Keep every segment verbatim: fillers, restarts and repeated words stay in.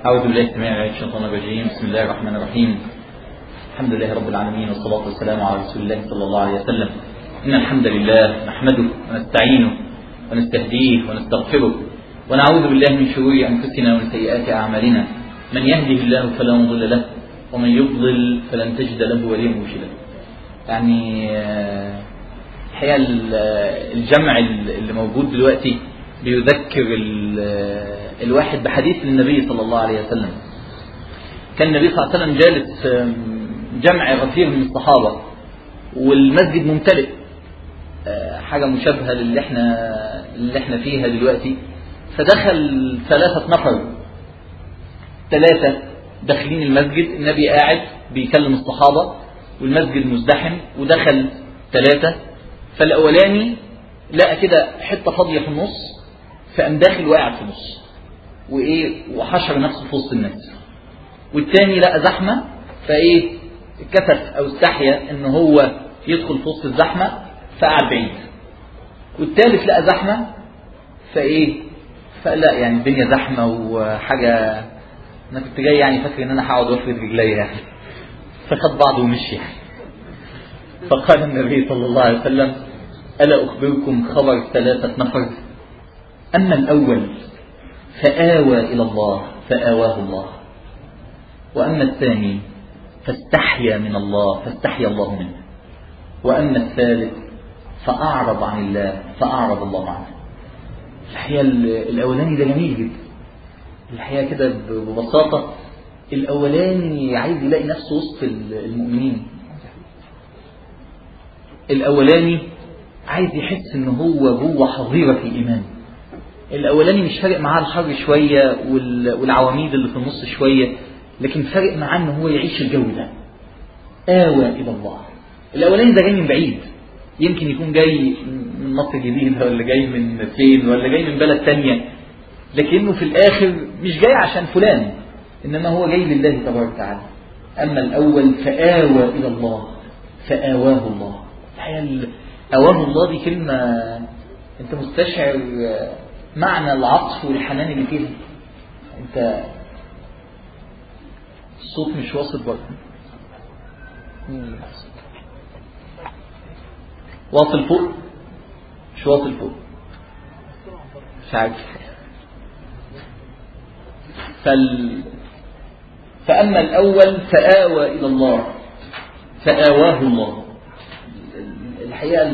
أعوذ بالله السميع العليم من الشيطان الرجيم. بسم الله الرحمن الرحيم. الحمد لله رب العالمين، والصلاة والسلام على رسول الله صلى الله عليه وسلم. إن الحمد لله نحمده ونستعينه ونستهديه ونستغفره ونعوذ بالله من شرور أنفسنا ومن سيئات أعمالنا. من يهده الله فلا مضل له ومن يضلل فلن تجد له وليا مرشدا. يعني الحقيقة الجمع اللي موجود دلوقتي بيذكر الواحد بحديث النبي صلى الله عليه وسلم. كان النبي صلى الله عليه وسلم جالس جمع غفير من الصحابة والمسجد ممتلئ، حاجة مشابهة للي احنا اللي احنا فيها دلوقتي. فدخل ثلاثة نفر، ثلاثة داخلين المسجد، النبي قاعد بيكلم الصحابة والمسجد مزدحم، ودخل ثلاثة. فالأولاني لقى كده حتة فاضية في النص، فقام داخل واقع في النص وايه وحشر نفسه في وسط الناس. والتاني لقى زحمة فايه اتكسف او استحيا ان هو يدخل في وسط الزحمة فقعد بعيد. والثالث لقى زحمة فايه فقال لا يعني الدنيا زحمة وحاجة، انا كنت جاي يعني فاكر ان انا هقعد وافرد رجلي يعني، فخد بعضه ومشي. فقال النبي صلى الله عليه وسلم: ألا أخبركم خبر ثلاثة نفر؟ أما الأول فآوى إلى الله فآواه الله، وأما الثاني فاستحيا من الله فاستحيا الله منه، وأما الثالث فأعرض عن الله فأعرض الله عنه. الحقيقة الأولاني ده جميل جدا، الحقيقة كده ببساطة. الأولاني عايز يلاقي نفسه وسط المؤمنين، الأولاني عايز يحس ان هو جوه حظيرة في الإيمان. الأولاني مش فارق معاه الحر شوية والعواميد اللي في النص شوية، لكن فارق معاه ان هو يعيش الجو ده. آوى إلى الله. الأولاني ده جاي من بعيد، يمكن يكون جاي من مصر الجديدة ولا جاي من فين ولا جاي من بلد تانية، لكنه في الآخر مش جاي عشان فلان، إنما هو جاي لله تبارك وتعالى. أما الأول فآوى إلى الله فآواه الله. آواه الله دي كلمة أنت مستشعر معنى العطف والحنان اللي فيها. أنت الصوت مش واصل برضه، واصل فوق مش واصل فوق مش عارف. فال... فأما الأول فآوى إلى الله فآواه الله. الحقيقة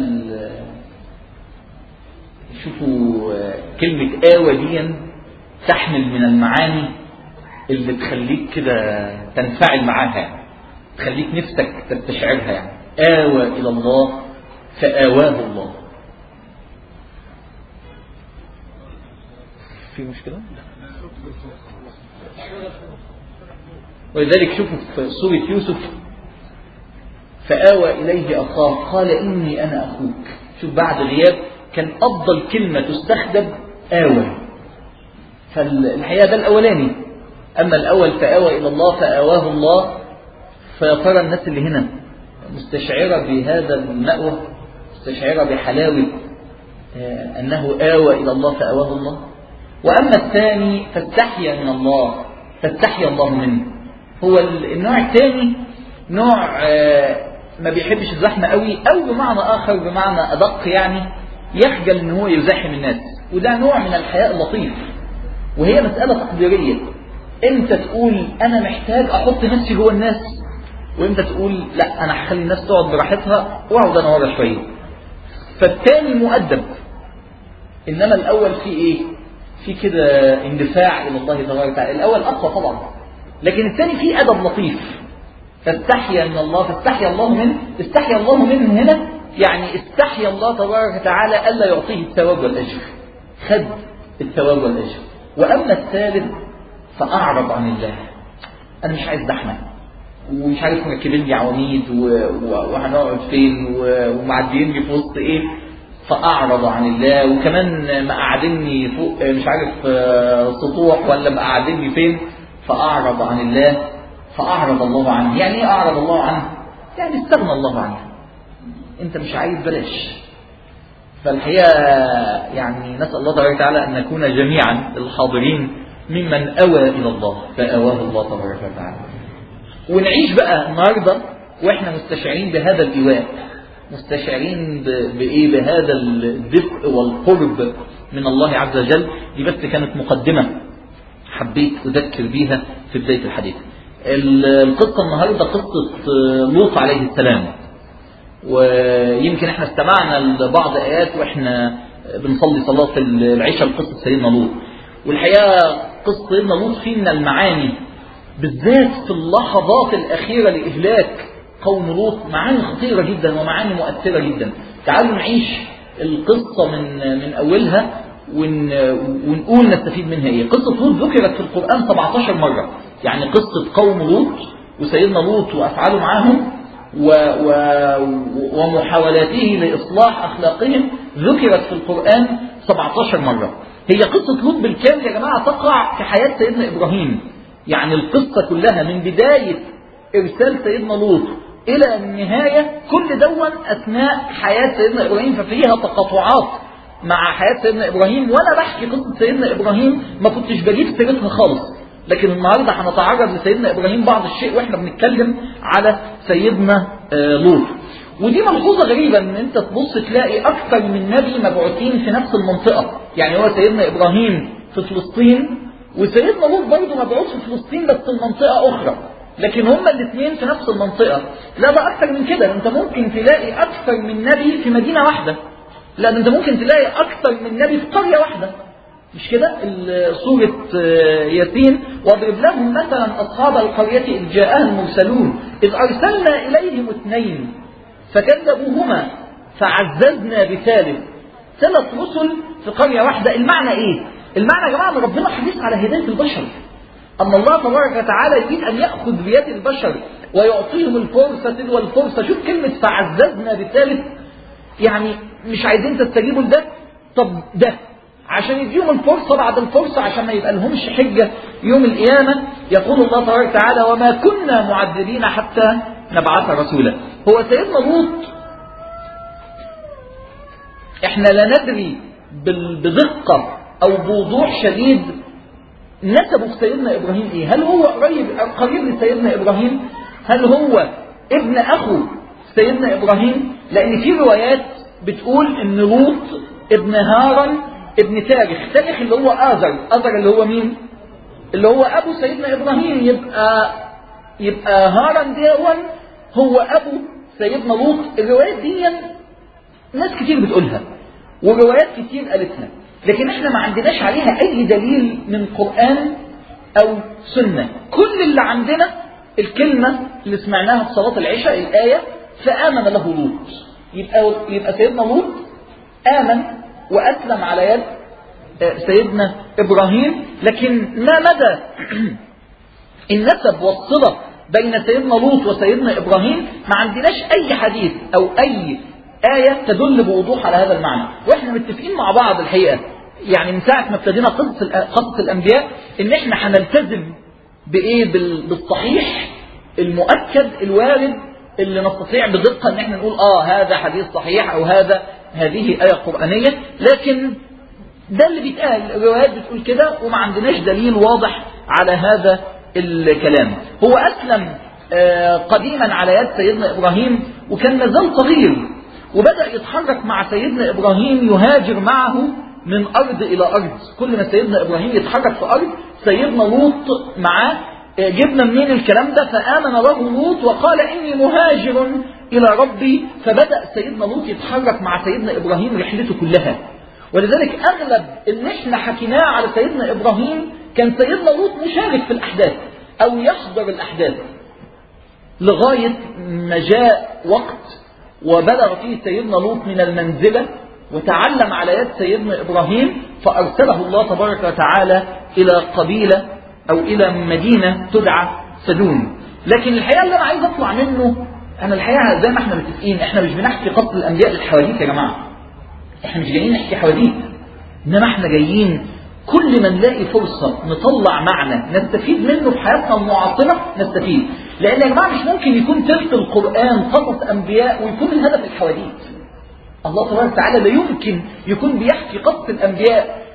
شوفوا كلمة آوى دي تحمل من المعاني اللي تخليك كده تنفعل معاها، تخليك نفسك تستشعرها. يعني آوى إلى الله فآواه الله. في مشكلة؟ ولذلك شوفوا في سورة يوسف: فآوى إليه أخاه قال إني أنا أخوك. شوف بعد غياب كان أفضل كلمة تستخدم آوى. فالحقيقة ده الأولاني. أما الأول فآوى إلى الله فآواه الله، فيرى الناس اللي هنا مستشعرة بهذا المأوى، مستشعرة بحلاوة أنه آوى إلى الله فآواه الله. وأما الثاني فاستحيا من الله فاستحيا الله منه. هو النوع الثاني نوع ما بيحبش الزحمة قوي، أو بمعنى آخر بمعنى أدق يعني يخجل ان هو يزاحم الناس. وده نوع من الحياء اللطيف، وهي مسألة تقديرية. امتى تقول أنا محتاج أحط نفسي جوه الناس، وامتى تقول لا أنا هخلي الناس تقعد براحتها وأقعد أنا ورا شوية. فالتاني مؤدب، إنما الأول فيه إيه؟ في كده اندفاع إلى الله تبارك وتعالى. الأول أقوى طبعا، لكن الثاني فيه أدب لطيف. فاستحيا من الله فاستحيا الله منه. استحيا الله منه هنا يعني استحيا الله تبارك وتعالى ألا يعطيه الثواب والأجر، خد الثواب والأجر. وأما الثالث فأعرض عن الله. أنا مش عايز زحمة، ومش عارف مركبين لي عواميد وهنقعد فين ومعديين لي في وسط إيه. فأعرض عن الله، وكمان مقعدني فوق مش عارف سطوح ولا مقعدني فين. فأعرض عن الله فأعرض الله عنه. يعني إيه أعرض الله عنه؟ يعني استغنى الله عنه. أنت مش عايز بلاش. فالحقيقة يعني نسأل الله تبارك وتعالى أن نكون جميعا الحاضرين ممن أوى إلى الله فأواه الله تبارك وتعالى. ونعيش بقى النهاردة وإحنا مستشعرين بهذا الإيواء، مستشعرين بإيه؟ بهذا الدفء والقرب من الله عز وجل. دي بس كانت مقدمة حبيت أذكر بيها في بداية الحديث. القصة النهاردة قصة لوط عليه السلام، ويمكن احنا استمعنا لبعض آيات وإحنا بنصلي صلاة العشاء لقصة سيدنا لوط. والحقيقة قصة سيدنا لوط فيه من المعاني، بالذات في اللحظات الأخيرة لإهلاك قوم لوط، معاني خطيرة جدا ومعاني مؤثرة جدا. تعالوا نعيش القصة من من أولها ون ونقول نستفيد منها إيه. قصة لوط ذكرت في القرآن سبعة عشر مرة، يعني قصة قوم لوط وسيدنا لوط وأفعاله معهم و و ومحاولاته لإصلاح أخلاقهم ذكرت في القرآن سبعة عشر مرة. هي قصة لوط بالكامل يا جماعة تقع في حياة سيدنا إبراهيم، يعني القصة كلها من بداية إرسال سيدنا لوط إلى النهاية كل دون أثناء حياة سيدنا إبراهيم، ففيها تقاطعات مع حياة سيدنا إبراهيم. وأنا بحكي قصة سيدنا إبراهيم ما كنتش بجيب سيرتها خالص، لكن النهاردة هنتعرض لسيدنا إبراهيم بعض الشيء وإحنا بنتكلم على سيدنا لوط. ودي ملحوظة غريبة ان انت تبص تلاقي اكثر من نبي مبعوثين في نفس المنطقة، يعني هو سيدنا ابراهيم في فلسطين وسيدنا لوط برضه مبعوث في فلسطين بس في منطقة اخرى، لكن هما الاثنين في نفس المنطقة. لا ده اكثر من كده، انت ممكن تلاقي اكثر من نبي في مدينة واحدة، لا انت ممكن تلاقي اكثر من نبي في قرية واحدة، مش كده؟ سورة ياسين واضرب لهم مثلا اصحاب القرية اذ جاءها المرسلون اذ ارسلنا اليهم اثنين فكذبوهما فعززنا بثالث، ثلاث رسل في قرية واحدة. المعنى ايه؟ المعنى يا جماعة ان ربنا حريص على هداية البشر، ان الله تبارك وتعالى يريد ان يأخذ بيد البشر ويعطيهم الفرصة تلو الفرصة. شوف كلمة فعززنا بثالث، يعني مش عايزين تستجيبوا لده، طب ده عشان يديهم الفرصة بعد الفرصة عشان ما يبقى لهمش حجة يوم القيامة. يقول الله تبارك وتعالى وما كنا معذبين حتى نبعث رسولا. هو سيدنا لوط احنا لا ندري بدقة او بوضوح شديد نسبه في سيدنا ابراهيم ايه. هل هو قريب قريب لسيدنا ابراهيم؟ هل هو ابن اخو سيدنا ابراهيم؟ لان في روايات بتقول ان لوط ابن هارن ابن تارخ. تارخ اللي هو آزر، آزر اللي هو مين؟ اللي هو ابو سيدنا ابراهيم. يبقى يبقى هارن ديون هو ابو سيدنا لوط. الروايات دي ناس كتير بتقولها وروايات كتير قالتها، لكن احنا ما عندناش عليها اي دليل من قرآن او سنة. كل اللي عندنا الكلمة اللي سمعناها في صلاة العشاء، الآية فآمن له لوط. يبقى يبقى سيدنا لوط آمن وأسلم على يد سيدنا إبراهيم، لكن ما مدى النسب والصلة بين سيدنا لوط وسيدنا إبراهيم ما عندناش أي حديث أو أي آية تدل بوضوح على هذا المعنى. وإحنا متفقين مع بعض الحقيقة، يعني من ساعة ما ابتدينا قصة قصة الأنبياء إن إحنا هنلتزم بإيه؟ بالصحيح المؤكد الوارد اللي نستطيع بدقة إن إحنا نقول آه هذا حديث صحيح أو هذا هذه آية قرآنية، لكن ده اللي بيتقال، الروايات بتقول كده وما عندناش دليل واضح على هذا الكلام. هو أسلم قديما على يد سيدنا إبراهيم وكان مازال صغير، وبدأ يتحرك مع سيدنا إبراهيم يهاجر معه من أرض إلى أرض. كل ما سيدنا إبراهيم يتحرك في أرض سيدنا لوط معاه. جبنا منين الكلام ده؟ فآمن له لوط وقال إني مهاجر إلى ربي. فبدأ سيدنا لوط يتحرك مع سيدنا إبراهيم رحلته كلها. ولذلك أغلب اللي احنا حكيناه على سيدنا إبراهيم كان سيدنا لوط مشارك في الأحداث أو يحضر الأحداث، لغاية ما جاء وقت وبلغ فيه سيدنا لوط من المنزلة وتعلم على يد سيدنا إبراهيم، فأرسله الله تبارك وتعالى إلى قبيلة أو إلى مدينة تدعى سدوم. لكن الحقيقة اللي أنا عايز أطلع منه، أنا الحقيقة زي ما احنا متفقين احنا مش بنحكي قصة الأنبياء للحواديت يا جماعة، احنا مش جايين نحكي حواديت، إنما احنا جايين كل ما نلاقي فرصة نطلع معنى نستفيد منه في حياتنا المعاصرة نستفيد. لأن يا جماعة مش ممكن يكون تلت القرآن قصص أنبياء ويكون الهدف الحواديت. الله تبارك وتعالى لا يمكن يكون بيحكي قصة الأنبياء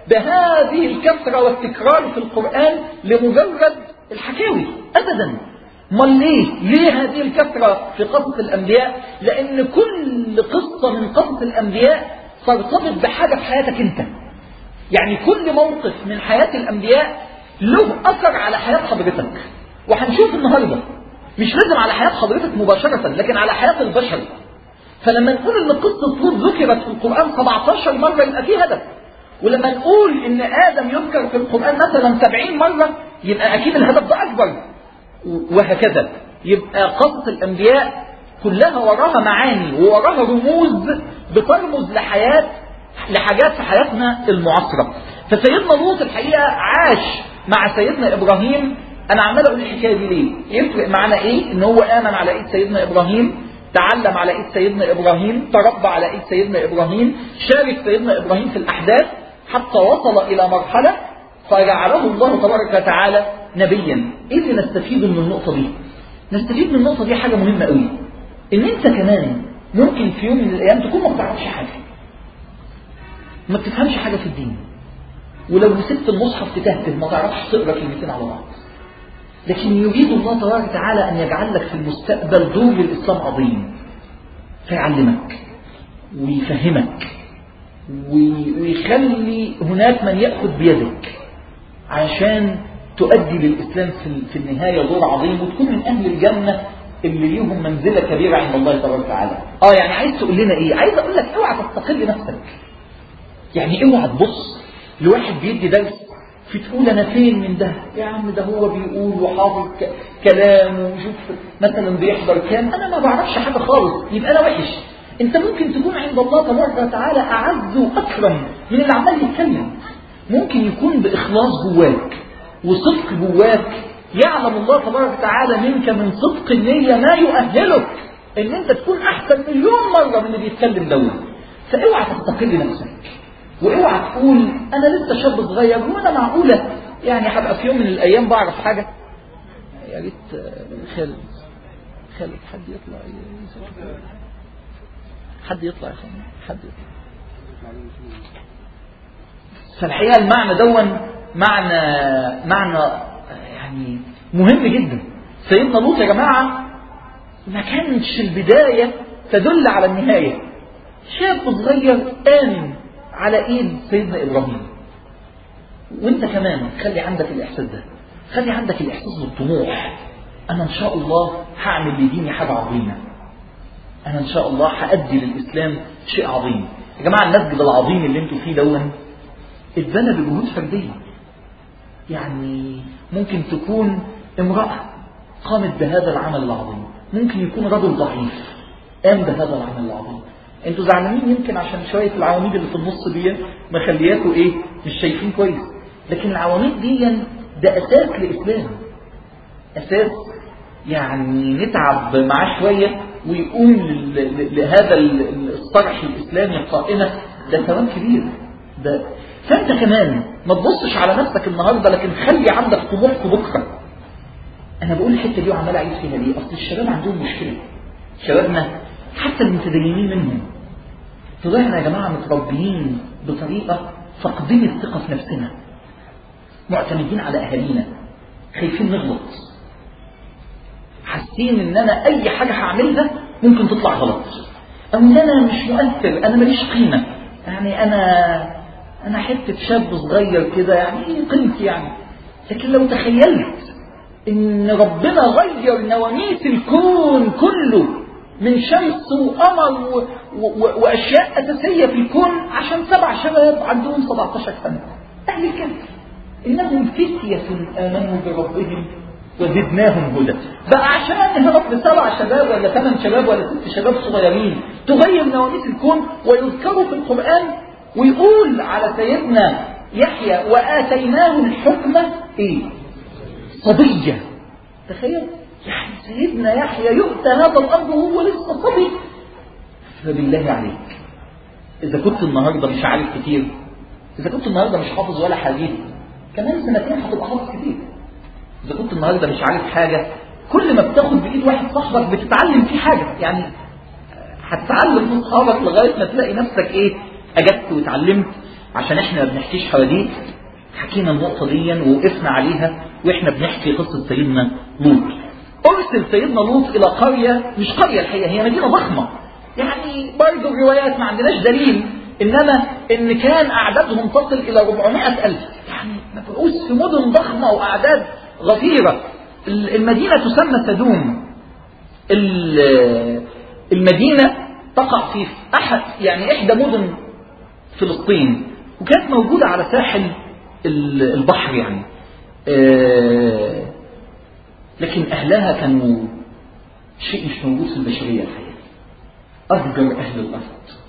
بهذه الكثرة والتكرار في القرآن لمجرد الحكاوي أبدا. ما ليه؟ ليه هذه الكثرة في قصص الأنبياء؟ لأن كل قصة من قصص الأنبياء ترتبط بحاجة في حياتك أنت. يعني كل موقف من حياة الأنبياء له أثر على حياة حضرتك. وهنشوف النهاردة مش لازم على حياة حضرتك مباشرة، لكن على حياة البشر. فلما نقول ان قصة لوط ذكرت في القرآن سبعتاشر مرة يبقى فيه هدف. ولما نقول ان آدم يذكر في القرآن مثلا سبعين مرة يبقى أكيد الهدف ده أكبر، وهكذا. يبقى قصة الأنبياء كلها وراها معاني ووراها رموز بترمز لحياة لحاجات في حياتنا المعاصرة. فسيدنا لوط الحقيقة عاش مع سيدنا إبراهيم. أنا عمال أقول الحكاية دي ليه؟ يفرق معنا إيه؟ إن هو آمن على إيد سيدنا إبراهيم، تعلم على إيد سيدنا إبراهيم، تربى على إيد سيدنا إبراهيم، شارك سيدنا إبراهيم في الأحداث حتى وصل إلى مرحلة فجعله الله تبارك وتعالى نبيا. إيه اللي نستفيد من النقطة دي؟ نستفيد من النقطة دي حاجة مهمة قوي، إن أنت كمان ممكن في يوم من الأيام تكون ما بتعرفش حاجة، ما بتفهمش حاجة في الدين، ولو مسكت المصحف تتهته ما تعرفش تقرأ كلمتين على بعض. لكن يريد الله تبارك وتعالى أن يجعل لك في المستقبل دور للإسلام عظيم، فيعلمك ويفهمك ويخلي هناك من يأخذ بيدك عشان تؤدي للإسلام في النهاية دور عظيم، وتكون من أهل الجنة اللي ليهم منزلة كبيرة عند الله تبارك وتعالى. آه يعني عايز تقول لنا إيه؟ عايز أقول لك اوعى تستقل نفسك. يعني اوعى تبص لواحد بيدي درس في تقول أنا فين من ده؟ يا عم ده هو بيقول وحافظ كلام وشوف مثلا بيحضر كام، أنا ما بعرفش حاجة خالص، يبقى أنا وحش. أنت ممكن تكون عند الله تبارك وتعالى أعز وأكرم من اللي عمال يتكلم. ممكن يكون بإخلاص جواك وصدق جواك، يعلم الله تبارك وتعالى منك من صدق النية ما يؤهلك ان انت تكون احسن مليون مرة من اللي بيتكلم دول. فاوعى تستقل نفسك، واوعى تقول انا لسه شاب صغير وانا معقولة يعني هبقى في يوم من الايام بعرف حاجة. يا ريت خالد خالد حد يطلع حد يطلع يا خالد حد يطلع. فالحقيقة المعنى دون معنى معنى يعني مهم جدا. سيدنا لوط يا جماعة ما كانش البداية تدل على النهاية. شاب صغير آمن على ايد سيدنا إبراهيم. وانت كمان خلي عندك الإحساس ده، خلي عندك الإحساس بالطموح. أنا إن شاء الله هعمل لديني حاجة عظيمة، أنا إن شاء الله هأدي للإسلام شيء عظيم. يا جماعة المسجد العظيم اللي انتوا فيه دون اتبنى بجهود فردية. يعني ممكن تكون امرأة قامت بهذا العمل العظيم، ممكن يكون رجل ضعيف قام بهذا العمل العظيم. انتوا زعلانين يمكن عشان شوية العواميد اللي في النص دي مخلياكوا ايه مش شايفين كويس، لكن العواميد دي ده اساس لإسلام، اساس يعني نتعب معاه شوية ويقوم لهذا الصرح الإسلامي القائمة، ده ثواب كبير. ده فانت كمان ما تبصش على نفسك النهاردة، لكن خلي عندك طموح بكرة. انا بقول الحتة دي وعمال اعيد فيها ليه؟ اصل الشباب عندهم مشكلة، شبابنا حتى المتدينين منهم طلعنا يا جماعة متربيين بطريقة فاقدين الثقة في نفسنا، معتمدين على اهالينا، خايفين نغلط، حاسين ان انا اي حاجة هعملها ممكن تطلع غلط، او ان انا مش مؤثر، انا ماليش قيمة، يعني انا انا حتة شاب صغير كده، يعني ايه قيمتي يعني. لكن لو تخيلت ان ربنا غير نواميس الكون كله من شمس وقمر و... و... واشياء اساسية في الكون عشان سبع شباب عندهم سبعتاشر سنة، اهل الكهف انهم فتية امنوا بربهم وزدناهم هدى. بقى عشان يا رب سبع شباب ولا ثمان شباب ولا ست شباب صغيرين تغير نواميس الكون ويذكروا في القرآن ويقول على سيدنا يحيى وآتيناه الحكمة ايه؟ صبية. تخيل يعني سيدنا يحيى يؤتى هذا الأرض وهو لسه صبي. فبالله عليك إذا كنت النهاردة مش عارف كتير، إذا كنت النهاردة مش حافظ ولا حديث، كمان سنتين هتبقى حافظ كتير. إذا كنت النهاردة مش عارف حاجة، كل ما بتاخد بإيد واحد صاحبك بتتعلم فيه حاجة، يعني هتتعلم من صحابك لغاية ما تلاقي نفسك إيه أجدت وتعلمت. عشان احنا ما بنحكيش حواديت حكينا النقطة دي ووقفنا عليها واحنا بنحكي قصة سيدنا لوط. أرسل سيدنا لوط إلى قرية، مش قرية الحقيقة، هي مدينة ضخمة، يعني برضه الروايات ما عندناش دليل، إنما إن كان أعدادهم تصل إلى أربعمائة ألف، يعني مبعوث في مدن ضخمة وأعداد غفيرة. المدينة تسمى سدوم. المدينة تقع في أحد يعني إحدى مدن فلسطين، وكانت موجودة على ساحل البحر يعني، لكن أهلها كانوا شيء مش موجود في البشرية الحقيقة. أفجر أهل الأرض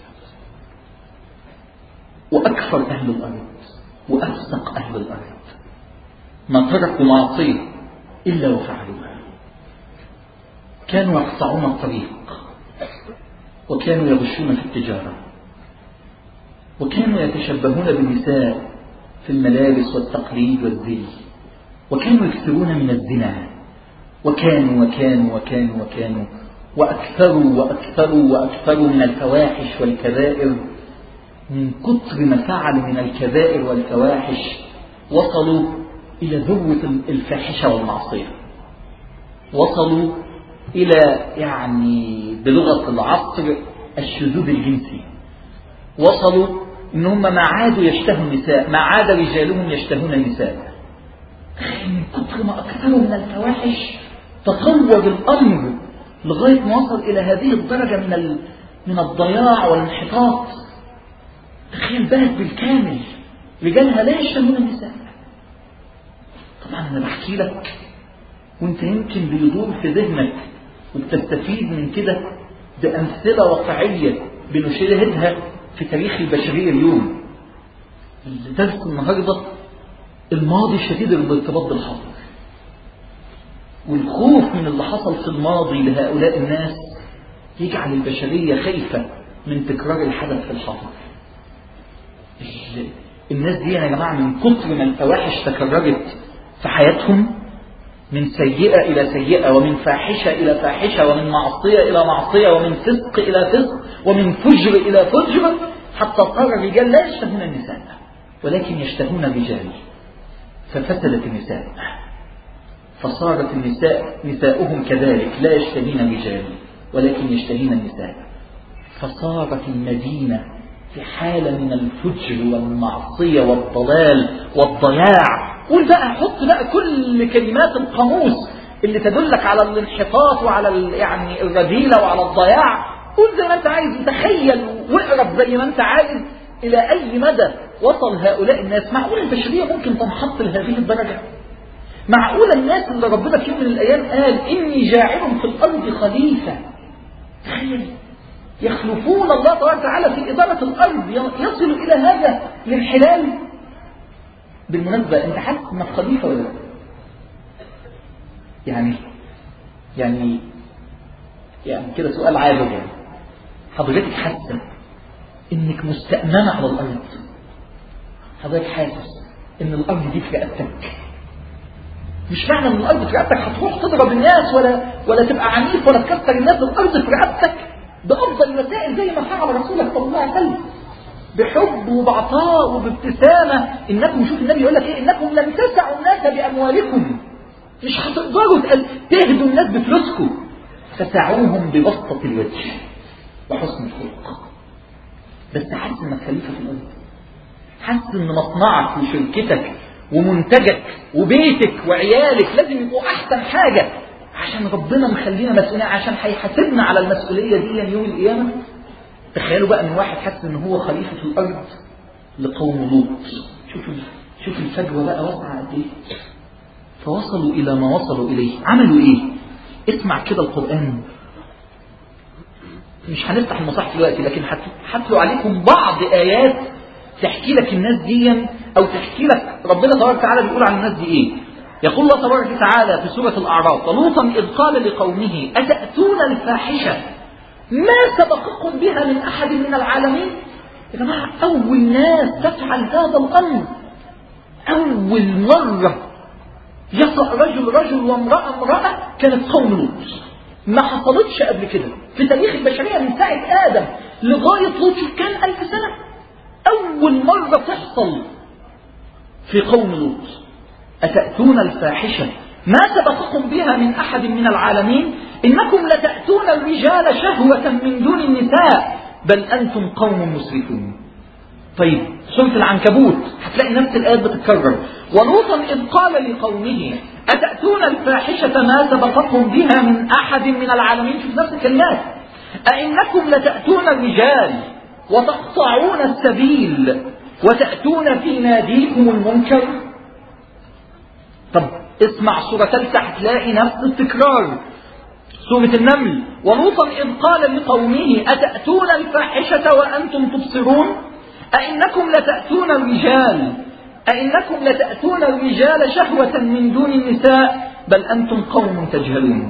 وأكثر أهل الأرض وأفسق أهل الأرض، ما تركوا معصية إلا وفعلوها. كانوا يقطعون الطريق، وكانوا يغشون في التجارة، وكانوا يتشبهون بالنساء في الملابس والتقليد والزي، وكانوا يكثرون من الزنا، وكانوا وكانوا وكانوا وكانوا وأكثروا وأكثروا وأكثروا من الفواحش والكبائر. من كثر ما فعلوا من الكبائر والفواحش وصلوا إلى ذروة الفاحشة والمعصية، وصلوا إلى يعني بلغة العصر الشذوذ الجنسي، وصلوا إن هم ما عادوا يشتهوا النساء، ما عاد رجالهم يشتهون النساء. من كثر ما أكثروا من الفواحش تطور الأمر لغاية ما وصل إلى هذه الدرجة من من الضياع والانحطاط. تخيل بلد بالكامل رجالها لا يشتهون النساء. طبعا أنا بحكي لك وانت يمكن بيدور في ذهنك وبتستفيد من كده بأمثلة واقعية بنشاهدها في تاريخ البشرية اليوم. درس النهاردة الماضي شديد الارتباط بالحاضر، والخوف من اللي حصل في الماضي لهؤلاء الناس يجعل البشرية خايفة من تكرار الحدث في الحاضر. الناس دي يا جماعة من كثر ما الفواحش تكررت في حياتهم، من سيئة إلى سيئة، ومن فاحشة إلى فاحشة، ومن معصية إلى معصية، ومن فسق إلى فسق، ومن فجر إلى فجر، حتى صار الرجال لا يشتهون النساء ولكن يشتهون الرجال، ففسدت النساء، فصارت النساء نساؤهم كذلك لا يشتهين الرجال ولكن يشتهين النساء، فصارت المدينة في حالة من الفجر والمعصية والضلال والضياع. قول بقى، حط بقى كل كلمات القاموس اللي تدلك على الانحطاط وعلى يعني الرذيلة وعلى الضياع، قول زي ما انت عايز، تخيل واقرب زي ما انت عايز الى اي مدى وصل هؤلاء الناس. معقول البشرية ممكن تنحط لهذه الدرجة؟ معقول الناس اللي ربنا في يوم من الايام قال اني جاعل في الارض خليفة، تخيل يخلفون الله تبارك وتعالى في إدارة الأرض، يصل إلى هذا الانحلال. بالمناسبة أنت حاسس إنك خليفة ولا لا؟ يعني يعني يعني كده سؤال عابر، يعني حضرتك حاسة إنك مستأمنة على الأرض؟ حضرتك حاسس إن الأرض دي في رقبتك؟ مش معنى إن الأرض في رقبتك هتروح تضرب الناس ولا ولا تبقى عنيف ولا تكسر الناس. الأرض في رقبتك بأفضل الوسائل زي ما فعل رسولك صلى الله عليه وسلم، بحب وبعطاء وبابتسامة. إنكم، شوف النبي يقول لك إيه، إنكم لن تسعوا الناس بأموالكم، مش هتقدروا تهدوا الناس بفلوسكم، فسعوهم ببسطة الوجه وحسن الخلق. بس حاسس إنك خليفة في الأرض، حاسس إن مصنعك وشركتك ومنتجك وبيتك وعيالك لازم يبقوا أحسن حاجة، عشان ربنا مخلينا مسؤولين، عشان هيحاسبنا على المسؤولية دي يوم القيامة. تخيلوا بقى ان واحد حاسس ان هو خليفة في الارض لقوم لوط. شوفوا شوفوا الفجوة بقى واسعة قد ايه. فوصلوا الى ما وصلوا اليه. عملوا ايه؟ اسمع كده القرآن، مش هنفتح المصاحف دلوقتي، لكن هتلو عليكم بعض ايات تحكي لك الناس دي، او تحكي لك ربنا تبارك وتعالى بيقول عن الناس دي ايه. يقول الله تبارك وتعالى في سورة الأعراف: ولوطا إذ قال لقومه أتأتون الفاحشة ما سبقكم بها من أحد من العالمين. يا جماعة، أول ناس تفعل هذا الأمر، أول مرة يطأ رجل رجل وامرأة امرأة كانت قوم لوط. ما حصلتش قبل كده في تاريخ البشرية من ساعة آدم لغاية لوط. شوف كان ألف سنة، أول مرة تحصل في قوم لوط. أتأتون الفاحشة ما سبقكم بها من أحد من العالمين إنكم لتأتون الرجال شهوة من دون النساء بل أنتم قوم مسرفون. طيب سورة العنكبوت هتلاقي نفس الآيات بتتكرر. ولوطا إذ قال لقومه أتأتون الفاحشة ما سبقكم بها من أحد من العالمين. شوف نفس الكلمات. أئنكم لتأتون الرجال وتقطعون السبيل وتأتون في ناديكم المنكر. طب اسمع سورة ثالثة هتلاقي نفس التكرار. سورة النمل. ولوطا إذ قال لقومه أتأتون الفاحشة وأنتم تبصرون أئنكم لتأتون الرجال أئنكم لتأتون الرجال شهوة من دون النساء بل أنتم قوم تجهلون.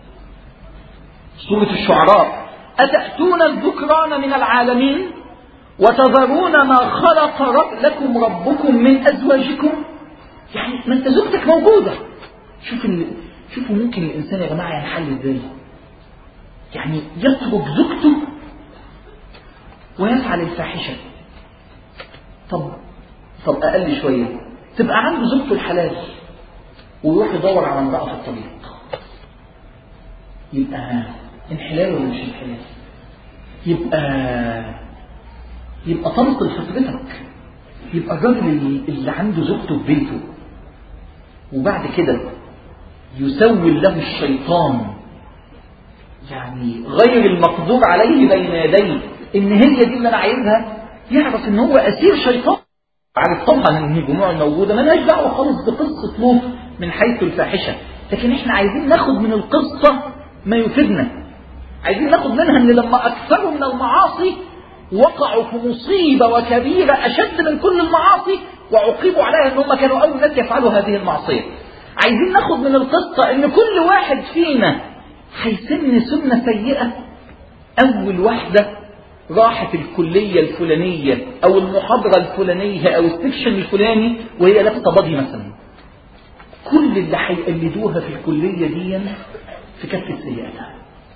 سورة الشعراء. أتأتون الذكران من العالمين وتذرون ما خلق رب لكم ربكم من أزواجكم. يعني ما انت زوجتك موجودة. شوف ال... شوفوا ممكن الإنسان يا جماعة ينحل ازاي. يعني يترك زوجته ويفعل الفاحشة. طب طب أقل شوية تبقى عنده زوجته الحلال ويروح يدور على امرأة في الطريق. يبقى انحلال ولا مش انحلال؟ يبقى يبقى طمس لفطرتك. يبقى الراجل اللي عنده زوجته في بيته وبعد كده يسول له الشيطان يعني غير المقدور عليه بين يديه ان هي دي اللي انا عايزها، يعرف ان هو اسير شيطان. عارف طبعا ان الجموع الموجوده مالهاش دعوه خالص بقصه لوط من حيث الفاحشه، لكن احنا عايزين ناخد من القصه ما يفيدنا. عايزين ناخد منها ان لما اكثروا من المعاصي وقعوا في مصيبه وكبيره اشد من كل المعاصي وعوقبوا عليها ان هم كانوا اول ناس يفعلوا هذه المعصيه. عايزين ناخد من القصه ان كل واحد فينا هيسن سنه سيئه. اول واحده راحت الكليه الفلانيه او المحاضره الفلانيه او السكشن الفلاني وهي لابسه بادي مثلا، كل اللي هيقلدوها في الكليه دي في كفه سيئاتها.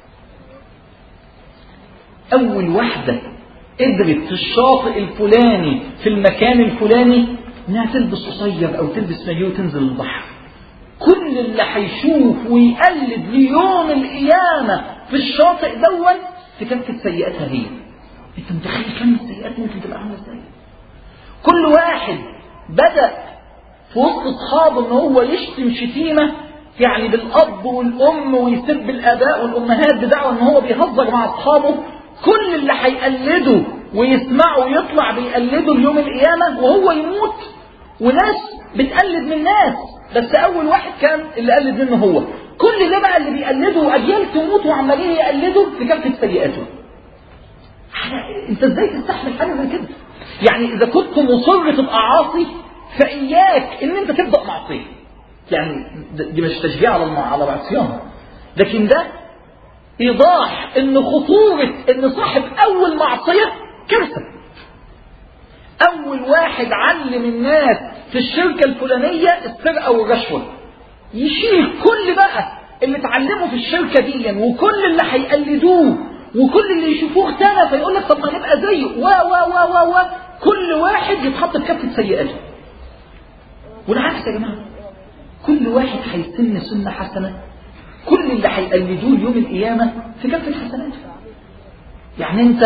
اول واحده قدرت في الشاطئ الفلاني في المكان الفلاني انها تلبس قصير او تلبس مايو وتنزل البحر، كل اللي هيشوف ويقلد ليوم القيامه في الشاطئ دون في كفه سيئاتها هي. انت متخيل كم السيئات ممكن تبقى عامله ازاي؟ كل واحد بدأ في وسط اصحابه ان هو يشتم شتيمه يعني بالاب والام ويسب الاباء والامهات بدعوى ان هو بيهزر مع اصحابه، كل اللي هيقلده ويسمعه ويطلع بيقلده اليوم القيامه وهو يموت، وناس بتقلد من ناس بس اول واحد كان اللي قلد منه هو. كل ده بقى اللي بيقلده واجيال تموت وعمالين يقلدوا في كافه سيئاته. انت ازاي تستحمل حاجه زي كده؟ يعني اذا كنت مصر تبقى عاصي فاياك ان انت تبدا معصيه. يعني دي مش تشجيع على على العصيان، لكن ده ايضاح ان خطوره ان صاحب اول معصيه كارثه. اول واحد علم الناس في الشركه الفلانيه السرقه والرشوه، يشيل كل بقى اللي اتعلموا في الشركه دي وكل اللي هيقلدوه وكل اللي يشوفوه اغتنى فيقول لك طب ما نبقى زيه و و و و و كل واحد يتحط في كفه سيئاته. والعكس يا جماعه، كل واحد هيسن سنه حسنه، كل اللي هيقلدوه يوم القيامه في كفه حسناته. يعني انت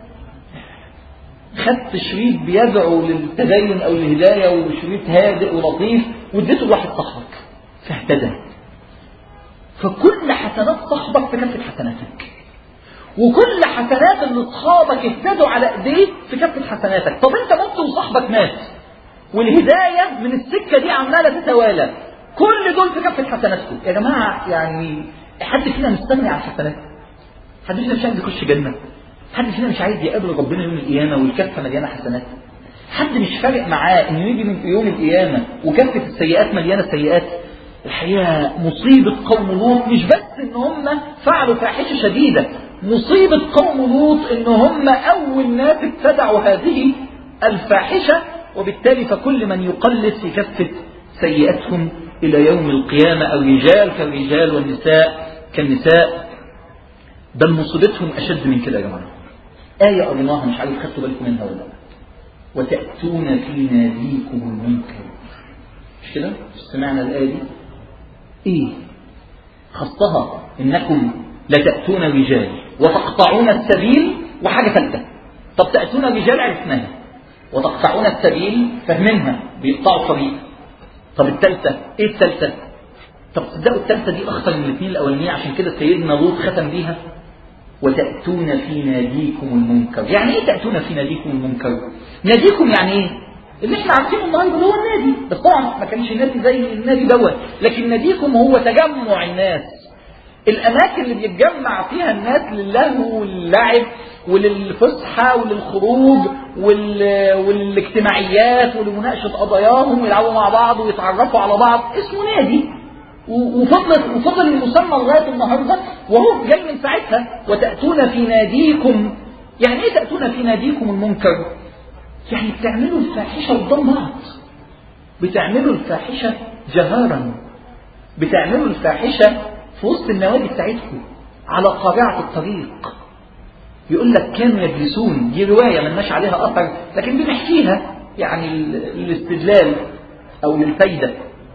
خدت شريط بيدعو للتدين او الهدايه وشريط هادئ ولطيف واديته لواحد صاحبك فاهتدى، فكل حسنات صاحبك في كفه حسناتك، وكل حسنات اللي اصحابك اهتدوا على ايديه في كفه حسناتك. طب انت مت وصاحبك مات والهدايه من السكه دي عماله تتوالى، كل دول في كفه حسناتكم. يا جماعه يعني حد فينا مستغني عن الحسنات؟ حد فينا مش عايز يخش جنه؟ حد فينا مش عايز يقابل ربنا يوم القيامه والكفه مليانه حسنات؟ حد مش فارق معاه انه يجي من يوم القيامه وكفه السيئات مليانه سيئات؟ الحقيقه مصيبه قوم لوط مش بس ان هم فعلوا فاحشه شديده، مصيبه قوم لوط ان هم اول ناس ابتدعوا هذه الفاحشه، وبالتالي فكل من يقلد في كفه سيئاتهم الى يوم القيامه، الرجال كالرجال والنساء كالنساء، بل مصيبتهم اشد من كده يا جماعه. آية قريناها مش عارف خدتوا بالكم منها ولا لا. وتأتون في ناديكم المنكر. مش كده؟ سمعنا الآية دي؟ إيه؟ خصها إنكم لتأتون رجال وتقطعون السبيل، وحاجة ثالثة. طب تأتون رجال عرفناها، وتقطعون السبيل فهمناها، بيقطعوا طريق. طب الثالثة إيه الثالثة؟ طب تصدقوا الثالثة دي أخطر من الاثنين الأولانيين، عشان كده سيدنا لوط ختم بيها وتأتون في ناديكم المنكر. يعني إيه تأتون في ناديكم المنكر؟ ناديكم يعني إيه؟ اللي احنا عارفينه النهارده هو النادي، بس طبعا ما كانش نادي زي النادي دوت، لكن ناديكم هو تجمع الناس، الأماكن اللي بيتجمع فيها الناس للهو واللعب وللفسحة وللخروج والاجتماعيات ولمناقشة قضاياهم ويلعبوا مع بعض ويتعرفوا على بعض، اسمه نادي. وفضل وفضل المسمى لغاية النهارده، وهو جاي من ساعتها. وتأتون في ناديكم، يعني ايه تأتون في ناديكم المنكر؟ يعني بتعملوا الفاحشة قدام بعض، بتعملوا الفاحشة جهارا، بتعملوا الفاحشة في وسط النوادي بتاعتكم على قارعة الطريق. يقول لك كانوا يجلسون، دي رواية ملناش عليها أثر لكن بنحكيها يعني الاستدلال أو للفايدة.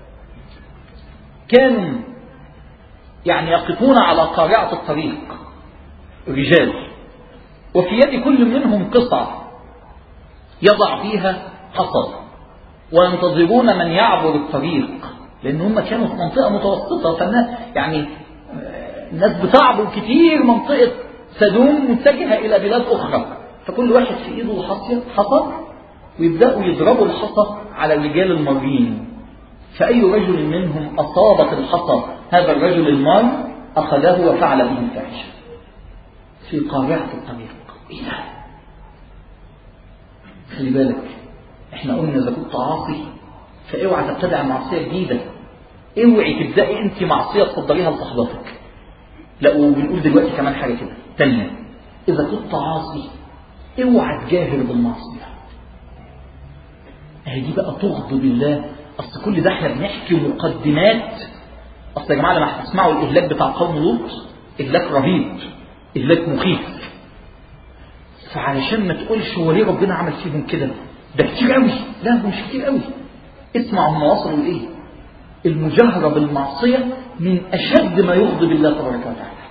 كانوا يعني يقفون على قارعة الطريق رجال، وفي يد كل منهم قصع يضع فيها حصى، وينتظرون من يعبر الطريق، لأن هم كانوا في منطقة متوسطة، فالناس يعني الناس بتعبر كتير منطقة سدوم متجهة إلى بلاد أخرى، فكل واحد في إيده حصى ويبدأوا يضربوا الحصى على الرجال المارين، فأي رجل منهم أصابت الحصى هذا الرجل المار أخذه وفعل به الفاحشة في قارعة الطريق. إيه ده؟ خلي بالك، احنا قلنا إذا كنت عاصي فاوعى تبتدع معصية جديدة، اوعي تبدأي انت معصية تصدريها لصحباتك. لا، وبنقول دلوقتي كمان حاجة كده تانية، إذا كنت عاصي اوعى تجاهر بالمعصية. اهي دي بقى تغضب الله. أصل كل ده احنا بنحكي مقدمات. أصل يا جماعة لما هتسمعوا الإهلاك بتاع قوم لوط إهلاك رهيب، إهلاك مخيف، فعلشان ما تقولش هو ليه ربنا عمل فيهم كده، ده كتير قوي. لا، مش كتير قوي. اسمع هم وصلوا لإيه. المجاهرة بالمعصية من أشد ما يغضب الله تبارك وتعالى.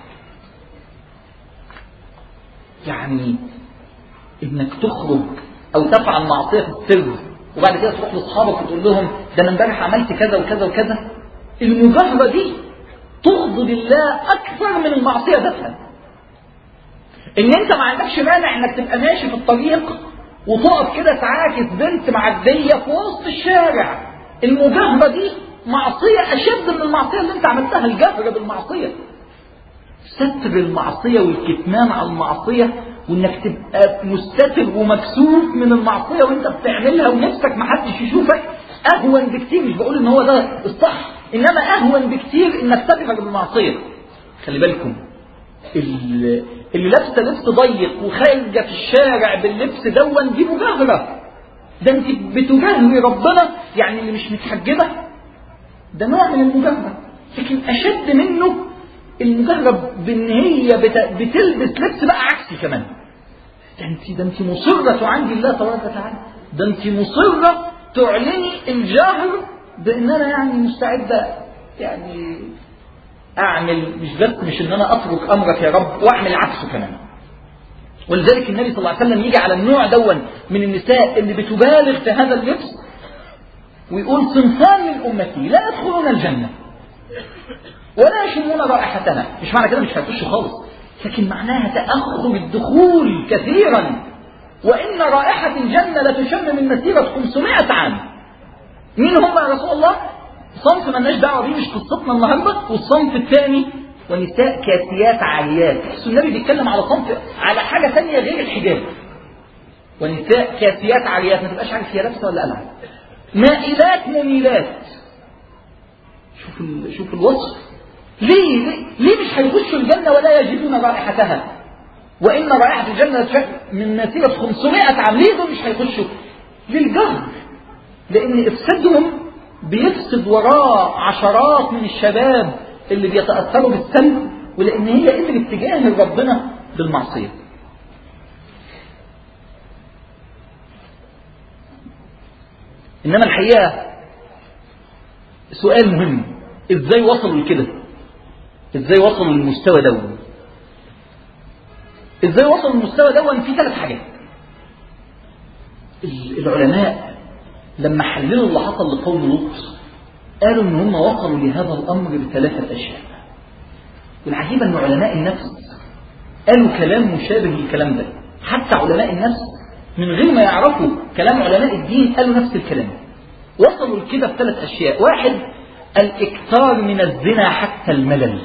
يعني إنك تخرج أو تفعل معصية في السر وبعد كده تروح لأصحابك وتقول لهم ده أنا امبارح عملت كذا وكذا وكذا، المجاهرة دي تغضب الله أكثر من المعصية ذاتها. إن أنت ما عندكش مانع إنك تبقى ماشي في الطريق وتقف كده تعاكس بنت معدية في وسط الشارع، المجاهرة دي معصية أشد من المعصية اللي أنت عملتها. الجهر بالمعصية، ستر المعصية والكتمان على المعصية، وإنك تبقى مستتر ومكسوف من المعصية وإنت بتعملها ونفسك محدش يشوفك، أهون بكتير. مش بقول إن هو ده الصح، إنما أهون بكتير إنك تجهر بالمعصية. خلي بالكم، اللي لابسه لبس ضيق وخارجه في الشارع باللبس دون دي مجاهره، ده انت بتجاهري ربنا. يعني اللي مش متحجبه ده نوع من المجاهره، لكن اشد منه المجاهره بان هي بتلبس لبس بقى عكسي كمان. ده انت ده انت مصره عند الله تبارك وتعالى، ده انت مصره تعلني الجاهر بان انا يعني مستعده يعني أعمل، مش بس مش إن أنا أترك أمرك يا رب وأعمل عكسه كمان. ولذلك النبي صلى الله عليه وسلم يجي على النوع دون من النساء اللي بتبالغ في هذا اللبس ويقول صنفان من أمتي لا يدخلون الجنة ولا يشمون رائحتها. مش معنى كده مش هيخشوا خالص، لكن معناها تأخر الدخول كثيرا. وإن رائحة الجنة لتشم من مسيرة خمسمائة عام. مين هم يا رسول الله؟ صنف مالناش دعوه بيه، مش قصتنا النهارده. والصنف الثاني ونساء كاسيات عاريات. تحسوا النبي بيتكلم على صنف، على حاجه ثانيه غير الحجاب. ونساء كاسيات عاريات، ما تبقاش عارف هي لابسه ولا قلعه. مائلات مميلات. شوف ال... شوف الوصف. ليه ليه, ليه مش هيخشوا الجنه ولا يجدون رائحتها؟ وان رائحه الجنه من مسيره خمسمائة عام. ليه دول مش هيخشوا؟ للجهر، لان افسادهم بيفسد وراه عشرات من الشباب اللي بيتأثروا بالسلب، ولأن هي قدرت تجاهر ربنا بالمعصية. إنما الحقيقة سؤال مهم، إزاي وصلوا لكده؟ إزاي وصلوا للمستوى دون؟ إزاي وصلوا للمستوى دون؟ في ثلاث حاجات. العلماء لما حللوا اللي حصل لقوم لوط قالوا إن هم وصلوا لهذا الأمر بثلاثة أشياء. والعجيب أن علماء النفس قالوا كلام مشابه للكلام ده. حتى علماء النفس من غير ما يعرفوا كلام علماء الدين قالوا نفس الكلام. وصلوا لكده بثلاث أشياء. واحد، الإكثار من الزنا حتى الملل.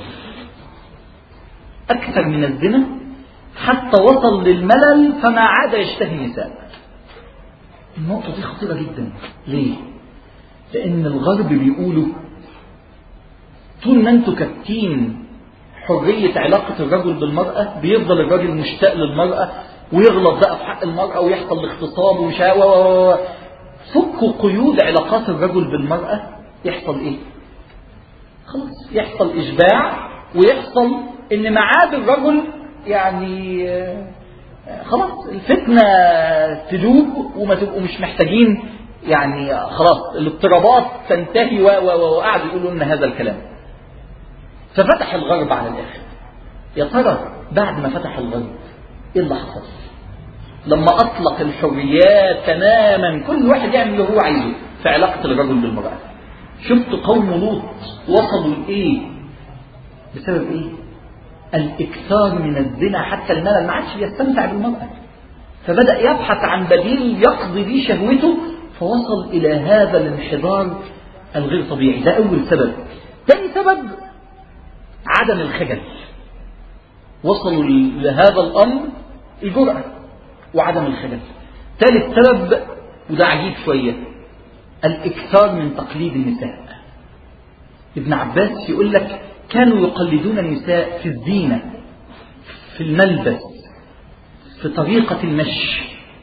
أكثر من الزنا حتى وصل للملل فما عاد يشتهي النساء. النقطة دي خطيرة جدا. ليه؟ لأن الغرب بيقولوا طول ما انتوا كابتين حرية علاقة الرجل بالمرأة بيفضل الرجل مشتاق للمرأة ويغلط بقى في حق المرأة ويحصل الاغتصاب ومشاوى. فكوا قيود علاقات الرجل بالمرأة يحصل ايه؟ خلاص يحصل إشباع، ويحصل ان معاد الرجل يعني خلاص الفتنة تدوب وما تبقوا مش محتاجين، يعني خلاص الاضطرابات تنتهي وقعدوا يقولوا لنا هذا الكلام. ففتح الغرب على الآخر. يا ترى بعد ما فتح الغرب ايه اللي حصل؟ لما أطلق الحريات تماما كل واحد يعمل اللي هو عايزه في علاقة الرجل بالمرأة، شفت قوم لوط وصلوا لإيه؟ بسبب إيه؟ الإكثار من الزنا حتى الملل. ما عادش يستمتع بالمرأة، فبدأ يبحث عن بديل يقضي به شهوته، فوصل إلى هذا الانحدار الغير طبيعي. ده أول سبب. ثاني سبب عدم الخجل. وصلوا لهذا الأمر الجرأة وعدم الخجل. ثالث سبب وده عجيب شوية، الإكثار من تقليد النساء. ابن عباس يقول لك كانوا يقلدون النساء في الزينة، في الملبس، في طريقة المشي.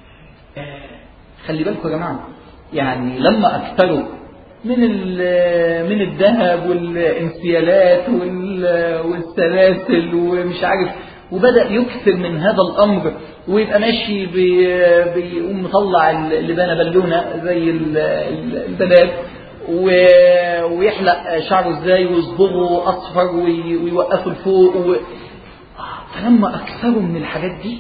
خلي بالكم يا جماعة، يعني لما أكثروا من من الذهب والانسيالات والسلاسل ومش عارف، وبدأ يكثر من هذا الأمر ويبقى ماشي بيقوم مطلع اللبانة بالونة زي البنات ويحلق شعره ازاي ويصبغه أصفر ويوقفه لفوق و... فلما أكثروا من الحاجات دي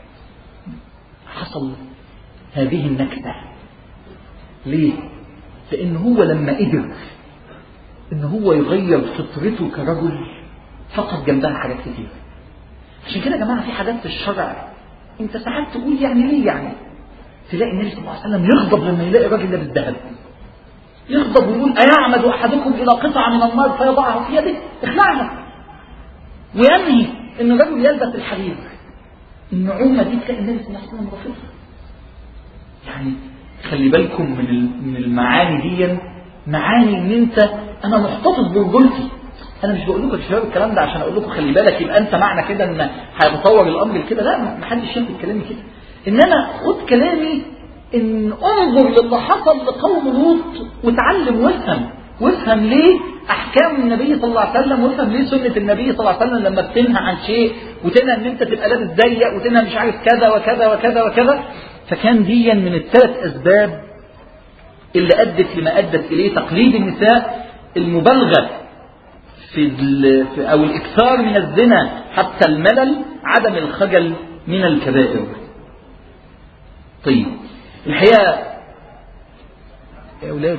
حصل هذه النكتة. ليه؟ لأن هو لما قدر إن هو يغير فطرته كرجل فقط جنبها حاجات كتير. عشان كده يا جماعة في حاجات في الشرع انت ساعات تقول يعني ليه، يعني تلاقي النبي صلى الله عليه وسلم يغضب لما يلاقي راجل لابس ذهب، يغضب ويقول أيعمد أحدكم إلى قطعة من النار فيضعها في يده اخلعها، وينهي إن الرجل يلبس الحرير. النعومة دي تلاقي النبي صلى الله عليه وسلم رافضها. يعني خلي بالكم من من المعاني دي، معاني ان انت انا محتفظ برجولتي. انا مش بقول لكم يا شباب الكلام ده عشان اقول لكم خلي بالك يبقى انت معنى كده ان هيتطور الامر كده، لا، ما حدش ياخد كلامي كده. ان انا خد كلامي ان انظر للي حصل لقوم لوط وتعلم وافهم وافهم ليه احكام النبي صلى الله عليه وسلم، وافهم ليه سنه النبي صلى الله عليه وسلم لما بتنهى عن شيء وتنهى ان انت تبقى لابس ضيق وتنهى مش عارف كذا وكذا وكذا وكذا. فكان ديا من الثلاث اسباب اللي ادت لما ادت اليه تقليد النساء، المبالغه في, في او الاكثار من الزنا حتى الملل، عدم الخجل من الكبائر. طيب الحقيقه يا اولاد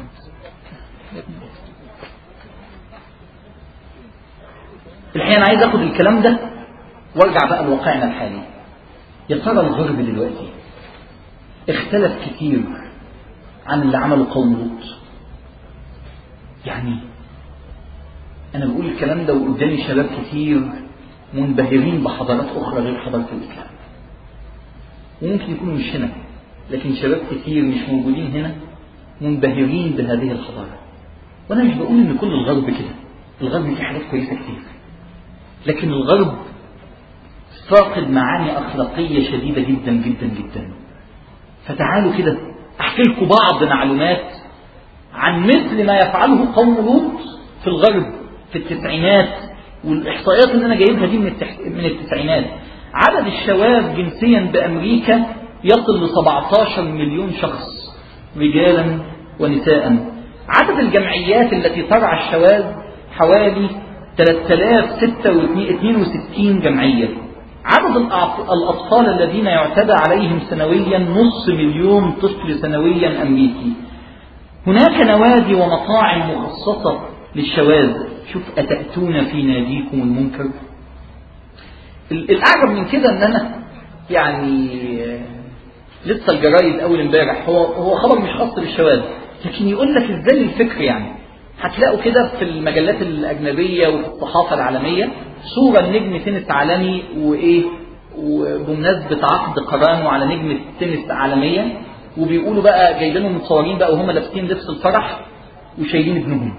الحقيقه انا عايز اخد الكلام ده وارجع بقى لواقعنا الحالي. يا ترى الغرب دلوقتي اختلف كتير عن اللي عمله قوم لوط؟ يعني أنا بقول الكلام ده وقدامي شباب كتير منبهرين بحضارات أخرى غير حضارة الإسلام، وممكن يكونوا مش هنا، لكن شباب كتير مش موجودين هنا منبهرين بهذه الحضارة. وأنا مش بقول إن كل الغرب كده، الغرب فيه حاجات كويسة كتير، لكن الغرب فاقد معاني أخلاقية شديدة جدا جدا جدا. فتعالوا كده أحكي لكم بعض معلومات عن مثل ما يفعله قوم لوط في الغرب في التسعينات، والإحصائيات اللي أنا جايبها دي من, التح... من التسعينات. عدد الشباب جنسيا بأمريكا يصل ل سبعة عشر مليون شخص، رجالا ونساء. عدد الجمعيات التي ترعى الشواذ حوالي ثلاثة آلاف وستة واثنين وستين جمعية. عدد الأطفال الذين يعتدى عليهم سنويا نصف مليون طفل سنويا أمريكي. هناك نوادي ومطاعم مخصصة للشواذ. شوف أتأتون في ناديكم المنكر. الأعجب من كده أن أنا يعني لسه الجرايد أول امبارح، هو هو خبر مش خاص بالشواذ، لكن يقول لك إزاي الفكر يعني. هتلاقوا كده في المجلات الأجنبية وفي الصحافة العالمية صورة نجم تنس عالمي وإيه، وبمناسبة عقد قرانه على نجمة تنس عالمية، وبيقولوا بقى جايبينهم متصورين بقى وهم لابسين لبس الفرح وشايلين ابنهم،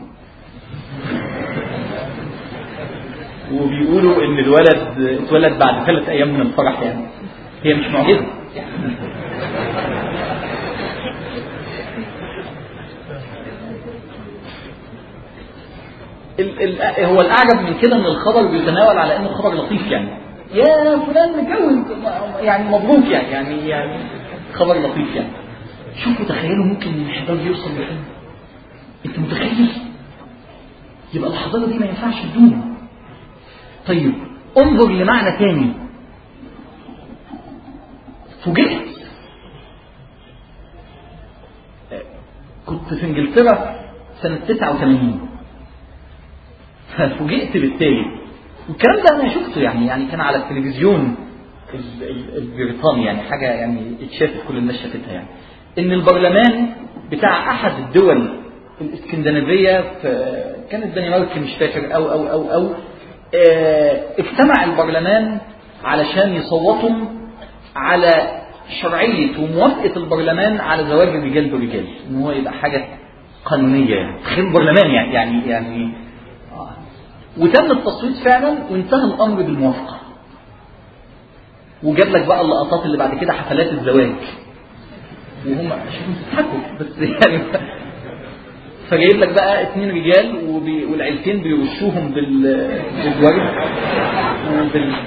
وبيقولوا ان الولد اتولد بعد ثلاث ايام من الفرح. يعني هي مش معجزة. ال ال هو الأعجب من كده ان الخبر بيتناول على انه خبر لطيف، يعني يا فلان متجوز يعني مبروك، يعني يعني يعني خبر لطيف. يعني شوفوا تخيلوا ممكن الحضاره يوصل لفين. انت متخيل؟ يبقى الحضاره دي ما ينفعش تدوم. طيب انظر لمعنى ثاني. فوجئت كنت في انجلترا سنة تسعة وثمانين، ففوجئت بالتالي، والكلام ده انا شفته يعني يعني كان على التلفزيون البريطاني، يعني حاجة يعني اتشافت كل الناس شافتها، يعني ان البرلمان بتاع احد الدول الاسكندنافية، في كانت الدنمارك مش فاكر او او او او اه اجتمع البرلمان علشان يصوتوا على شرعية وموافقة البرلمان على زواج الرجال برجال، ان هو يبقى حاجة قانونية. يعني تخيل البرلمان يعني يعني يعني آه. وتم التصويت فعلا وانتهى الامر بالموافقة. وجاب لك بقى اللقطات اللي بعد كده حفلات الزواج، وهم شوفوا بيضحكوا بس يعني، فجايب لك بقى اثنين رجال وبي... والعيلتين بيرشوهم بال... بالورد وبال...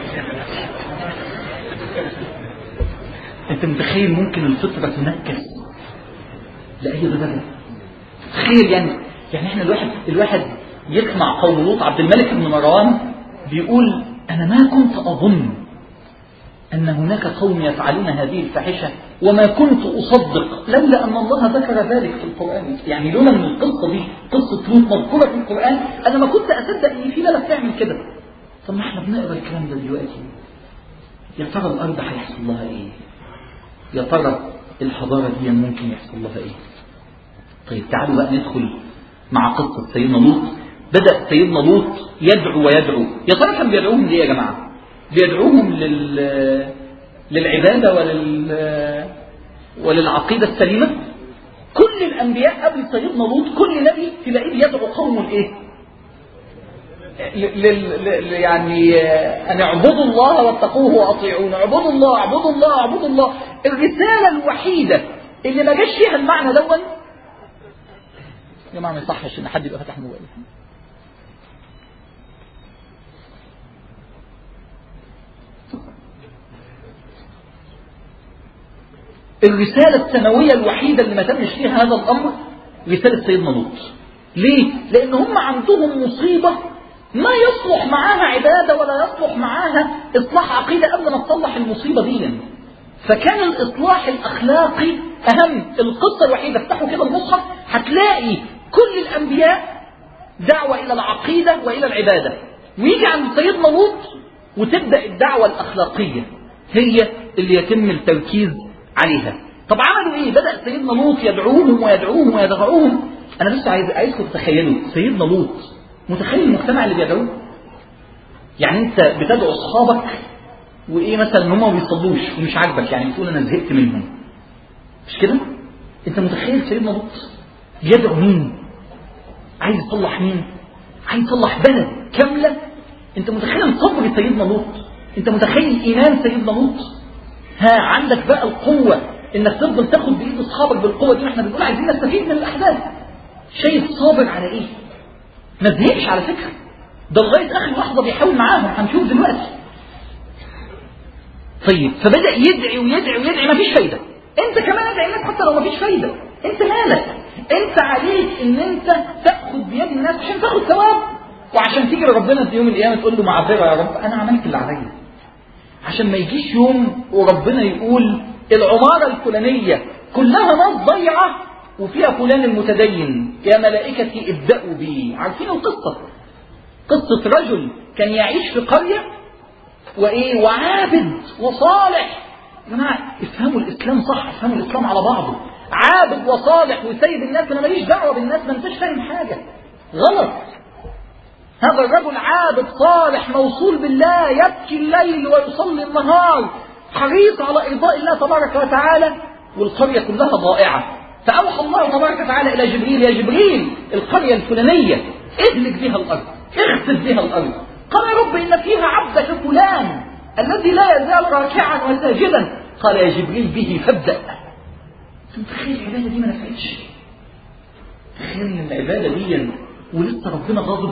انت متخيل ممكن الفطرة تنكس لأي درجة؟ تخيل يعني يعني احنا الواحد الواحد يسمع قول لوط. عبد الملك بن مروان بيقول انا ما كنت اظن ان هناك قوم يفعلون هذه الفاحشة وما كنت اصدق لولا ان الله ذكر ذلك في القرآن. يعني لولا ان القصة دي قصة لوط مذكورة في القرآن انا ما كنت اصدق ان في بلد تعمل كده. طب ما احنا بنقرا الكلام ده دلوقتي، يا ترى الارض هيحصل لها ايه؟ يا ترى الحضارة دي ممكن يحصل لها ايه؟ طيب تعالوا بقى ندخل مع قصة سيدنا لوط. بدأ سيدنا لوط يدعو ويدعو. يا ترى كان بيدعوهم ليه يا جماعة؟ بيدعوهم لل... للعبادة ولل... وللعقيدة السليمة. كل الأنبياء قبل سيدنا لوط كل نبي تلاقيه بيدعو قومه لإيه؟ لل... ل... يعني أن اعبدوا الله واتقوه وأطيعون. اعبدوا الله اعبدوا الله اعبدوا الله. الرسالة الوحيدة اللي ما جاش فيها المعنى دون، يا جماعة ما يصحش ان حد يبقى فتح موبايل. الرسالة السنوية الوحيدة اللي ما تمش فيها هذا الأمر رسالة سيدنا لوط. ليه؟ لأن هم عندهم مصيبة ما يصلح معاها عبادة ولا يصلح معاها إصلاح عقيدة قبل ما تصلح المصيبة دي. فكان الإصلاح الأخلاقي أهم. القصة الوحيدة افتحوا كده المصحف هتلاقي كل الأنبياء دعوة إلى العقيدة وإلى العبادة، ويجي عند سيدنا لوط وتبدأ الدعوة الأخلاقية هي اللي يتم التركيز عليها. طب عملوا إيه؟ بدأ سيدنا لوط يدعوهم ويدعوهم ويدعوهم. أنا بس عايز عايزكم تتخيلوا سيدنا لوط متخيل المجتمع اللي بيدعوه. يعني أنت بتدعو أصحابك وإيه مثلا هم ما بيصلوش ومش عاجبك، يعني تقول أنا زهقت منهم، مش كده؟ أنت متخيل سيدنا لوط يدعو مين؟ عايز يصلح مين؟ عايز يصلح بلد كاملة. انت متخيل صبر سيدنا لوط؟ انت متخيل ايمان سيدنا لوط؟ ها عندك بقى القوة انك تفضل تاخد بايد اصحابك بالقوة دي. احنا بنقول عايزين نستفيد من الاحداث. شايف صابر على ايه؟ ما زهقش على فكرة، ده لغاية اخر لحظة بيحاول معاهم، هنشوف دلوقتي. طيب فبدأ يدعي ويدعي ويدعي، ما فيش فايدة. انت كمان ادعي الناس حتى لو ما فيش فايدة. انت مالك؟ انت عليك ان انت تاخذ بيد الناس عشان تاخذ ثواب، وعشان تيجي لربنا في يوم القيامه تقول له معذره يا رب انا عملت اللي عليا، عشان ما يجيش يوم وربنا يقول العماره الفلانيه كلها ناس ضيعه وفيها فلان المتدين، يا ملائكتي ابدأوا بي. عارفين القصه؟ قصه رجل كان يعيش في قريه وايه وعابد وصالح. يا جماعه افهموا الاسلام صح، افهموا الاسلام على بعضه. عابد وصالح وسيد الناس، انا ماليش دعوه بالناس، ما انتش فاهم حاجه غلط. هذا الرجل عابد صالح موصول بالله، يبكي الليل ويصلي النهار، حريص على ارضاء الله تبارك وتعالى، والقريه كلها ضائعه. فاوحى الله تبارك وتعالى الى جبريل: يا جبريل القريه الفلانيه اهلك بها الارض، اخسف بها الارض. قال يا رب ان فيها عبدك فلان الذي لا يزال راكعا وساجدا. قال يا جبريل به فابدأ. تخيل العبادة دي ما نفعتش، تخيل ان العبادة دي ولسه ربنا غاضب.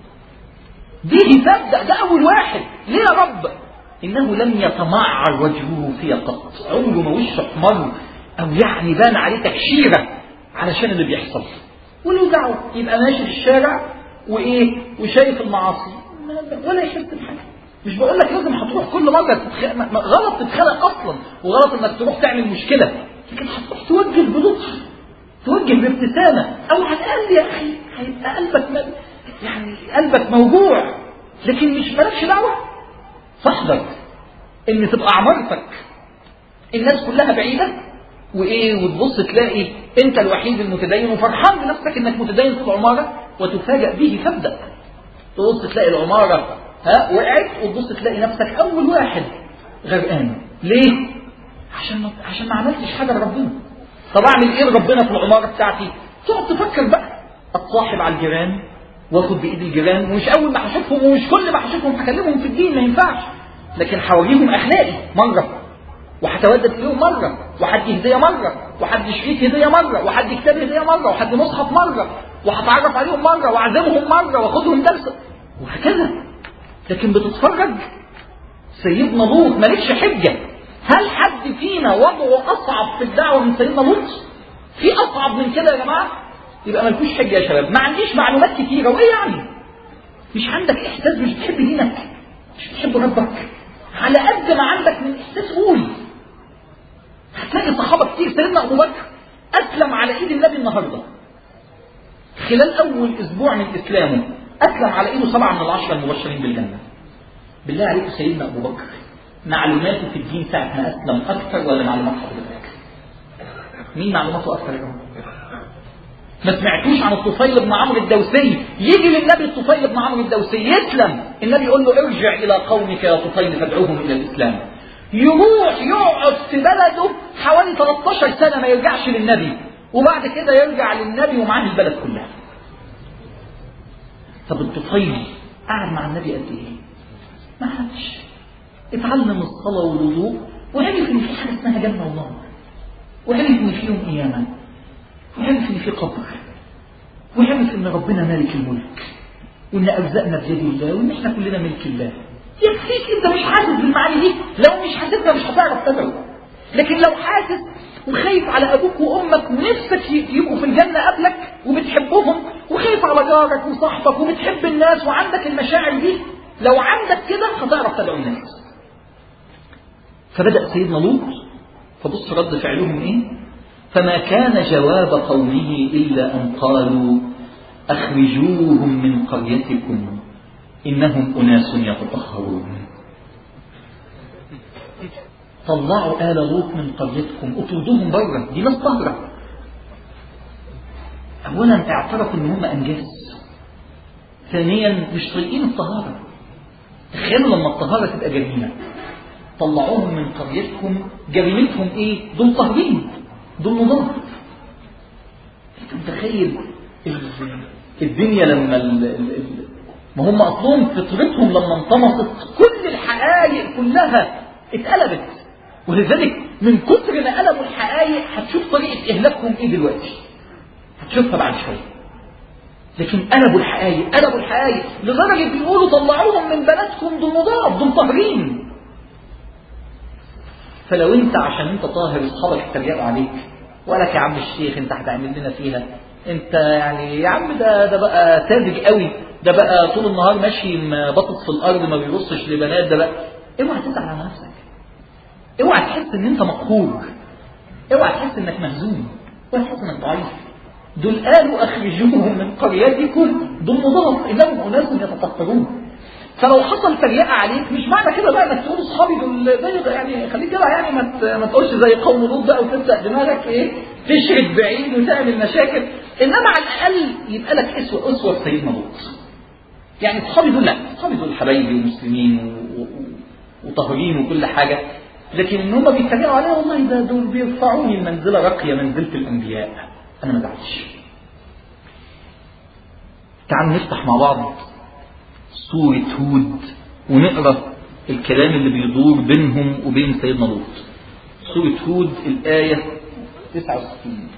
به فابدأ، ده اول واحد. ليه يا رب؟ انه لم يتمعر وجهه في قط، عمره ما وشه احمر او يعني بان عليه تكشيرة علشان اللي بيحصل، وله دعوة يبقى ماشي في الشارع وايه وشايف المعاصي ولا يحس بحاجة. مش بقول لك لازم هتروح كل مرة تتخ... غلط تتخلق اصلا، وغلط انك تروح تعمل مشكلة، لكن هتروح توجه بلطف، توجه بابتسامة، او على الاقل يا اخي هيبقى قلبك م... يعني قلبك موجوع، لكن مش مالكش دعوة. فاحذر ان تبقى عمارتك الناس كلها بعيدة وايه وتبص تلاقي انت الوحيد المتدين وفرحان بنفسك انك متدين في العمارة، وتفاجأ به فابدأ. تبص تلاقي العمارة ها وقعت، وتبص تلاقي نفسك اول واحد غرقان. ليه؟ عشان ما عشان ما عملتش حاجه لربنا. طب اعمل ايه لربنا في العماره بتاعتي؟ تقعد تفكر بقى، اتصاحب على الجيران واخد بايد الجيران، ومش اول ما هشوفهم ومش كل ما هشوفهم هكلمهم في الدين، ما ينفعش، لكن هوريهم اخلاقي مره، وهتودد فيهم مره، وحد هديه مره، وحد شريك هديه مره، وحد كتاب هديه مره، وحد مصحف مره، وهتعرف عليهم مره، واعزمهم مره، واخدهم درس، وهكذا. لكن بتتفرج. سيدنا لوط مالكش حجة. هل حد فينا وضعه أصعب في الدعوة من سيدنا لوط؟ في أصعب من كده يا جماعة؟ يبقى مالكوش حجة يا شباب. ما عنديش معلومات كتيرة، وإيه يعني؟ مش عندك إحساس، مش بتحب دينك، مش بتحب ربك، على قد ما عندك من إحساس قول. هتلاقي صحابة كتير. سيدنا أبو بكر أسلم على إيد النبي النهاردة، خلال أول أسبوع من إسلامه أسلم على إيده سبعة من العشرة المبشرين بالجنة. بالله عليكم سيدنا أبو بكر معلوماته في الدين ساعة ما أسلم أكثر ولا معلومات حضرتك؟ مين معلوماته أكثر يا جماعة؟ ما سمعتوش عن الطفيل بن عمرو الدوسي يجي للنبي الطفيل بن عمرو الدوسي يسلم، النبي يقول له ارجع إلى قومك يا طفيل فادعوهم إلى الإسلام. يروح يقعد في بلده حوالي ثلاثة عشر سنة ما يرجعش للنبي، وبعد كده يرجع للنبي ومعاه البلد كلها. طب الطفيل قعد مع النبي قد ايه؟ ما عادش. اتعلم الصلاة والوضوء، وعرف ان في حاجة اسمها جنة ونار، وعرف ان في يوم قيامة، وعرف ان في قبر، وعرف ان ربنا مالك الملك، وان ارزقنا بيد الله، وان احنا كلنا ملك الله. يكفيك انت مش حاسس بالمعاني دي. لو مش حاسسها مش هتعرف تدعو، لكن لو حاسس وخايف على ابوك وامك ونفسك يبقوا في الجنة قبلك وبتحبهم، وخايف على جارك وصاحبك وبتحب الناس وعندك المشاعر دي، لو عندك كده هتعرف تدعو الناس. فبدأ سيدنا لوط، فبص رد فعلهم ايه؟ فما كان جواب قومه إلا أن قالوا أخرجوهم من قريتكم إنهم أناس يتطهرون. طلعوا آل لوط من قريتكم، اطردوهم برا، دي ناس طاهرة. أولا اعترفوا إن هم أنجاز، ثانيا مش طايقين الطهارة. تخيلوا لما الطهارة تبقى جريمة، طلعوهم من قريتكم، جريمتهم ايه؟ دول طاهرين، دول نضاف. انت متخيل الدنيا لما ال ال ما هم اصلهم فطرتهم لما انطمست كل الحقائق كلها اتقلبت، ولذلك من كتر ما قلبوا الحقائق هتشوف طريقة اهلاكهم ايه دلوقتي، هتشوفها بعد شوية. لكن قلبوا الحقائق، قلبوا الحقائق لدرجة بيقولوا طلعوهم من بلدكم، دول نضاف، دول طاهرين. فلو انت عشان انت طاهر اصحابك اتريقوا عليك، ولك يا عم الشيخ انت هتعمل لنا فيها انت يعني يا عم ده ده بقى ساذج قوي، ده بقى طول النهار ماشي باطط في الارض ما بيبصش لبنات، ده بقى اوعى تزعل على نفسك، اوعى تحس ان انت مقهور، اوعى تحس انك مهزوم، اوعى تحس انك ضعيف. دول قالوا اخرجوهم من قريتكم، دول مضاف انهم اناس يتطهرون. فلو حصل تريقه عليك مش معنى كده بقى انك تقول اصحابي دول زي يعني خليك كده يعني ما ما تقولش زي قوم لوط بقى وتبدا دماغك ايه تشرد بعيد وتعمل مشاكل، انما على الاقل يبقى لك اسوه اسوه سيدنا لوط. يعني اصحابي دول لا، اصحابي دول حبايبي ومسلمين وطاهرين وكل حاجه، لكن ان هم بيتريقوا عليا والله ده دول بيرفعوني المنزله راقيه منزله الانبياء، انا ما زعلتش. تعالوا نفتح مع بعض سورة هود ونقرأ الكلام اللي بيدور بينهم وبين سيدنا لوط. سورة هود الآية تسعة وستين.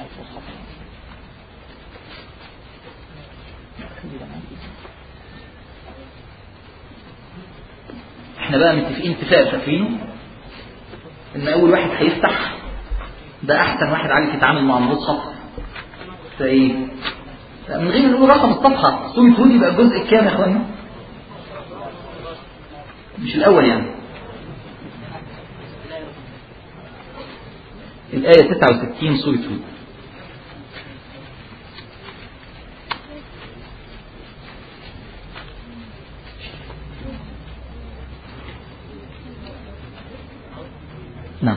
احنا بقى متفقين اتفاق فاكرينه ان اول واحد هيفتح ده احسن واحد عارف يتعامل مع المصحف. فايه من غير ما نقول رقم الصفحة، سورة هود يبقى الجزء الكام يا اخوانا؟ مش الأول يعني. الآية تسعة وستين سورة هود. نعم.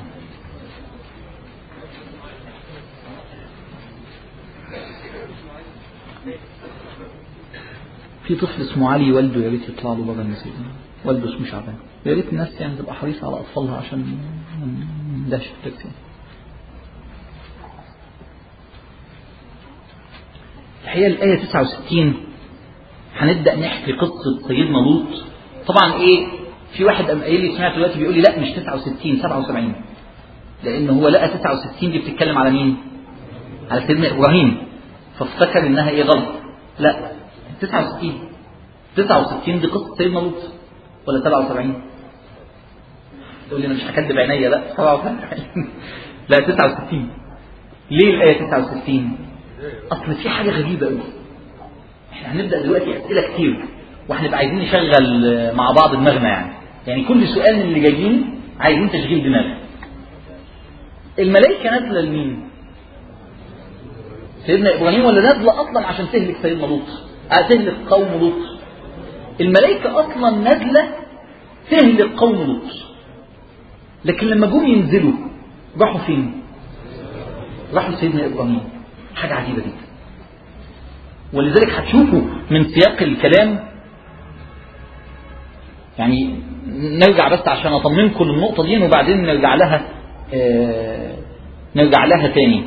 في طفل اسمه علي والده يا ريت يطلع له بره المسجد، والده اسمه شعبان، يا ريت الناس يعني تبقى حريصة على أطفالها عشان ما ندهش في التكسير. الحقيقة الآية تسعة وستين هنبدأ نحكي قصة سيدنا لوط. طبعا إيه في واحد قام قايل لي سمعت دلوقتي بيقول لي لا مش تسعة وستين سبعة وسبعين، لأن هو لقى تسعة وستين دي بتتكلم على مين؟ على سيدنا إبراهيم، فافتكر إنها إيه غلط. لا تسعة وستين تسعة وستين دي قصة سيدنا لوط ولا سبعة وسبعين؟ تقول لي أنا مش هكذب عينيا، لا سبعة وسبعين لا تسعة وستين. ليه الآية تسعة وستين؟ أصل في حاجة غريبة قوي. احنا هنبدأ دلوقتي أسئلة كتير وهنبقى عايزين نشغل مع بعض دماغنا يعني يعني كل سؤال من اللي جايين عايزين تشغيل دماغ. الملائكة نازلة لمين؟ سيدنا إبراهيم ولا نازلة أصلا عشان تهلك سيدنا لوط؟ تهلك قوم لوط. الملائكة أصلا نازلة تهلك قوم لوط، لكن لما جم ينزلوا راحوا فين؟ راحوا سيدنا إبراهيم. حاجة عجيبة جدا، ولذلك هتشوفوا من سياق الكلام يعني. نرجع بس عشان أطمنكم للنقطة دي وبعدين نرجع لها آه نرجع لها تاني.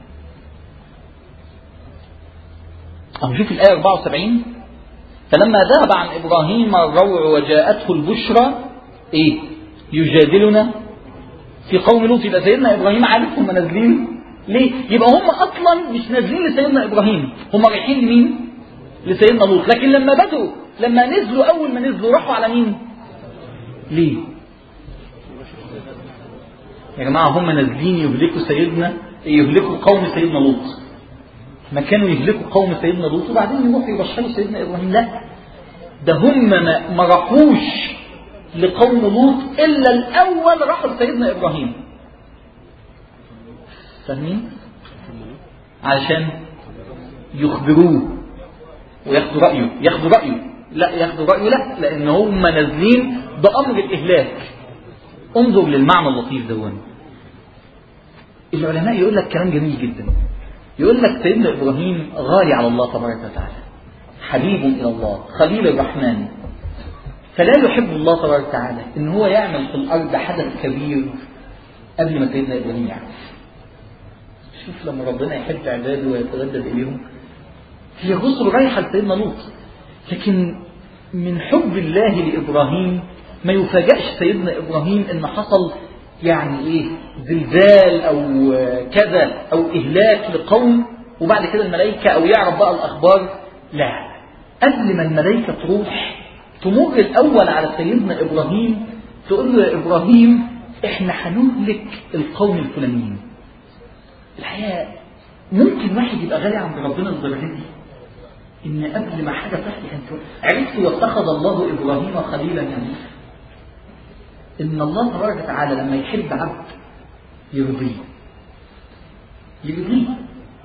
أهو شوف الآية أربعة وسبعين. فلما ذهب عن إبراهيم الروع وجاءته البشرى إيه يجادلنا في قوم لوط. يبقى سيدنا إبراهيم عارف هم نازلين ليه. يبقى هم أصلا مش نازلين لسيدنا إبراهيم، هم رايحين لمين؟ لسيدنا لوط. لكن لما بدوا لما نزلوا أول ما نزلوا راحوا على مين؟ ليه يا جماعة؟ هم نازلين يهلكوا سيدنا يهلكوا قوم سيدنا لوط. ما كانوا يهلكوا قوم سيدنا لوط وبعدين يروحوا يبشروا سيدنا إبراهيم. لا، ده هم ما, ما راحوش لقوم لوط إلا الأول راحوا لسيدنا إبراهيم. فاهمين؟ علشان يخبروه وياخدوا رأيه. ياخدوا رأيه لا ياخدوا رأيه لا لأن هم نازلين بأمر الإهلاك. انظر للمعنى اللطيف دون. العلماء يقول لك كلام جميل جدا، يقول لك سيدنا إبراهيم غالي على الله تبارك وتعالى، حبيب إلى الله، خليل الرحمن، فلا يحب الله تبارك وتعالى إن هو يعمل في الأرض حدث كبير قبل ما سيدنا إبراهيم يعرف. شوف لما ربنا يحب عباده ويتردد إليهم. هي الرسل رايحة لسيدنا لوط، لكن من حب الله لإبراهيم ما يفاجئش سيدنا إبراهيم إن حصل يعني إيه زلزال أو كذا أو إهلاك لقوم وبعد كده الملائكة أو يعرف بقى الأخبار. لا، قبل ما الملائكة تروح تمر الأول على سيدنا إبراهيم تقول له يا إبراهيم إحنا هنهلك القوم الفلانيين. الحقيقة ممكن واحد يبقى غالي عند ربنا للدرجة دي إن قبل ما حاجة تحصل كانت عرفت واتخذ الله إبراهيم خليلا. يعني إن الله تبارك وتعالى لما يحب عبد يرضيه يرضيه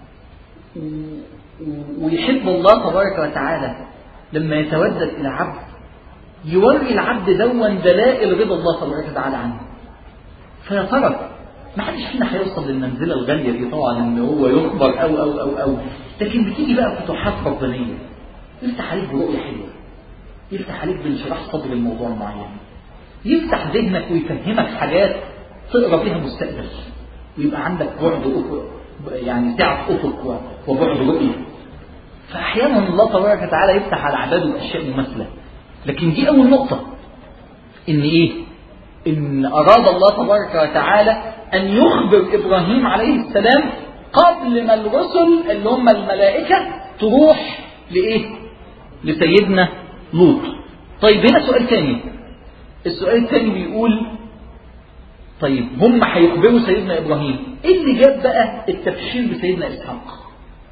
ويحب الله تبارك وتعالى لما يتودد إلى عبد يوري العبد دون دلائل رضا الله تبارك وتعالى عنه. فيا ترى ما حدش فينا هيوصل للمنزله الغاليه دي طبعا ان هو يخبر او او او او لكن بتيجي بقى فتوحات ربانيه يفتح عليك برؤيه حلوه، يفتح عليك بانشراح صدر الموضوع معين، يفتح ذهنك ويفهمك حاجات تقرا بيها مستقبل ويبقى عندك بعد افق، يعني سعه افق وبعد رؤيه. فاحيانا الله تبارك وتعالى يفتح على عباده اشياء مماثله. لكن دي اول نقطه، ان ايه؟ ان اراد الله تبارك وتعالى ان يخبر ابراهيم عليه السلام قبل ما الرسل اللي هم الملائكه تروح لايه؟ لسيدنا لوط. طيب هنا سؤال ثاني، السؤال الثاني بيقول طيب هم هيخبروا سيدنا ابراهيم، ايه اللي جاب بقى التبشير بسيدنا اسحاق؟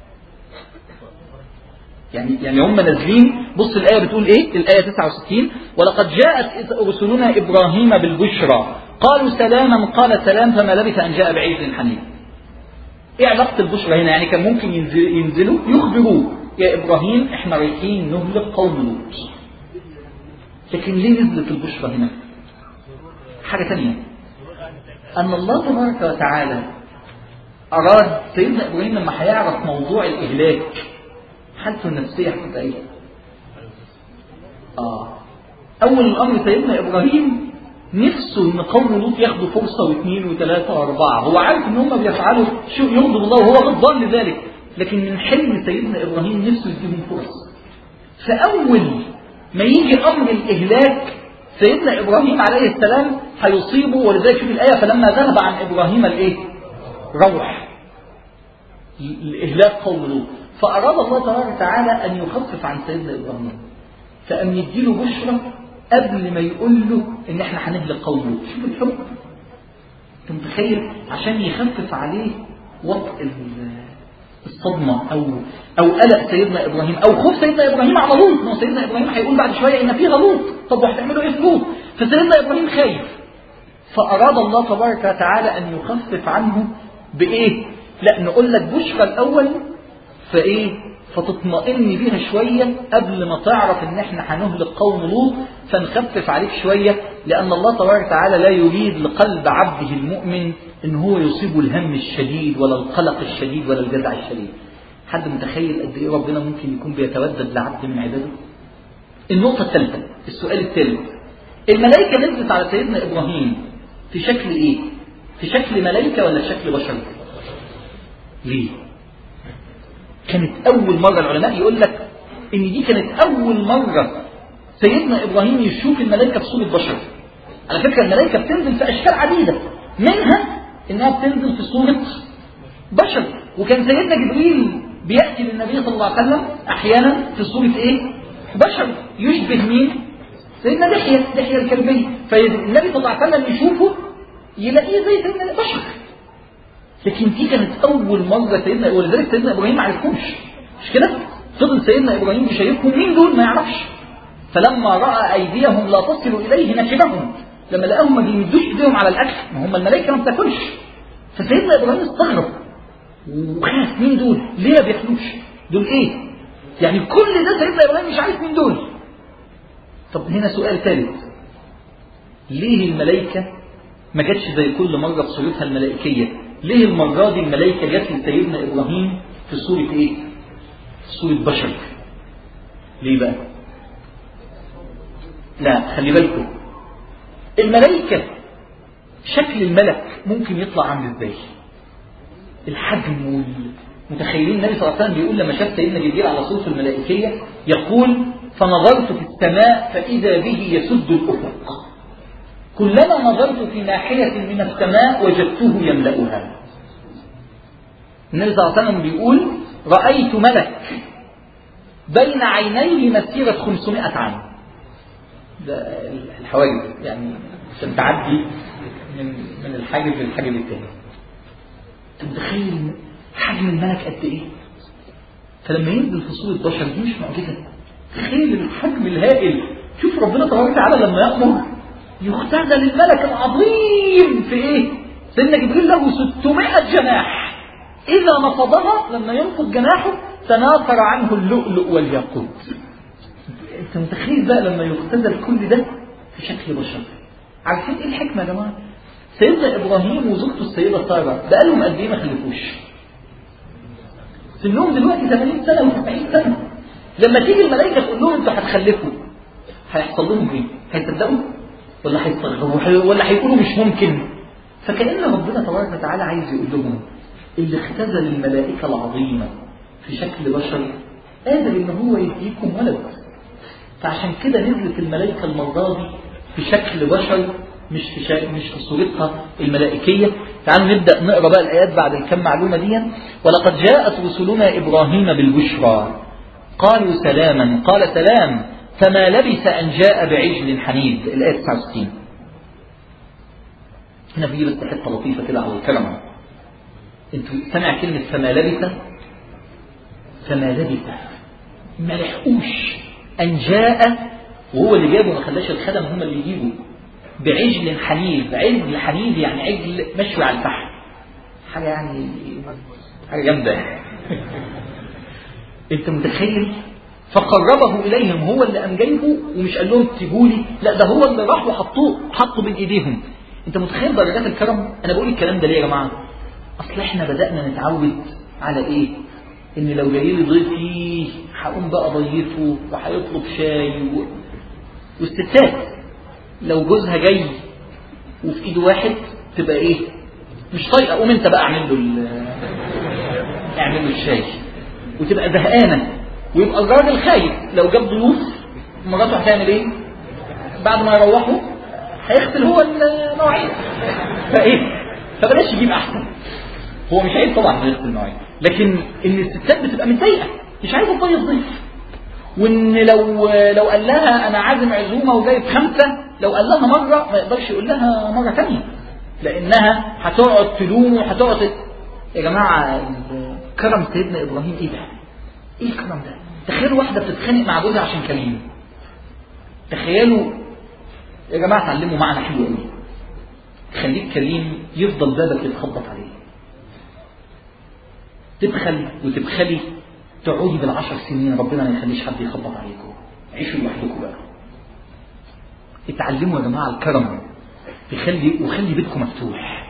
يعني يعني هم نازلين، بص الآية بتقول إيه؟ الآية تسعة وستين: ولقد جاءت رسلنا إبراهيم بالبشرى قالوا سلاما قال سلام فما لبث أن جاء بعجل حنيذ. إيه علاقة البشرى هنا؟ يعني كان ممكن ينزل ينزلوا يخبروه يا إبراهيم إحنا رايحين نهلك قوم لوط. لكن ليه نزلت البشرى هنا؟ حاجة ثانية، أن الله تبارك وتعالى أراد سيدنا إبراهيم لما هيعرف موضوع الإهلاك حالته النفسية هتبقى ايه؟ آه أول الأمر سيدنا إبراهيم نفسه إن قوم لوط ياخدوا فرصة واثنين وثلاثة وأربعة، هو عارف إن هم بيفعلوا شيء يغضب الله وهو غضبان لذلك، لكن من حلم سيدنا إبراهيم نفسه يديهم فرصة. فأول ما يجي أمر الإهلاك سيدنا إبراهيم عليه السلام هيصيبه، ولذلك شوف الآية: فلما ذهب عن إبراهيم الإيه؟ روح الإهلاك قوم لوط. فأراد الله تبارك وتعالى أن يخفف عن سيدنا إبراهيم، فأن يديله بشرى قبل ما يقول له إن إحنا هنهلك قوم لوط. شوف الحب، أنت متخيل؟ عشان يخفف عليه وطء الصدمة أو أو قلق سيدنا إبراهيم أو خوف سيدنا إبراهيم على لوط. ما سيدنا إبراهيم هيقول بعد شوية إن فيها لوط، طب وهتعملوا إيه في لوط؟ فسيدنا إبراهيم خايف، فأراد الله تبارك وتعالى أن يخفف عنه بإيه؟ لا نقول لك بشرى الأول فايه فتطمئن بيها شوية قبل ما تعرف ان احنا هنهلك قوم لوط، فنخفف عليك شوية، لان الله تبارك وتعالى لا يريد لقلب عبده المؤمن ان هو يصيبه الهم الشديد ولا القلق الشديد ولا الجزع الشديد. حد متخيل قد ايه ربنا ممكن يكون بيتودد لعبد من عباده؟ النقطة الثالثة، السؤال الثالث: الملائكة نزلت على سيدنا ابراهيم في شكل ايه؟ في شكل ملائكة ولا في شكل بشر؟ ليه؟ كانت أول مرة العلماء يقول لك إن دي كانت أول مرة سيدنا إبراهيم يشوف الملائكة في صورة بشر. على فكرة الملائكة بتنزل في أشكال عديدة، منها إنها بتنزل في صورة بشر، وكان سيدنا جبريل بيأتي للنبي صلى الله عليه وسلم أحيانا في صورة إيه؟ بشر، يشبه مين؟ سيدنا دحية دحية الكلبية، فالنبي صلى الله عليه وسلم يشوفه يلاقيه زي سيدنا بشر. لكن دي كانت أول مرة سيدنا، ولذلك سيدنا إبراهيم ما عرفهمش، مش كده؟ فضل سيدنا إبراهيم يشايفهم مين دول ما يعرفش، فلما رأى أيديهم لا تصل إليه نكبهم، لما لقاهم ما بيمدوش إيديهم على الأكل، ما هم الملائكة ما بتاكلش، فسيدنا إبراهيم استغرب وخاف، مين دول؟ ليه ما بياكلوش؟ دول إيه؟ يعني كل ده سيدنا إبراهيم مش عارف مين دول. طب هنا سؤال ثالث: ليه الملائكة ما جاتش زي كل مرة بصورتها الملائكية؟ ليه المرة دي الملائكة جت لسيدنا إبراهيم في صورة إيه؟ في صورة بشر. ليه بقى؟ لا خلي بالكم، الملائكة شكل الملك ممكن يطلع عامل ازاي؟ الحجم. متخيلين النبي صلى الله عليه وسلم بيقول لما شاف سيدنا جبريل على صورته الملائكية يقول: فنظرت في السماء فإذا به يسد الأفق، كلما نظرت في ناحية من السماء وجدته يملأها. النبي صلى الله عليه وسلم بيقول: رأيت ملك بين عينيه مسيرة خمسمائة عام. ده الحواجز يعني عشان تعدي من من الحاجز للحاجز الثاني. انت متخيل حجم الملك قد ايه؟ فلما ينزل في صورة بشر دي مش معجزة. تخيل الحجم الهائل. شوف ربنا تبارك وتعالى لما يأمر يختزل الملك العظيم في ايه؟ سيدنا جبريل له ستمائة جناح، إذا نفضها لما ينفض جناحه تناثر عنه اللؤلؤ والياقوت. انت متخيل بقى لما يختزل كل ده في شكل بشر؟ عارفين ايه الحكمة يا جماعة؟ سيدنا إبراهيم وزوجته السيدة سارة بقالهم قد ايه ما خلفوش؟ سنهم دلوقتي ثمانين سنة وسبعين سنة. لما تيجي الملائكة تقول لهم انتوا هتخلفوا، هيحصل لهم ايه؟ هيصدقوا ولا هيستغربوا ولا هيقولوا مش ممكن؟ فكأن ربنا تبارك وتعالى عايز يقول لهم اللي اختزل الملائكة العظيمة في شكل بشر قادر ان هو يديكم ولد. فعشان كده نزلت الملائكة المرة دي في شكل بشر، مش في شا... مش في صورتها الملائكية. تعالوا نبدأ نقرأ بقى الآيات بعد الكم معلومة دي. ولقد جاءت رسلنا إبراهيم بالبشرى قالوا سلاما قال سلام فما لبث أن جاء بعجل حنيذ. الآية تسعة وستين. هنا في بس حتة لطيفة كده على الكلمة. انتوا سمع كلمة فما لبث؟ فما لبث ما لحقوش أن جاء، وهو اللي جابه، ما خلاش الخدم هم اللي يجيبوا، بعجل حنيذ. عجل حنيذ يعني عجل مشوي على الفحم، حاجة يعني حاجة جامدة. انت متخيل؟ فقربه إليهم، هو اللي قام جايبه ومش قال لهم تجيبوا لي، لا ده هو اللي راح وحطوه حطوا بين ايديهم. انت متخيل درجات الكرم؟ انا بقول الكلام ده ليه يا جماعة؟ اصل احنا بدأنا نتعود على ايه؟ ان لو جاي لي ضيفي هقوم بقى ضيفه وهيطلب شاي و... والستات لو جوزها جاي وفي ايده واحد تبقى ايه؟ مش طايقه، قوم انت بقى اعمل له ال... اعمل له الشاي، وتبقى زهقانه. ويبقى الراجل خايف لو جاب ضيوف مراته هتعمل ايه؟ بعد ما يروحوا هيغسل هو المواعين. فايه؟ فبلاش يجيب احسن. هو مش عيب طبعا يغسل المواعين، لكن ان الستات بتبقى متضايقه مش عايزه تضيف ضيف. وان لو لو قال لها انا عازم عزومه وجايب خمسه، لو قال لها مره ما يقدرش يقول لها مره ثانيه، لانها هتقعد تلوم وهتقعد. يا جماعه كرم سيدنا ابراهيم ايه ده؟ ايه الكرم ده؟ تخيلوا واحده بتتخانق مع جوزها عشان كريم. تخيلوا يا جماعه اتعلموا معنى حلو قوي. خليك كريم يفضل بابك يتخبط عليه. تبخل وتبخلي تقعدي بالعشر سنين ربنا ما يخليش حد يخبط عليكم، عيشوا لوحدكم بقى. اتعلموا يا جماعه الكرم، تخلي وخلي بيتكم مفتوح.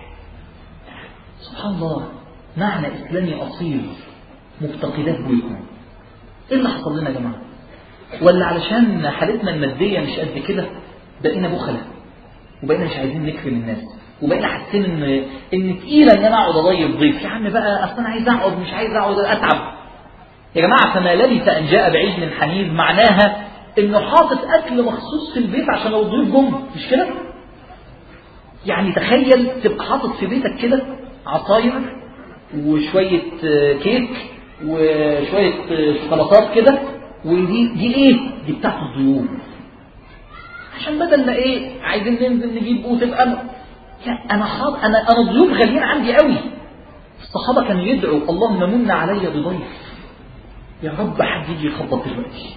سبحان الله، معنى اسلامي اصيل مفتقدات بيوتنا. ايه اللي حصل لنا يا جماعه؟ ولا علشان حالتنا الماديه مش قد كده بقينا بخله وبقينا مش عايزين نكرم الناس، وبقينا حاسين ان ان تقيله ان انا اقعد اضيف ضيف. يا عم بقى اصل انا عايز اقعد مش عايز اقعد اتعب. يا جماعه فما لبث ان جاء بعجل حنيذ معناها انه حاطط اكل مخصوص في البيت عشان لو الضيوف جم، مش كده؟ يعني تخيل تبقى حاطط في بيتك كده عصاير وشويه كيك وشويه شوكولاتات كده، ودي دي ايه؟ دي بتاعت الضيوف، عشان بدل ما ايه عايزين ننزل نجيب قوت الامر. انا حاط انا انا ضيوف غاليين عندي قوي. الصحابه كانوا يدعوا اللهم من علي بضيف، يا رب حد يجي يخبط دلوقتي.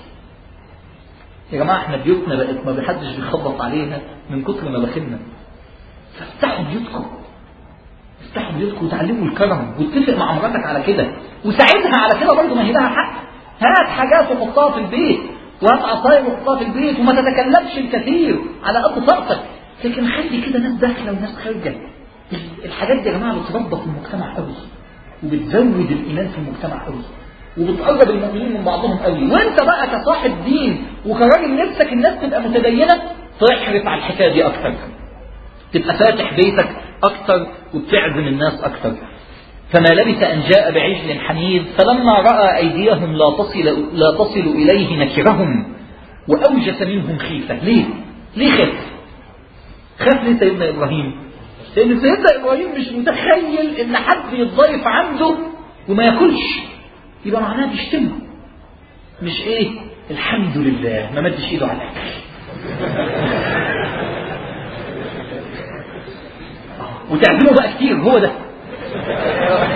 يا جماعه احنا بيوتنا بقت ما بحدش بيخبط عليها من كتر ما بخلنا. فافتحوا بيوتكم، افتحوا بيوتكم وتعلموا الكرم، واتفق مع مراتك على كده وساعدها على كده برضه، ما هي لها حق. هات حاجات وحطها في البيت، وهات عصاير وحطها في البيت، وما تتكلمش الكثير على قد طاقتك، لكن خلي كده ناس داخله وناس خارجه. الحاجات دي يا جماعه بتربط المجتمع قوي، وبتزود الايمان في المجتمع قوي، وبتقرب المؤمنين من بعضهم قوي. وانت بقى كصاحب دين وكراجل نفسك الناس تبقى متدينه، تحرص على الحكايه دي اكتر، تبقى فاتح بيتك اكتر وبتعزم الناس اكتر. فما لبث ان جاء بعجل حنيذ فلما راى ايديهم لا تصل لا تصل اليه نكرهم واوجس منهم خيفه. ليه؟ ليه خاف؟ خاف ليه سيدنا ابراهيم؟ لان سيدنا ابراهيم مش متخيل ان حد يتضايف عنده وما ياكلش، يبقى معناه بيشتمه. مش ايه الحمد لله ما مدش ايده على الاكل. وتعزمه بقى كتير، هو ده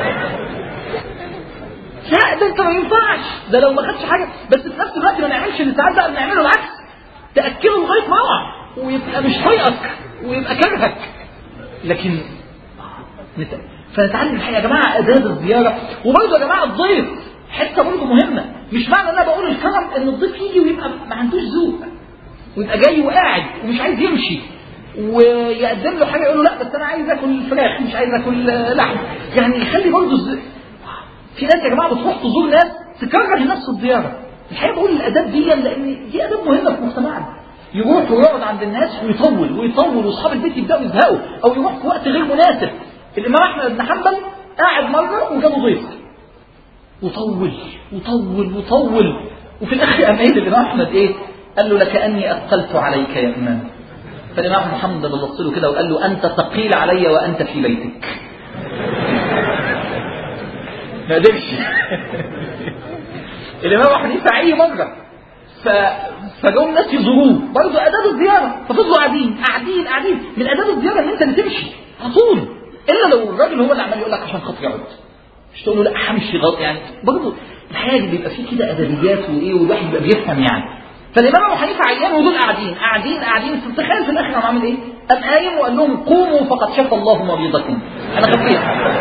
انت ما ينفعش ده لو ما خدش حاجه، بس في نفس الوقت ما نعملش اللي ساعات بقى بنعمله العكس، تاكله لغايه ما يقع ويبقى مش طايقك ويبقى كرهك. لكن فنتعلم الحقيقه يا جماعه اداب الزياره. وبرضه يا جماعه الضيف حته برضه مهمه، مش معنى ان انا بقول الكرم ان الضيف يجي ويبقى ما عندوش ذوق ويبقى جاي وقاعد ومش عايز يمشي، ويقدم له حاجه يقول له لا بس انا عايز اكل فراخ مش عايز اكل لحم. يعني يخلي برضه الز... في ناس يا جماعه بتروح تزور ناس تكره نفس الزياره. الحقيقه بقول الاداب دي لان دي اداب مهمه في مجتمعنا. يروح ويقعد عند الناس ويطول ويطول واصحاب البيت يبداوا يزهقوا، او يروح في وقت غير مناسب. الامام احمد بن حنبل قاعد مره وجابوا ضيف وطول وطول وطول، وفي الاخر قام قايل الامام احمد ايه؟ قال له لكاني اثقلت عليك يا امام. فالامام محمد بص له كده وقال له انت ثقيل علي وانت في بيتك. ما قدرش. الامام ابو حنيفه عي مره ف... فجاءوا الناس يزوروه برضه اداب الزياره، ففضلوا قاعدين قاعدين قاعدين. من اداب الزياره ان انت اللي تمشي على طول، الا لو الراجل هو اللي عمال يقول لك عشان خاطر يقعد، مش تقول له لا همشي غلط. يعني برضه الحياه دي بيبقى فيه كده ادبيات وايه، والواحد بيبقى بيفهم يعني. فالامام ابو حنيفه عيان ودول قاعدين قاعدين قاعدين، تتخيل في الاخر قام عامل ايه؟ قام قايم وقال لهم قوموا فقد شفى الله مريضكم. انا خفيت.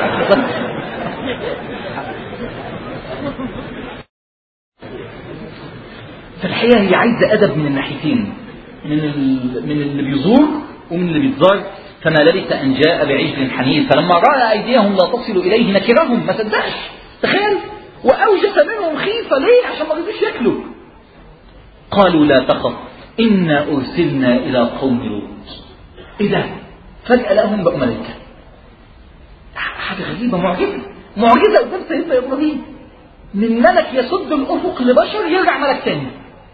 فالحقيقه هي عايزه ادب من الناحيتين، من من اللي بيزور ومن اللي بيتزار. فما لبث ان جاء بعجل حنيذ فلما راى ايديهم لا تصل اليه نكرهم. ما صدقش، تخيل، واوجس منهم خيفه. ليه؟ عشان ما رضوش ياكلوا. قالوا لا تخف انا ارسلنا الى قوم لوط. ايه ده؟ فجاه لهم بقوا ملائكه. حاجه غريبه، معجزه معجزه قدام سيدنا ابراهيم. من ملك يسد الافق لبشر يرجع ملك تاني.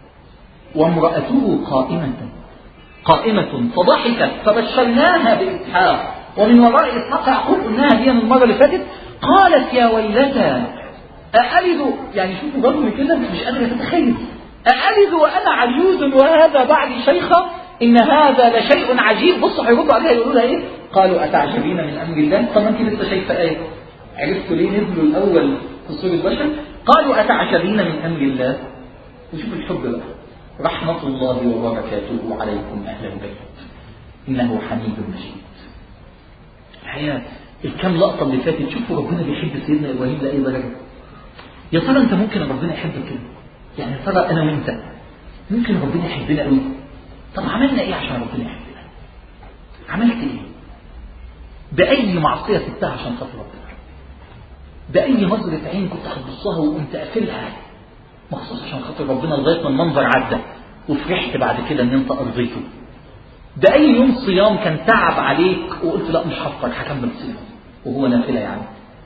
وامرأته قائمة قائمة فضحكت فبشرناها بإسحاق ومن وراء إسحاق يعقوب. قلناها دي من المرة اللي فاتت. قالت يا ويلتى أألد، يعني شوفوا برضه كده مش قادرة تتخيل، أألد وأنا عجوز وهذا بعدي شيخة إن هذا لشيء عجيب. بصوا هيردوا عليها يقولوا لها إيه؟ قالوا أتعجبين من أمر الله. طب أنت لسه شايفة آية؟ عرفتوا ليه نزلوا الأول في سورة البشر؟ قالوا أتعجبين من أمر الله. وشوفوا الحب بقى، رحمة الله وبركاته عليكم أهل البيت إنه حميد مجيد. الحقيقة الكام لقطة اللي فاتت شوفوا ربنا بيحب سيدنا إبراهيم لأي درجة. يا ترى أنت ممكن ربنا يحبك كده؟ يعني يا ترى أنا وأنت ممكن ربنا يحبنا قوي؟ طب عملنا إيه عشان ربنا يحبنا؟ عملت إيه؟ بأي معصية سبتها عشان خاطر ربنا؟ بأي نظرة عين كنت هتبصها وقمت قافلها مخصوص عشان خاطر ربنا لغايه ما المنظر عدى وفرحت بعد كده ان انت قضيته؟ ده اي يوم صيام كان تعب عليك وقلت لا مش هفطر هكمل صيام وهو نافله يعني؟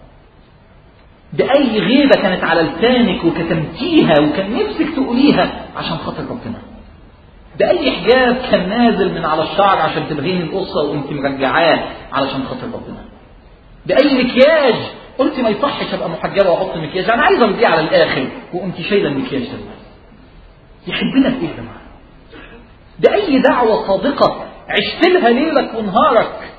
ده اي غيبه كانت على لسانك وكتمتيها وكان نفسك تقوليها عشان خاطر ربنا؟ ده اي حجاب كان نازل من على الشعر عشان تبهين القصه وانت مرجعاه علشان خاطر ربنا؟ ده اي مكياج قلت ما يصحش ابقى محجبه واحط مكياج، انا عايزه ارضيه على الاخر وقمت شايله المكياج ده. يحبنا في ايه يا جماعه؟ ده اي دعوه صادقه عشت لها ليلك ونهارك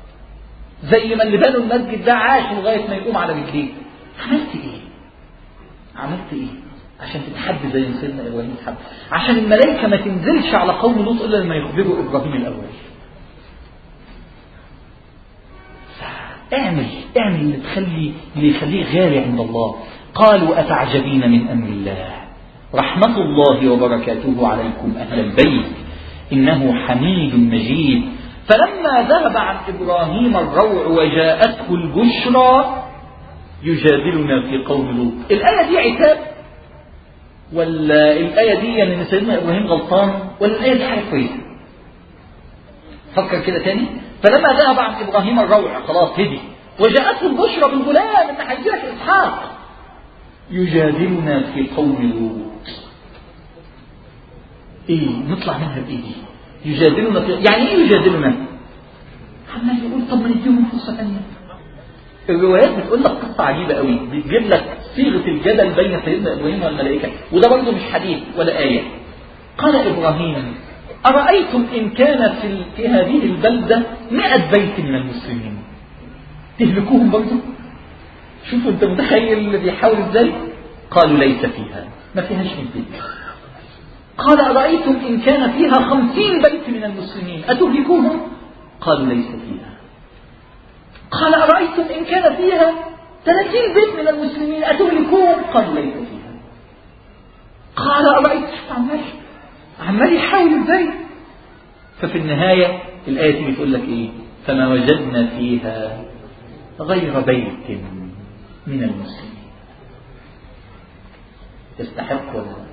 زي ما اللي بنوا المسجد ده عاش لغايه ما يقوم على رجليه. عملت ايه؟ عملت ايه عشان تتحب زي ما سيدنا ابراهيم اتحب؟ عشان الملائكه ما تنزلش على قوم لوط الا لما يخبروا ابراهيم الاول. اعمل اعمل اللي تخلي اللي يخليه غالي عند الله. قالوا أتعجبين من أمر الله رحمة الله وبركاته عليكم أهل البيت إنه حميد مجيد. فلما ذهب عن إبراهيم الروع وجاءته البشرى يجادلنا في قوم لوط. الآية دي عتاب ولا الآية دي يعني سيدنا إبراهيم غلطان ولا الآية دي حاجة كويسة؟ فكر كده تاني. فلما ذهب عن إبراهيم الروع خلاص هدي وجاءته البشرى بالغلام إن هيجيلك إسحاق يجادلنا في قوم لوط. إيه نطلع منها بإيه دي؟ يجادلنا في يعني إيه يجادلنا؟ عمال يقول طب ما نديهم فرصة ثانية. الروايات بتقول لك قصة عجيبة قوي، بتجيب لك صيغة الجدل بين سيدنا إبراهيم والملائكة، وده برضه مش حديث ولا آية. قال إبراهيم أرأيتم إن كان في, في هذه البلدة مئة بيت من المسلمين تهلكوهم برضه؟ شوفوا أنت متخيل اللي بيحاول إزاي؟ قالوا ليس فيها، ما فيهاش من بيت. قال أرأيتم إن كان فيها خمسين بيت من المسلمين أتهلكوهم؟ قالوا ليس فيها. قال أرأيتم إن كان فيها ثلاثين بيت من المسلمين أتهلكوهم؟ قالوا ليس فيها. قال أرأيتم، عمال عمال يحاول ازاي. ففي النهاية الآية تيجي تقول لك إيه؟ فما وجدنا فيها غير بيت من المسلمين. يستحق ولا لا؟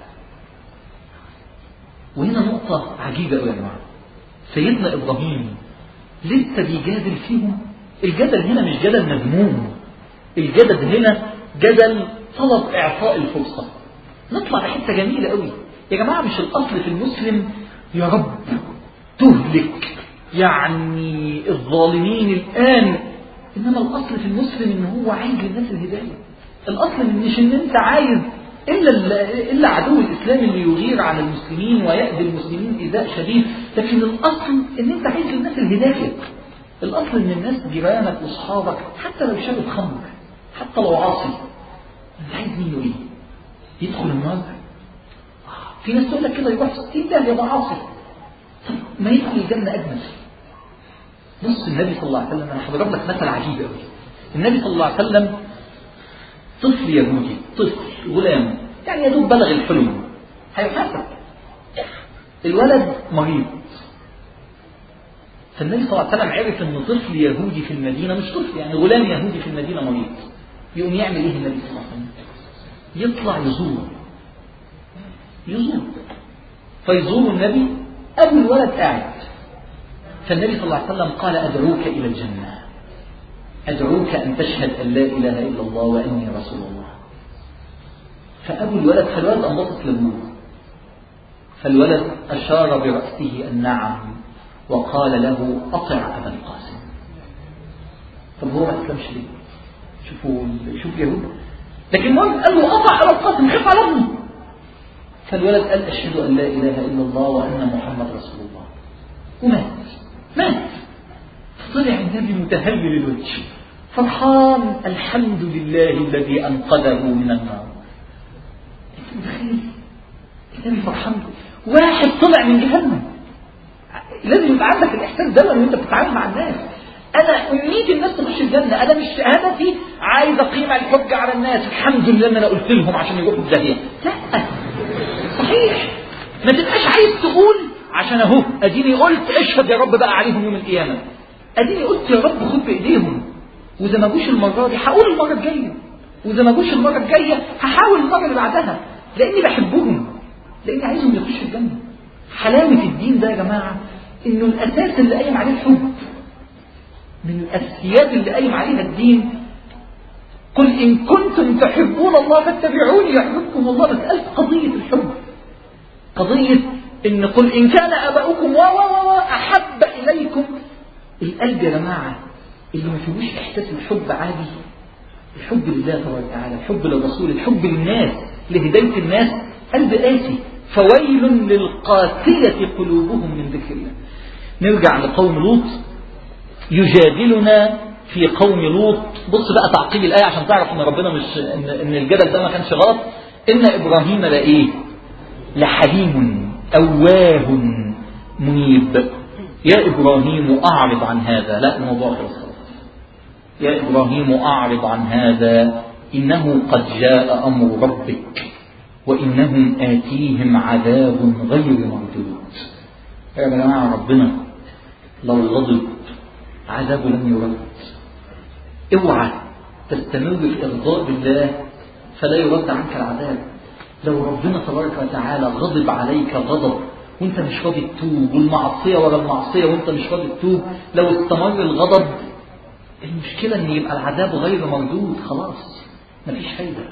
وهنا نقطة عجيبة أوي يا جماعة. سيدنا إبراهيم لسه بيجادل فيهم. الجدل هنا مش جدل مذموم، الجدل هنا جدل طلب إعطاء الفرصة. نطلع بحتة جميلة أوي يا جماعة. مش الأصل في المسلم يا رب تهلك يعني الظالمين الآن، إنما الأصل في المسلم إن هو عايز للناس الهداية. الأصل مش إن أنت عايز إلا إلا عدو الإسلام اللي يغير على المسلمين ويأذي المسلمين إيذاء شديد، لكن الأصل إن أنت عايز للناس الهداية. الأصل إن الناس جيرانك وأصحابك حتى لو شرب خمر، حتى لو عاصي، أنت عايز منه إيه؟ يدخل النار؟ في ناس تقول لك كده يروح ستين ده يبقى عاصي، طب ما يدخل الجنة أجمل. بص النبي صلى الله عليه وسلم، أنا هضرب لك مثل عجيب قوي. النبي صلى الله عليه وسلم طفل يهودي، طفل غلام يعني يا دوب بلغ الحلم، هيحاسب. الولد مريض، فالنبي صلى الله عليه وسلم عرف ان طفل يهودي في المدينة، مش طفل يعني غلام يهودي في المدينة مريض. يقوم يعمل ايه النبي صلى الله عليه وسلم؟ يطلع يزور يزور فيزور النبي. أبو الولد قاعد، فالنبي صلى الله عليه وسلم قال أدعوك إلى الجنة، أدعوك أن تشهد أن لا إله إلا الله وأني رسول الله. فأبو الولد، فالولد أنبسط لأبوه، فالولد أشار برأسه النعم وقال له أطع أبا القاسم. طب هو ما أسلمش ليه؟ شوفوا شوف يهود، لكن المهم قال له أطع أبا القاسم، خف على ابني. فالولد قال أشهد أن لا إله إلا الله وأن محمد رسول الله، ومات مات. فطلع النبي متهلل الوجه فرحان، الحمد لله الذي أنقذه من النار. أنت متخيل النبي فرحان؟ واحد طلع من جهنم. لازم يبقى عندك الإحساس ده وأنت بتتعامل مع الناس. أنا أمنيتي الناس تخش الجنة، أنا مش هدفي عايز أقيم الحجة على الناس، الحمد لله إن أنا قلت لهم عشان يروحوا الداهية. لا صحيح، ما تبقاش عايز تقول عشان أهو أديني قلت اشهد يا رب بقى عليهم يوم القيامة، أديني قلت يا رب خد بإيديهم، وإذا ما جوش المرة دي هقول المرة الجاية، وإذا ما جوش المرة الجاية هحاول المرة اللي بعدها، لأني بحبهم، لأني عايزهم يخشوا الجنة. حلاوة الدين ده يا جماعة إنه الأساس اللي قايم عليه الحب، من الأساسيات اللي قايم عليها الدين. قل إن كنتم تحبون الله فاتبعوني يحببكم الله. مسألة قضية الحب، قضية إن قل إن كان آباؤكم و و و أحب إليكم. القلب يا جماعة اللي ما فيهوش إحساس الحب عادي، الحب لله تبارك وتعالى، الحب للرسول، الحب للناس، لهداية الناس، قلب قاسي. فويل للقاسية قلوبهم من ذكر الله. نرجع لقوم لوط، يجادلنا في قوم لوط. بص بقى تعقيب الآية عشان تعرف ان ربنا مش ان, إن الجدل ده ما كانش غلط. إن إبراهيم لإيه؟ لحليم أواه منيب. يا إبراهيم أعرض عن هذا. لا الموضوع خلص. يا إبراهيم أعرض عن هذا إنه قد جاء أمر ربك وإنهم آتيهم عذاب غير مردود. يا جماعة ربنا لو غضب عذابه لم يرد. اوعى تستمر في إرضاء بالله فلا يرد عنك العذاب. لو ربنا تبارك وتعالى غضب عليك غضب وانت مش راضي تتوب، والمعصية ولا المعصية وانت مش راضي تتوب، لو استمر الغضب المشكلة ان يبقى العذاب غير مردود، خلاص مفيش فايدة.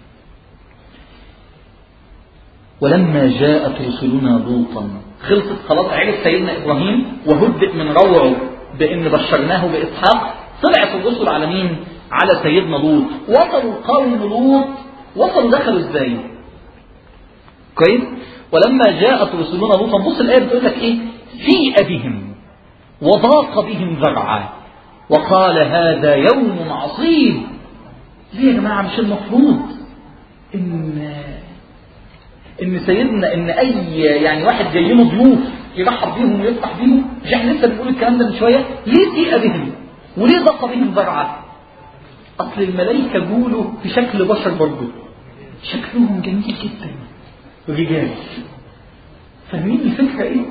ولما جاءت رسلنا لوطا، خلصت خلاص، عرف سيدنا إبراهيم وهدئ من روعه بأن بشرناه بإسحاق. طلعت الرسل على مين؟ على سيدنا لوط. وصلوا قوم لوط، وصلوا دخلوا ازاي؟ كويس. ولما جاءت رسلنا لوطا، بص الآية بتقول لك ايه؟ سيء بهم وضاق بهم ذرعا وقال هذا يوم عصيب. ليه يا جماعة؟ مش المفروض ان ان سيدنا ان اي يعني واحد جاي له ضيوف يرحب بيهم ويفرح بيهم، مش احنا لسه بنقول الكلام ده من شويه؟ ليه سيء بهم وليه ضاق بهم ذرعه؟ اصل الملائكه جولوا في شكل بشر برضه، شكلهم جميل جدا رجال. فاهمين الفكره ايه؟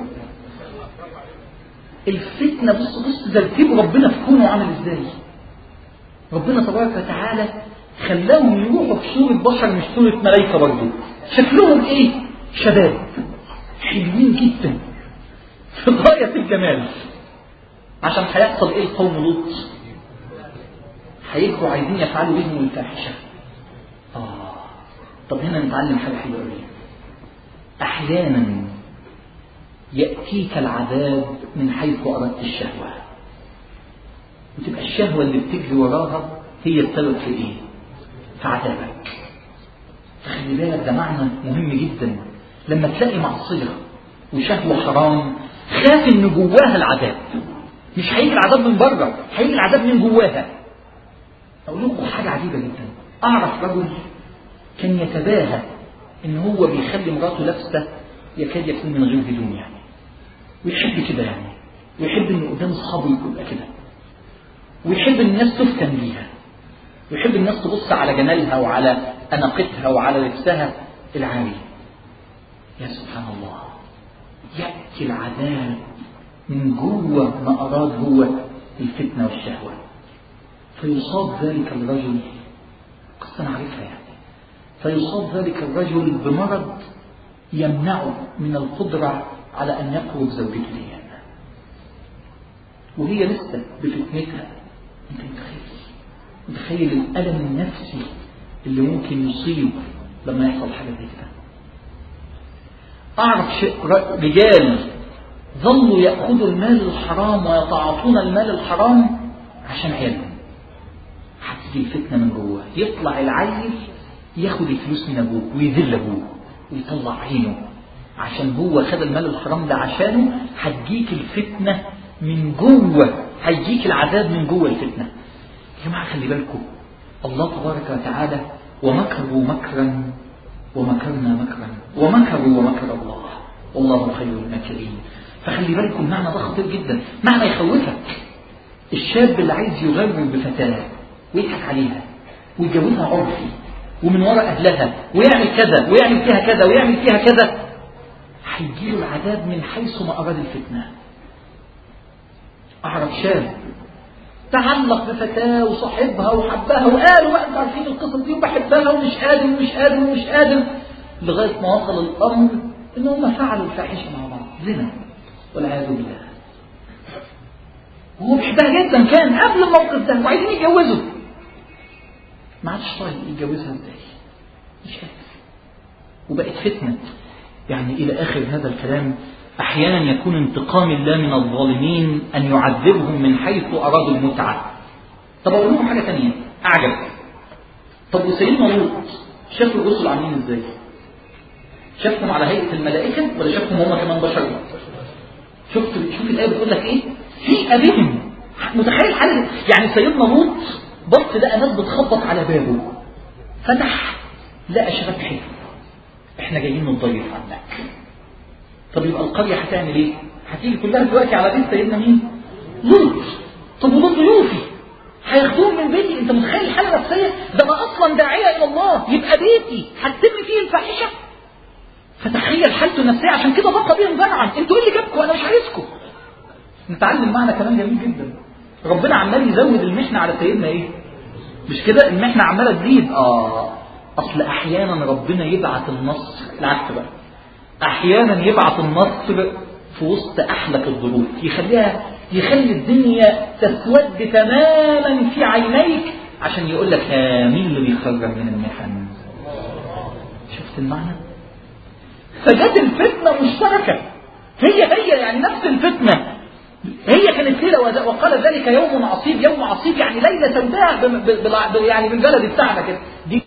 الفتنه بص بص ترتيب ربنا في كونه عامل ازاي. ربنا تبارك وتعالى خلاهم يروحوا في صوره بشر مش صوره ملائكه برضه. شكلهم ايه؟ شباب حلوين جدا في غايه الجمال. عشان هيحصل ايه القوم لوط؟ هيجوا عايزين يفعلوا بهم الفاحشه. اه طب هنا نتعلم حاجه حلوه قوي. احيانا ياتيك العذاب من حيث اردت الشهوه، وتبقى الشهوه اللي بتجري وراها هي السبب في ايه؟ في عذابك. خلي بالك ده معنى مهم جدا. لما تلاقي معصيه وشهوه حرام خاف ان جواها العذاب. مش هيجي العذاب من بره، هيجي العذاب من جواها. اقول لكم حاجه عجيبه جدا. اعرف رجل كان يتباهى ان هو بيخلي مراته لابسه يكاد يكون من غير هدوم يعني، ويحب كده يعني، ويحب ان قدام اصحابه يبقى كده، ويحب ان الناس تفتن بيها، ويحب الناس تبص على جمالها وعلى اناقتها وعلى لبسها العالي. يا سبحان الله، ياتي العذاب من جوه ما اراد هو الفتنه والشهوه، فيصاب ذلك الرجل، قصة نعرفها يعني، فيصاب ذلك الرجل بمرض يمنعه من القدرة على أن يقرب زوجته ليها، وهي لسه بفتنتها. أنت متخيل متخيل الألم النفسي اللي ممكن يصيب لما يحصل حاجة زي كده؟ أعرف شيء، رجال ظلوا يأخذوا المال الحرام ويتعاطون المال الحرام عشان عيالهم. هتيجي الفتنة من جوه، يطلع العيل ياخد الفلوس من أبوه ويذل أبوه ويطلع عينه عشان هو خد المال الحرام ده عشانه. هتجيك الفتنة من جوه، هيجيك العذاب من جوه الفتنة. يا جماعة خلي بالكم، الله تبارك وتعالى ومكروا مكرا ومكرنا مكرا ومكروا ومكر الله والله خير الماكرين. فخلي بالكم معنى ده خطير جدا، معنى يخوفك. الشاب اللي عايز يغرر بفتاة ويضحك عليها ويجوزها عرفي ومن وراء أهلها ويعمل كذا ويعمل فيها كذا ويعمل فيها كذا، هيجيله العذاب من حيث ما أراد الفتنة. أعرف شاب تعلق بفتاة وصاحبها وحبها وقالوا بقى انتوا عارفين القصص دي وبحبها ومش قادر ومش قادر ومش قادر، لغاية ما وصل الأمر إن هم فعلوا الفاحشة مع بعض، زنا والعياذ بالله. وهو بيحبها جدا كان قبل الموقف ده وعايزين يتجوزوا، ما عادش طايق يتجوزها ازاي، مش قادر، وبقت فتنة. يعني إلى آخر هذا الكلام. أحيانا يكون انتقام الله من الظالمين أن يعذبهم من حيث أرادوا المتعة. طب أقول لكم حاجة ثانية أعجب. طب وسيدنا لوط شافوا الرسل عاملين ازاي؟ شافهم على هيئة الملائكة ولا شافهم هم كمان بشر؟ شفت شوف الآية بتقول لك إيه؟ في أبيهم. متخيل حاجة يعني سيدنا لوط بص لقى ناس بتخبط على بابه، فتح لقى شباب حلو، احنا جايين نضيف عنك. طب يبقى القرية هتعمل ايه؟ هتيجي كلها دلوقتي على بيت سيدنا مين؟ لوط. طب ولوط ضيوفي هياخدوهم من بيتي. انت متخيل الحالة النفسية؟ ده انا اصلا داعية الى الله، يبقى بيتي هتتم فيه الفاحشة. فتخيل حالته النفسية. عشان كده ضاق بيهم ذرعا. انتوا ايه اللي جابكم؟ انا مش عايزكم. نتعلم معنى كمان جميل جدا. ربنا عمال يزود المحنة على سيدنا ايه؟ مش كده المحنة عمالة تزيد. اه اصل احيانا ربنا يبعث النصر العكس بقى، احيانا يبعث النصر في وسط احلك الظروف، يخليها يخلي الدنيا تسود تماما في عينيك عشان يقول لك ها مين اللي بيخرج من المحن. شفت المعنى؟ فجت الفتنة مشتركة، هي هي يعني نفس الفتنة، هي كانت ليلة وقال ذلك يوم عصيب. يوم عصيب يعني ليلة سوداء يعني بالبلد بتاعنا كده. دي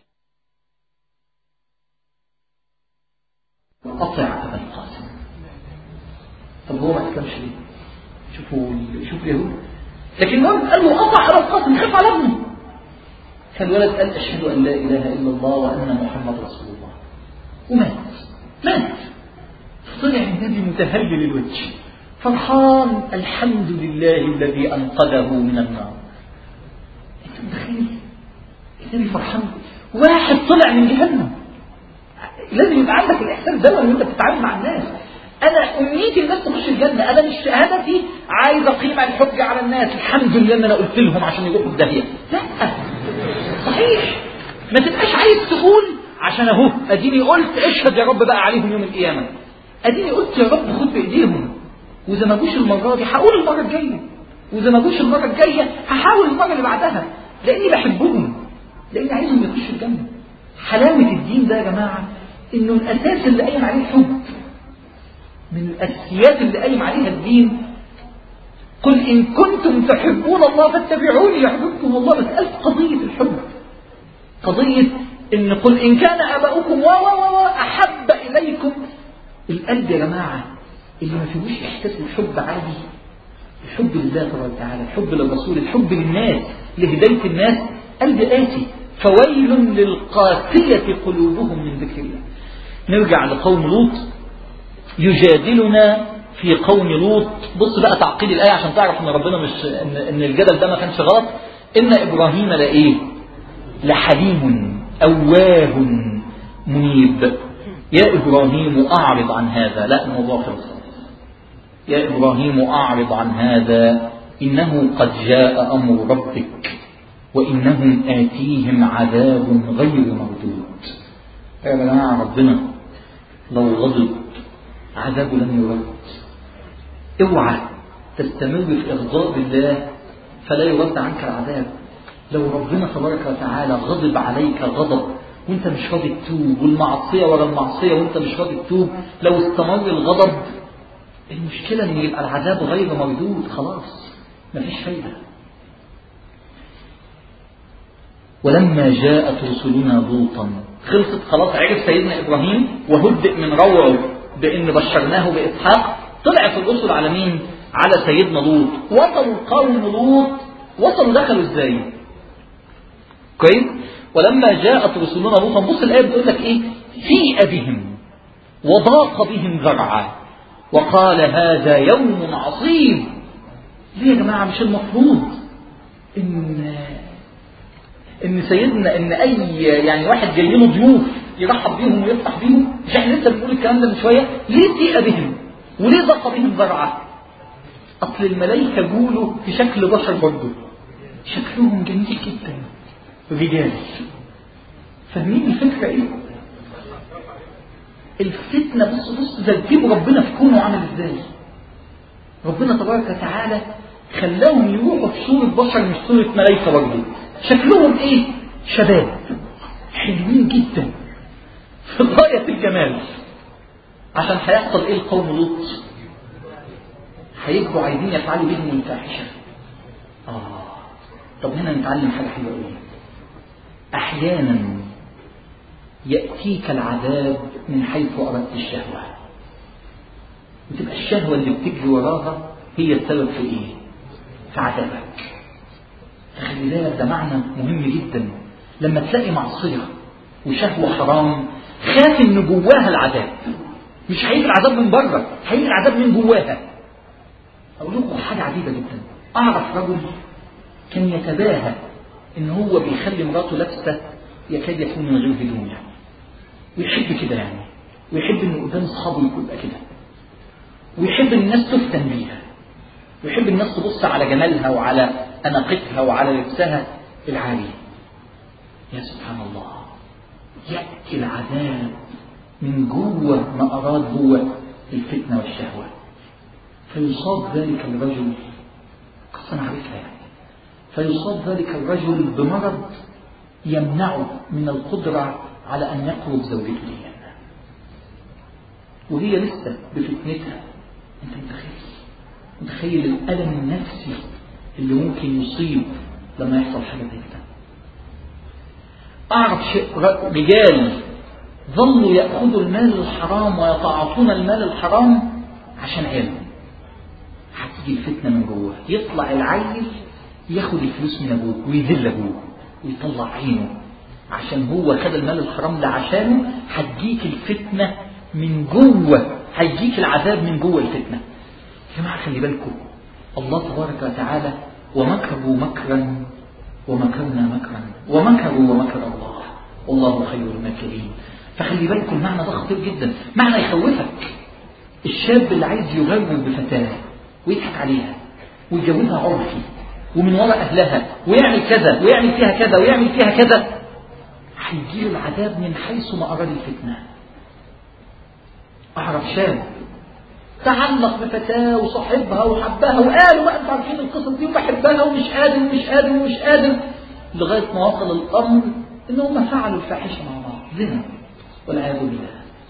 قطع أبا القاسم. طب هو ما تكلمش ليه؟ شوفوا شوفوا اليهود. لكن هم قالوا قطع أبا القاسم، خاف على ابنه. فالولد قال أشهد أن لا إله إلا الله وأن محمد رسول الله، ومات مات. فطلع النبي متهلل الوجه فرحان، الحمد لله الذي أنقذه من النار. أنت متخيل النبي فرحان؟ واحد طلع من جهنم. لازم يبقى عندك الإحساس ده وانت بتتعامل مع الناس. أنا أمنيتي الناس تخش الجنة، أنا مش هدفي عايز أقيم الحجة على الناس، الحمد لله إن أنا قلت لهم عشان يروحوا في داهية. لا صحيح، ما تبقاش عايز تقول عشان أهو أديني قلت اشهد يا رب بقى عليهم يوم القيامة، أديني قلت يا رب خد بإيديهم، وإذا ما جوش المرة دي هقول المرة الجاية، وإذا ما جوش المرة الجاية هحاول المرة اللي بعدها، لأني بحبهم، لأني عايزهم يخشوا الجنة. حلاوة الدين ده يا جماعة إنه الأساس اللي قايم عليه الحب، من الأساسيات اللي قايم عليها الدين. قل إن كنتم تحبون الله فاتبعوني يحببكم الله. مسألة قضية الحب، قضية إن قل إن كان آباؤكم و و و أحب إليكم. القلب يا جماعة اللي ما فيهوش إحساس الحب عادي، الحب لله تبارك وتعالى، الحب للرسول، الحب للناس، لهداية الناس، قلب آتي. فويل للقاسية قلوبهم من ذكر الله. نرجع لقوم لوط، يجادلنا في قوم لوط. بص بقى تعقيد الآية عشان تعرف ان ربنا مش ان, إن الجدل ده ما كانش غلط. إن إبراهيم لإيه؟ لحليم أواه منيب. يا إبراهيم أعرض عن هذا. لا الموضوع خلص. يا إبراهيم أعرض عن هذا إنه قد جاء أمر ربك وإنهم آتيهم عذاب غير مردود. يا جماعة ربنا لو غضب عذابه لن يرد. اوعى تستمر في إغضاء الله فلا يرد عنك العذاب. لو ربنا تبارك وتعالى غضب عليك غضب وانت مش راضي تتوب، والمعصية ورا المعصية وانت مش راضي تتوب، لو استمر الغضب المشكلة ان يبقى العذاب غير مردود، خلاص مفيش فايدة. ولما جاءت رسلنا لوطا، خلصت خلاص، عرف سيدنا إبراهيم وهدئ من روعه بأن بشرناه بإسحاق. طلعت الرسل على مين؟ على سيدنا لوط. وصلوا قوم لوط، وصلوا دخلوا ازاي؟ كويس. ولما جاءت رسلنا لوطا، بص الآية بتقول لك ايه؟ فيء بهم وضاق بهم ذرعا وقال هذا يوم عصيب. ليه يا جماعة؟ مش المفروض ان ان سيدنا ان اي يعني واحد جاي له ضيوف يرحب بيهم ويفتح بيهم؟ مش احنا لسه بنقول الكلام ده من شويه؟ ليه فيء بهم وليه ضاق بهم ذرعا؟ اصل الملائكه جولوا في شكل بشر برضه، شكلهم جميل جدا، رجال. فاهمين الفكره ايه؟ الفتنه بص بص ترتيب ربنا في كونه عامل ازاي. ربنا تبارك وتعالى خلاهم يروحوا في صوره بشر مش صوره ملائكه برضه. شكلهم ايه؟ شباب حلوين جدا في غايه الجمال. عشان هيحصل ايه القوم لوط؟ هيبقوا عايزين يفعلوا بهم الفاحشه. اه طب هنا نتعلم حاجه حلوه قوي. احيانا ياتيك العذاب من حيث اردت الشهوه، وتبقى الشهوه اللي بتجري وراها هي السبب في ايه؟ في عذابك. خلي بالك ده معنى مهم جدا. لما تلاقي معصيه وشهوه حرام خاف ان جواها العذاب. مش هيجي العذاب من بره، هيجي العذاب من جواها. اقول لكم حاجه عجيبه جدا. اعرف رجل كان يتباهى ان هو بيخلي مراته لابسه يكاد يكون من غير هدوم يعني، ويحب كده يعني، ويحب ان قدام اصحابه يبقى كده، ويحب ان الناس تفتن بيها، ويحب الناس تبص على جمالها وعلى اناقتها وعلى لبسها العالي. يا سبحان الله، ياتي العذاب من جوه ما اراد هو الفتنه والشهوه، فيصاب ذلك الرجل، قصة نعرفها يعني، فيصاب ذلك الرجل بمرض يمنعه من القدرة على أن يقرب زوجته للجنة، وهي لسه بفتنتها. أنت متخيل متخيل الألم النفسي اللي ممكن يصيب لما يحصل حاجة زي كده. أعرف شيء، رجال ظلوا يأخذوا المال الحرام ويتعاطون المال الحرام عشان عيالهم. هتيجي الفتنة من جوه، يطلع العيل ياخد الفلوس من أبوه ويذل أبوه ويطلع عينه عشان هو خد المال الحرام ده عشانه. هتجيك الفتنة من جوه، هيجيك العذاب من جوه الفتنة. يا جماعة خلي بالكم، الله تبارك وتعالى ومكروا مكرا ومكرنا مكرا ومكروا ومكر الله والله خير الماكرين. فخلي بالكم المعنى ده خطير جدا، معنى يخوفك. الشاب اللي عايز يغرر بفتاة ويضحك عليها ويجوزها عرفي ومن وراء أهلها ويعمل كذا ويعمل فيها كذا ويعمل فيها كذا، هيجيله العذاب من حيث ما أراد الفتنة. أعرف شاب تعلق بفتاة وصاحبها وحبها وقالوا بقى انتوا عارفين القصص دي وبحبها ومش قادر ومش قادر ومش قادر لغاية ما وصل الأمر إن هم فعلوا الفاحشة مع بعض، زنا والعياذ بالله.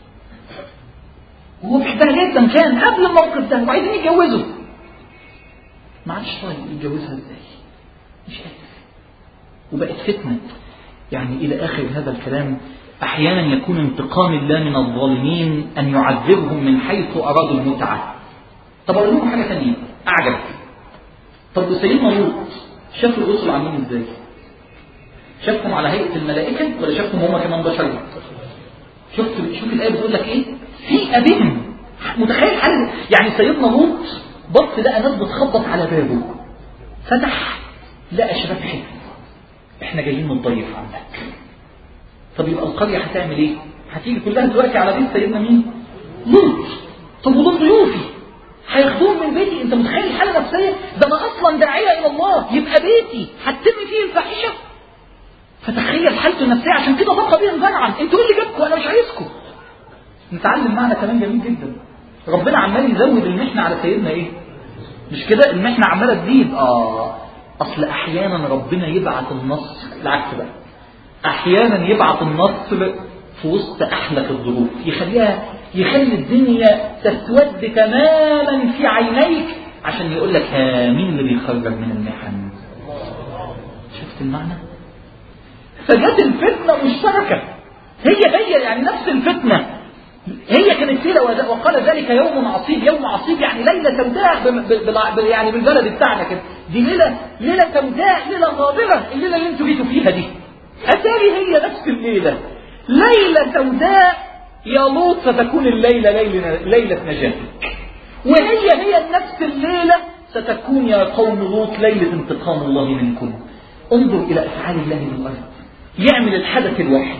وهو بيحبها جدا كان قبل الموقف ده وعايزين يتجوزوا، ما عادش طايق يتجوزها ازاي، مش قادر، وبقت فتنة. يعني إلى آخر هذا الكلام. أحيانا يكون انتقام الله من الظالمين أن يعذبهم من حيث أرادوا المتعة. طب أقول لكم حاجة ثانية أعجب. طب سيدنا لوط شافوا الرسل عاملين ازاي؟ شافهم على هيئة الملائكة ولا شافهم هم كمان بشر؟ شفت شوف الآية بتقول لك إيه؟ في أبيهم. متخيل حاجة؟ يعني سيدنا لوط بص لقى ناس بتخبط على بابه، فتح لقى شباب حلو، احنا جايين نضيف عندك. طب يبقى القرية هتعمل ايه؟ هتيجي كلها دلوقتي على بيت سيدنا مين؟ لوط. طب ودول ضيوفي هياخدوهم من بيتي؟ انت متخيل الحالة النفسية؟ ده انا اصلا داعية الى الله، يبقى بيتي هتتم فيه الفاحشة. فتخيل حالته النفسية. عشان كده ضاق بيهم ذرعا، انتوا اللي جابكم، انا مش عايزكم. نتعلم معنى كمان جميل جدا. ربنا عمال يزود المحنة على سيدنا ايه؟ مش كده المحنة عمالة تزيد. اه اصل احيانا ربنا يبعث النصر العكس بقى، احيانا يبعث النصر في وسط احلك الظروف، يخليها يخلي الدنيا تسود تماما في عينيك عشان يقول لك ها مين اللي بيخرج من المحن. شفت المعنى؟ فجت الفتنة مشتركة، هي هي يعني نفس الفتنة، هي كانت ليلة وقال ذلك يوم عصيب. يوم عصيب يعني ليلة سوداء يعني بالبلد بتاعنا كده. دي ليلة ليلة سوداء، ليلة غابرة، الليلة اللي انتوا جيتوا فيها دي. أتاري هي نفس الليلة، ليلة سوداء يا لوط ستكون الليلة ليلة, ليلة نجاتك. وهي هي نفس الليلة ستكون يا قوم لوط ليلة انتقام الله منكم. انظر إلى أفعال الله بالأرض، يعمل الحدث الواحد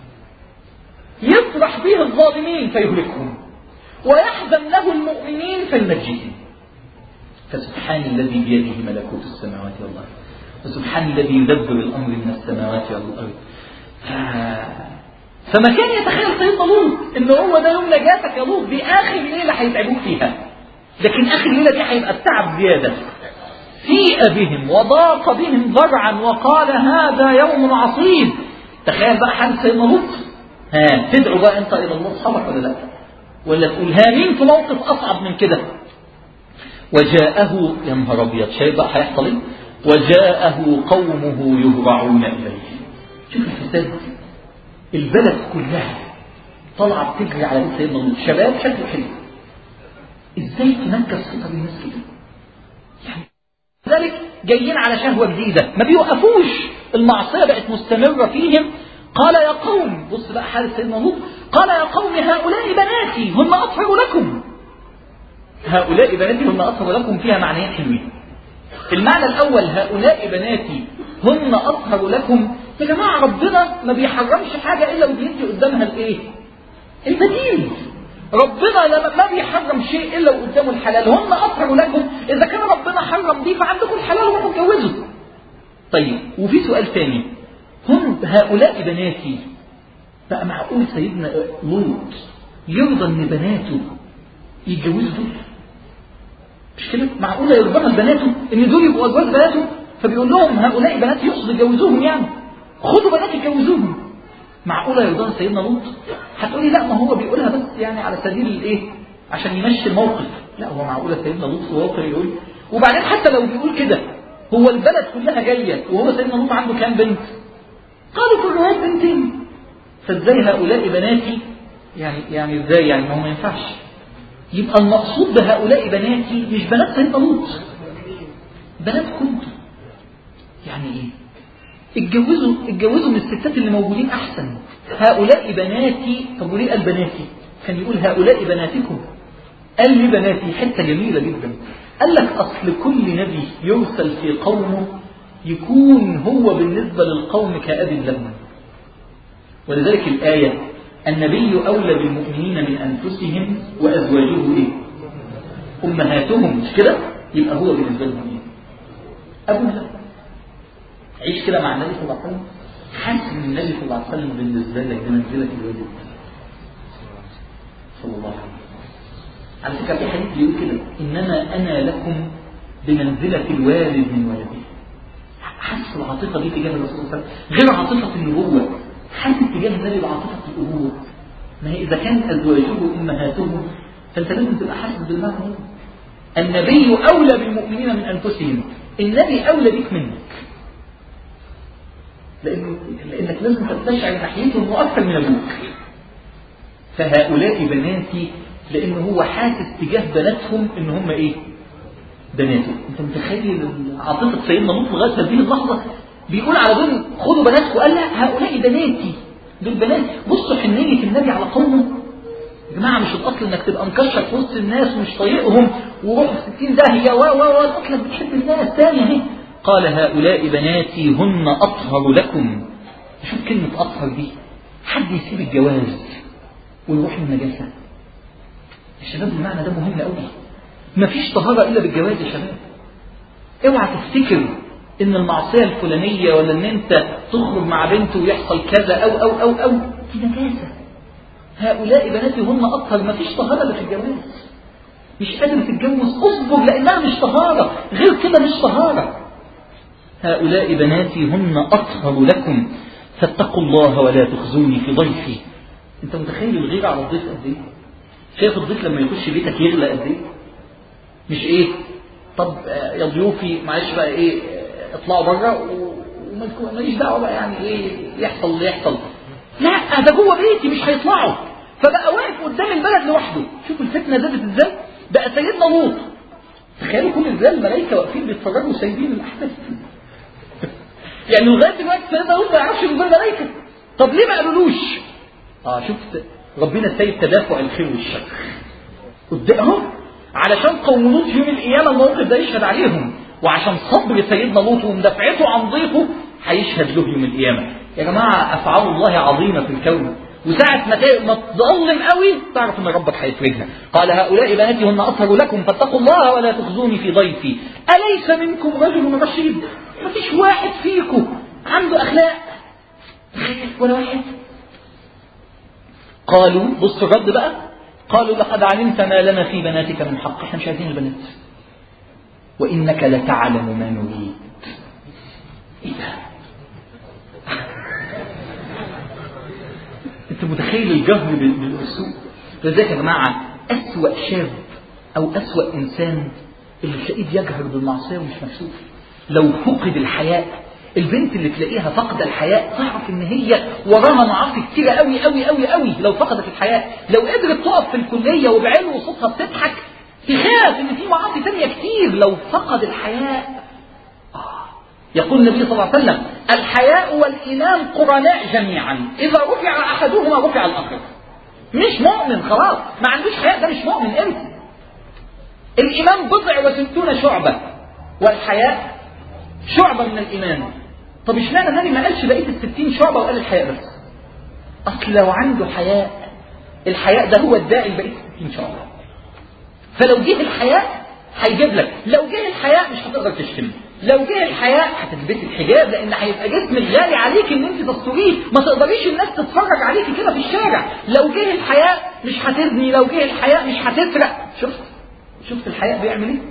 يفرح به الظالمين فيهلكهم ويحزن له المؤمنين فينجيهم. فسبحان الذي بيده ملكوت السماوات والأرض وسبحان الذي يدبر الأمر من السماوات والأرض. فما كان يتخيل سيدنا لوط إن هو ده يوم نجاتك يا لوط، دي آخر ليلة هيتعبوك فيها، لكن آخر ليلة دي هيبقى التعب زيادة. فيء بهم وضاق بهم ذرعا وقال هذا يوم عصيب. تخيل بقى حال سيدنا لوط. ها تدعو بقى انت الى الله اصحابك ولا لا؟ ولا تقول ها مين في موقف اصعب من كده؟ وجاءه يا نهار ابيض، شايف بقى هيحصل ايه؟ وجاءه قومه يهرعون اليه. شوف الفساد، البلد كلها طالعه بتجري على بيت سيدنا لوط، شباب شكله حلو، ازاي تنكس خطر الناس كده؟ يعني ذلك جايين على شهوه جديده، ما بيوقفوش، المعصيه بقت مستمره فيهم. قال يا قوم، بص بقى حال سيدنا لوط، قال يا قوم هؤلاء بناتي هن أطهر لكم. هؤلاء بناتي هن أطهر لكم فيها معنيين حلوين. المعنى الأول هؤلاء بناتي هن أطهر لكم. يا جماعة ربنا ما بيحرمش حاجة إلا وبيدي قدامها الإيه؟ البديل. ربنا لما ما بيحرم شيء إلا وقدامه الحلال. هن أطهر لكم، إذا كان ربنا حرم دي فعندكم الحلال وما تتجوزوا. طيب وفي سؤال ثاني، هم هؤلاء بناتي، بقى معقول سيدنا لوط يرضى ان بناته يتجوزوا دول؟ مش كده؟ معقول يرضى بناته ان دول يبقوا ازواج بناته؟ فبيقول لهم هؤلاء بناتي، يقصد يجوزوهم يعني، خدوا بنات يتجوزوهم. معقول يرضى سيدنا لوط؟ هتقولي لا، ما هو بيقولها بس يعني على سبيل الايه؟ عشان يمشي الموقف. لا، هو معقول سيدنا لوط واقع يقول؟ وبعدين حتى لو بيقول كده، هو البلد كلها جايه وهو سيدنا لوط عنده كام بنت؟ قالوا كل واحد بنتين. فازاي هؤلاء بناتي؟ يعني يعني ازاي يعني؟ ما هو ما ينفعش. يبقى المقصود بهؤلاء بناتي مش بنات سيدنا لوط، بنات كنتم. يعني ايه؟ اتجوزوا اتجوزوا من الستات اللي موجودين أحسن. هؤلاء بناتي. طب وليه قال بناتي؟ كان يقول هؤلاء بناتكم. قال لي بناتي حتة جميلة جدا. قال لك أصل كل نبي يرسل في قومه يكون هو بالنسبة للقوم كأب لهم. ولذلك الآية النبي أولى بالمؤمنين من أنفسهم وأزواجه إيه؟ أمهاتهم. مش كده؟ يبقى هو بالنسبة لهم إيه؟ أبو لهم. عيش كده مع النبي صلى الله عليه وسلم، حاسس ان النبي صلى الله عليه وسلم بالنسبه لك بمنزله الوالد صلى الله عليه وسلم. على فكره في حديث بيقول كده انما انا لكم بمنزله الوالد من ولده. حاسس العاطفه دي تجاه الرسول صلى الله عليه وسلم غير عاطفه النبوه، حاسس تجاه النبي بعاطفه الابوه. ما هي اذا كانت ازواجه امهاتهم فانت لازم تبقى حاسس بالمعنى. النبي اولى بالمؤمنين من انفسهم. النبي اولى بك منك، لأن لأنك لازم تستشعر ناحيتهم أكثر من أبوك. فهؤلاء بناتي، لأنه هو حاسس تجاه بناتهم إن هم إيه؟ بناته. أنت متخيل عاطفة سيدنا لوط لغاية هذه اللحظة بيقول على دول خذوا بناتكم، قال لا هؤلاء بناتي، دول بنات. بصوا حنية النبي على قومه يا جماعة. مش الأصل إنك تبقى مكشر في وسط الناس ومش طايقهم وروح في ستين داهية و و و الأصل إنك بتحب الناس. ثانية اهي قال هؤلاء بناتي هن أطهر لكم. شوف كلمة أطهر دي. حد يسيب الجواز ويروح النجاسة؟ الشباب المعنى ده مهم قوي. مفيش طهارة إلا بالجواز يا شباب. اوعى تفتكر إن المعصية الفلانية ولا إن أنت تخرج مع بنت ويحصل كذا أو أو أو أو دي نجاسة. هؤلاء بناتي هن أطهر. مفيش طهارة إلا في الجواز. مش قادر تتجوز اصبر لأنها مش طهارة، غير كده مش طهارة. هؤلاء بناتي هن أطهر لكم فاتقوا الله ولا تخزوني في ضيفي. انت متخيل الغيرة على الضيف قد ايه؟ شايف الضيف لما يخش بيتك يغلى قد ايه؟ مش ايه طب يا ضيوفي معلش بقى ايه اطلعوا بره وماليش دعوه بقى يعني ايه يحصل اللي يحصل. لا ده جوه بيتي مش هيطلعوا. فبقى واقف قدام البلد لوحده. شوف الفتنه زادت ازاي. بقى سيدنا لوط تخيلوا كل ازاي الملائكه واقفين بيتفرجوا سايبين الاحداث. يعني لغايه دلوقتي سيدنا لوط ما يعرفش ان دول ملائكه. طب ليه ما قالولوش؟ اه شفت ربنا سايب تدافع الخير والشر قدامهم علشان قوم لوط يوم القيامه الموقف ده يشهد عليهم، وعشان صبر سيدنا لوط ومدافعته عن ضيفه هيشهد له يوم القيامه. يا جماعه افعال الله عظيمه في الكون، وساعه ما تظلم قوي تعرف ان ربك هيفرجها. قال هؤلاء بناتي هن اطهر لكم فاتقوا الله ولا تخزوني في ضيفي. اليس منكم رجل رشيد؟ مفيش واحد فيكم عنده اخلاق ولا واحد. قالوا بصوا الرد بقى. قالوا لقد علمت ما لنا في بناتك من حق. احنا مش عايزين البنات وانك لتعلم ما نريد. ايه ده؟ انت متخيل الجهل بالاسلوب؟ لذلك يا جماعه اسوأ شاب او اسوأ انسان اللي تلاقيه يجهر بالمعصيه ومش مكسوف. لو فقد الحياء، البنت اللي تلاقيها فقد الحياء تعرف ان هي وراها معاصي كتيره قوي قوي قوي قوي. لو فقدت الحياء، لو قدرت تقف في الكليه وبعلو صوتها بتضحك تخاف ان في معاصي ثانيه كتير. لو فقد الحياء آه. يقول النبي صلى الله عليه وسلم الحياء والايمان قرناء جميعا، اذا رفع احدهما رفع الاخر. مش مؤمن خلاص ما عندوش حياء، ده مش مؤمن. انت الايمان بضع وستون شعبه والحياء شعبة من الإيمان. طب اشمعنى النبي ما قالش بقية الستين شعبة وقال الحياء بس؟ أصل لو عنده حياء، الحياء ده هو الداعي لبقية الستين شعبة. فلو جه الحياء هيجيب لك، لو جه الحياء مش هتقدر تشتم، لو جه الحياء هتثبت الحجاب لأن هيبقى جسمك غالي عليك إن أنت تستريه، ما تقدريش الناس تتفرج عليكي كده في الشارع. لو جه الحياء مش هتزني، لو جه الحياء مش هتسرق. شفت شفت الحياء بيعمل إيه؟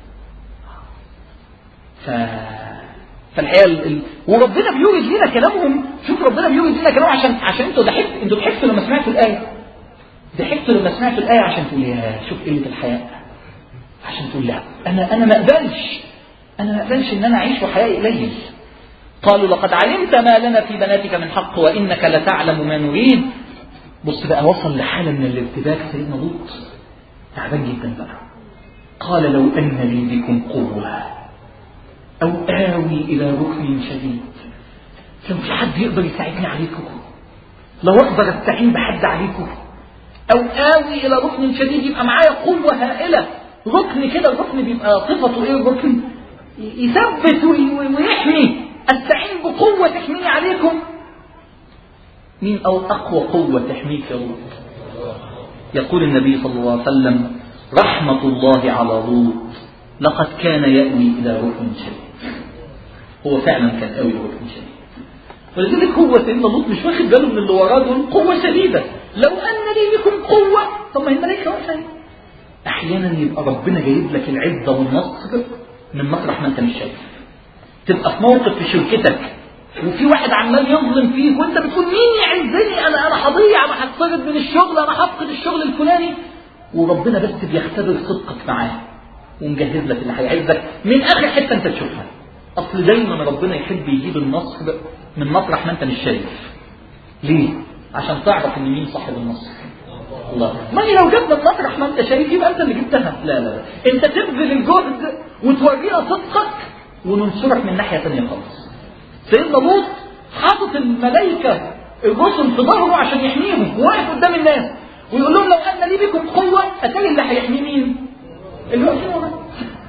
ف... فالحقيقه ال... وربنا بيورد لنا كلامهم. شوف ربنا بيورد لنا كلامهم عشان عشان انتوا ضحكتوا انتوا ضحكتوا لما سمعتوا الايه. ضحكتوا لما سمعتوا الايه عشان تقول يا شوف قله الحياء. عشان تقول لا انا انا ما اقبلش انا ما اقبلش ان انا اعيش وحيائي قليل. قالوا لقد علمت ما لنا في بناتك من حق وانك لتعلم ما نريد. بص بقى وصل لحاله من الارتباك سيدنا لوط تعبان جدا بقى. قال لو ان لي بكم قوه أو آوي إلى ركن شديد. لو في حد يقدر يساعدني عليكم، لو اقدر استعين بحد عليكم، او اوي الى ركن شديد يبقى معايا قوه هائله، ركن كده، الركن بيبقى صفته ايه؟ الركن يثبت ويحمي، استعين بقوه تحميني عليكم. مين او اقوى قوه تحميك يا الله؟ يقول النبي صلى الله عليه وسلم: رحمه الله على لوط لقد كان يأوي الى ركن شديد. هو فعلا كان قوي ركن شديد، ولذلك هو سيدنا لوط مش واخد باله من اللي وراه دول قوه شديده. لو ان لي بكم قوه، طب ما هي الملائكه واقفه. احيانا يبقى ربنا جايب لك العزه والنصر من مطرح ما انت مش شايف. تبقى في موقف في شركتك وفي واحد عمال يظلم فيك وانت بتقول مين يعزني، انا انا هضيع، انا هتطرد من الشغل، انا هفقد الشغل الفلاني، وربنا بس بيختبر صدقك معاه ومجهز لك اللي هيعزك من اخر حته انت تشوفها. اصل دايما ربنا يحب يجيب النصر من مطرح ما انت مش شايف. ليه؟ عشان تعرف ان مين صاحب النصر. الله. ما لو جبنا من مطرح ما انت شايف يبقى انت اللي جبتها. لا لا لا، انت تبذل الجهد وتورينا صدقك وننصرك من ناحيه ثانيه خالص. سيدنا لوط حاطط الملائكه الرسل في ظهره عشان يحميهم، وواقف قدام الناس ويقول لهم لو ان لي بكم قوه، اتاري اللي هيحمي مين؟ اللي واقفين وراه.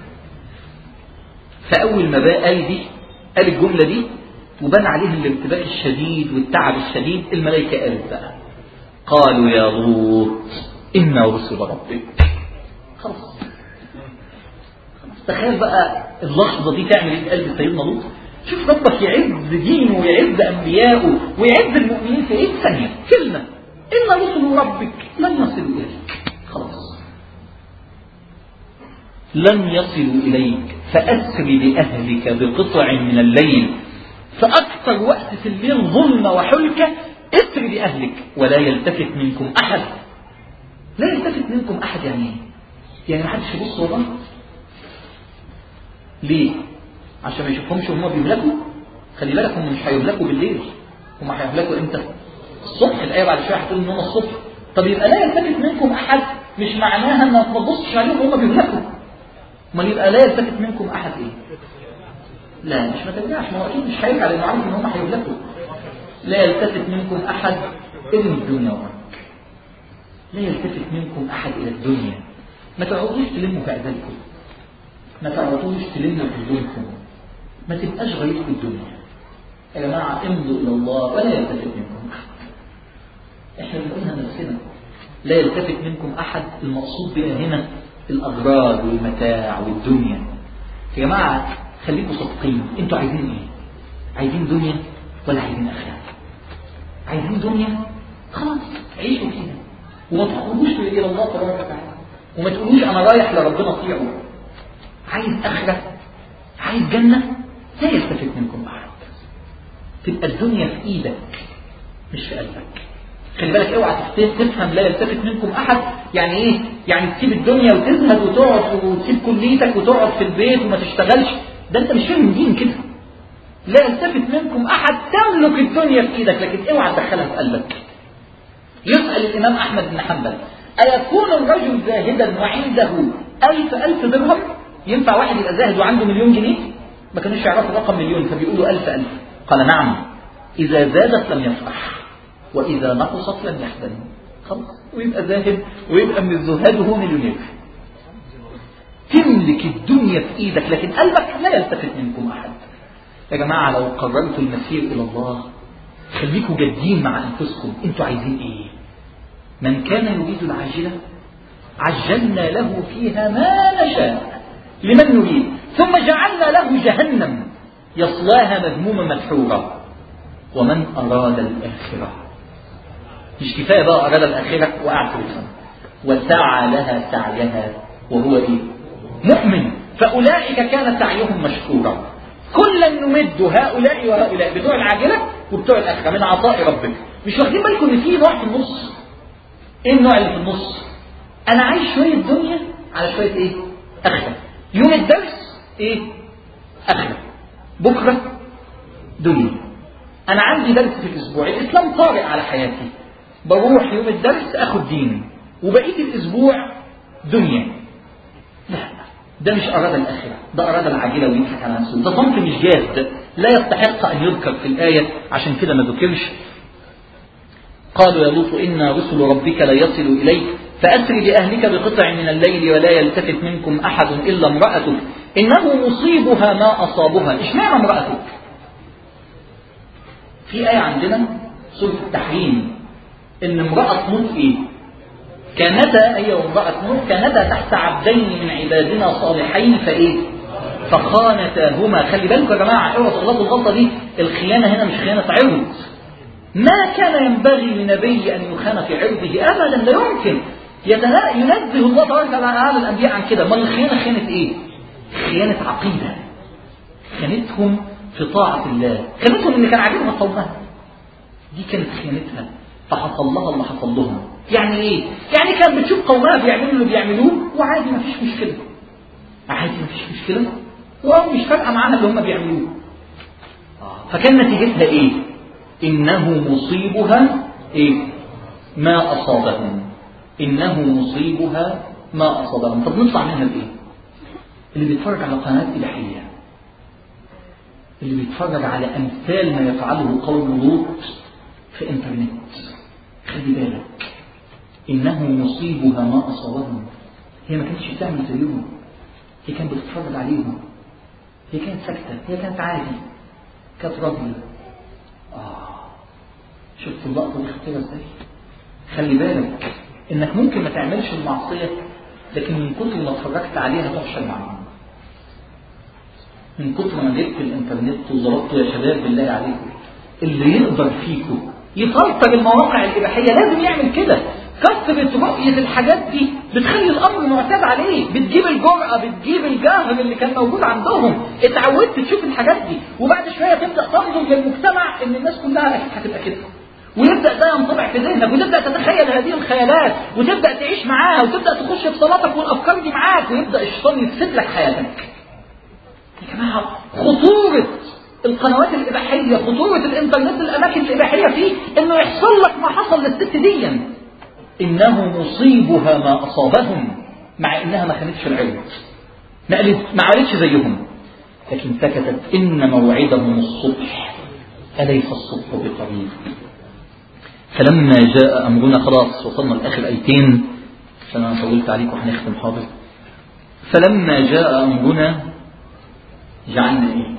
فاول ما بقى قال دي، قال الجمله دي وبان عليه الارتباك الشديد والتعب الشديد، الملائكه قالت بقى: قالوا يا لوط إنا رسل ربك. خلاص. تخيل بقى اللحظة دي تعمل ايه في قلب سيدنا لوط. شوف ربك يعز دينه ويعز أنبياءه ويعز المؤمنين في ايه ثانية كلمة: إنا رسل ربك لن يصلوا إليك. خلاص، لن يصلوا إليك فأسر بأهلك بقطع من الليل، فأكثر وقت في الليل ظلمة وحلكة، اسر بأهلك ولا يلتفت منكم أحد. لا يلتفت منكم أحد يعني ايه؟ يعني ما حدش يبص وراه. ليه؟ عشان ما يشوفهمش وهم بيهلكوا. خلي بالك هم مش هيهلكوا بالليل، هم هيهلكوا امتى؟ الصبح. الآية بعد شوية هتقول ان هم الصبح. طب يبقى لا يلتفت منكم أحد مش معناها ان ما تبصش عليهم وهم بيهلكوا. ما يبقى لا يلتفت منكم أحد ايه؟ لا مش ما ترجعش، ما هو اكيد مش هيرجع لانه عارف ان هم هيهلكوا. لا يلتفت منكم أحد إلى الدنيا وراك. لا يلتفت منكم أحد إلى الدنيا. ما تعودوش تلموا في أعدادكم، ما تعودوش تلموا في دينكم، ما تبقاش غريبكم الدنيا. يا جماعة امضوا إلى الله ولا يلتفت منكم أحد. إحنا بنقولها لنفسنا لا يلتفت منكم أحد، المقصود بها هنا الأغراض والمتاع والدنيا. يا جماعة خليكم صادقين، انتوا عايزين ايه؟ عايزين دنيا ولا عايزين آخرة؟ عايزين دنيا؟ خلاص عيشوا فيها وما تخرجوش إلى الله تبارك وتعالى، وما تقولوش أنا رايح لربنا طيعه. عايز آخرة؟ عايز جنة؟ لا يلتفت منكم أحد. تبقى الدنيا في إيدك مش في قلبك. خلي بالك اوعى تفهم لا يلتفت منكم أحد يعني إيه؟ يعني تسيب الدنيا وتزهد وتقعد وتسيب كليتك وتقعد في البيت وما تشتغلش. ده أنت مش فاهم دين كده. لا يلتفت منكم أحد، تملك الدنيا في إيدك لكن اوعى تدخلها في قلبك. يسأل الإمام أحمد بن حنبل: أيكون الرجل زاهدا وعنده ألف ألف درهم؟ ينفع واحد يبقى زاهد وعنده مليون جنيه؟ ما كانوش يعرفوا رقم مليون فبيقولوا ألف ألف. قال: نعم، إذا زادت لم يفرح وإذا نقصت لم يحزن. خلاص، ويبقى زاهد ويبقى من الزهاد وهو مليونير. تملك الدنيا في إيدك لكن قلبك لا يلتفت منكم أحد. يا جماعة لو قررتوا المسير إلى الله خليكوا جادين مع أنفسكم. أنتوا عايزين إيه؟ من كان يريد العاجلة عجلنا له فيها ما نشاء لمن نريد ثم جعلنا له جهنم يصلاها مذموما مدحورا. ومن أراد الآخرة، مش كفاية بقى أراد الآخرة وقع في الفن وسعى لها سعيها وهو إيه؟ مؤمن، فأولئك كان سعيهم مشكورا. كلا نمد هؤلاء وهؤلاء، بتوع العاجلة وبتوع الآخرة، من عطاء ربك. مش واخدين بالكم إن في نوع في النص؟ إيه النوع اللي في النص؟ أنا عايش شوية دنيا على شوية إيه؟ آخرة. يوم الدرس إيه؟ آخرة. بكرة دنيا. أنا عندي درس في الأسبوع، الإسلام طارئ على حياتي، بروح يوم الدرس أخد دين وبقيت الأسبوع دنيا. لا، ده مش أراد الآخرة، ده أراد العاجلة ويضحك على نفسه. ده صنف مش جاد، لا يستحق أن يذكر في الآية، عشان كده ما ذكرش. قالوا يا لوط إنا رسل ربك لا يصلوا إليك فأسر بأهلك بقطع من الليل ولا يلتفت منكم أحد إلا امرأتك إنه مصيبها ما أصابها. إشمعنى امرأتك؟ في آية عندنا سورة التحريم إن امرأة نوح إيه؟ كانتا هي وامرأة نوح كانتا تحت عبدين من عبادنا صالحين فإيه؟ فخانتاهما. خلي بالكم يا جماعة، اوعوا تغلطوا الغلطة دي. الخيانة هنا مش خيانة عرض. ما كان ينبغي لنبي أن يخان في عرضه أبدا، لا يمكن. ينزه الله تبارك وتعالى الأنبياء عن كده. ما الخيانة خيانة إيه؟ خيانة عقيدة. خيانتهم في طاعة الله، خيانتهم إن كان عاجبها قومها، دي كانت خيانتها، فحصل لها اللي حصل لهم. يعني إيه؟ يعني كانت بتشوف قومها بيعملوا اللي بيعملوه وعادي ما فيش مشكلة، عادي ما فيش مشكلة، ومش فارقة معاها اللي هم بيعملوه. فكان نتيجتها إيه؟ إنه مصيبها إيه؟ ما أصابهم. إنه مصيبها ما أصابهم. طب نطلع منها بإيه؟ اللي بيتفرج على قناة إباحية، اللي بيتفرج على أمثال ما يفعله قوم لوط في إنترنت، خلي بالك إنه مصيبها ما أصابهم. هي ما كانتش بتعمل زيهم، هي كانت بتتفرج عليهم، هي كانت ساكتة، هي كانت عادي، كانت راضية. آه شفت اللقطة دي خطيرة ازاي؟ خلي بالك إنك ممكن ما تعملش المعصية، لكن من كتر ما اتفرجت عليها تحشر معهم. من كتر ما جبت الانترنت وضربته يا شباب بالله عليكم، اللي يقدر فيكم يفلتر المواقع الإباحية لازم يعمل كده. كثرة رؤية الحاجات دي بتخلي الأمر معتاد عليه، بتجيب الجرأة، بتجيب الجهل اللي كان موجود عندهم. اتعودت تشوف الحاجات دي، وبعد شوية تبدأ تنظر للمجتمع إن الناس كلها أكيد هتبقى كده، ويبدأ ده ينطبع في ذهنك، وتبدأ تتخيل هذه الخيالات، وتبدأ تعيش معاها، وتبدأ تخش في صلاتك والأفكار دي معاك، ويبدأ الشيطان يفسد لك حياتك. يا جماعة خطورة القنوات الإباحية، خطورة الإنترنت، الأماكن الإباحية فيه إنه يحصل لك ما حصل للست دي. إنه مصيبها ما أصابهم، مع إنها ما خانتش العرض، ما عملتش زيهم، لكن سكتت. إن موعدهم الصبح أليس الصبح بقريب. فلما جاء أمرنا، خلاص وصلنا لآخر آيتين عشان أنا طولت عليكم وهنختم حاضر. فلما جاء أمرنا جعلنا إيه؟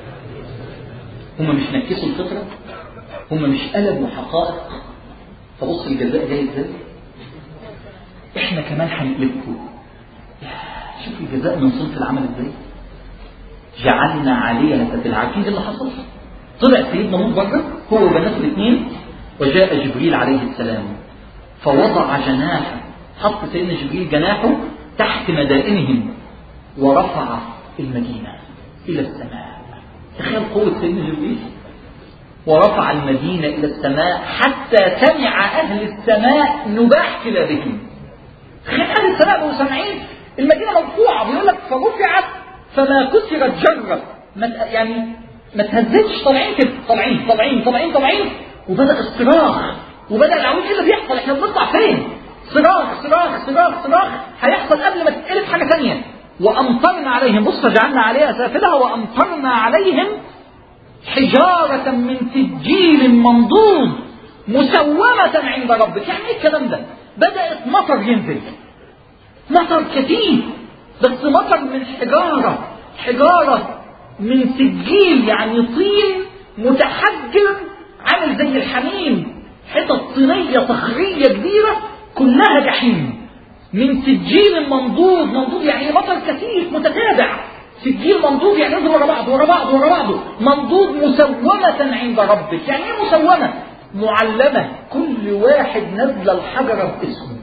هم مش نكسوا الفطرة، هم مش قلبوا حقائق. فبص الجزاء جاي ازاي؟ احنا كمان هنقلبكم. شوف الجزاء من صنف العمل ازاي. جعلنا عليها سفينة. عارفين ايه اللي حصل؟ طلع سيدنا لوط بره هو وبناته الاثنين، وجاء جبريل عليه السلام فوضع جناحه، حط سيدنا جبريل جناحه تحت مدائنهم ورفع المدينة إلى السماء. تخيل قوة سيدنا جبريل. ورفع المدينة إلى السماء حتى سمع أهل السماء نباح كلابهم. تخيل أهل السماء بقوا سامعين المدينة مرفوعة، بيقول لك فرفعت فما كسرت جرة، يعني ما تهزتش، طالعين كده، طالعين طالعين طالعين طالعين، وبدأ الصراخ، وبدأ العويل. ايه اللي بيحصل؟ احنا بنطلع فين؟ صراخ صراخ صراخ صراخ هيحصل قبل ما تتقلب حاجة ثانية. وأمطرنا عليهم، بص جعلنا عليها سافلها وأمطرنا عليهم حجارة من سجيل منضود مسومة عند ربك. يعني ايه الكلام ده؟ بدأت مطر ينزل، مطر كثير، بس مطر من حجارة، حجارة من سجيل، يعني طين متحجر عامل زي الحميم، حتت طينية صخرية كبيرة كلها جحيم، من سجيل منضود. منضود يعني مطر كثير متتابع، سجيل منضود يعني ينزل ورا بعض ورا بعض ورا بعضه. منضود مسومة عند ربك. يعني ايه مسومة؟ معلمة، كل واحد نزل الحجرة باسمه.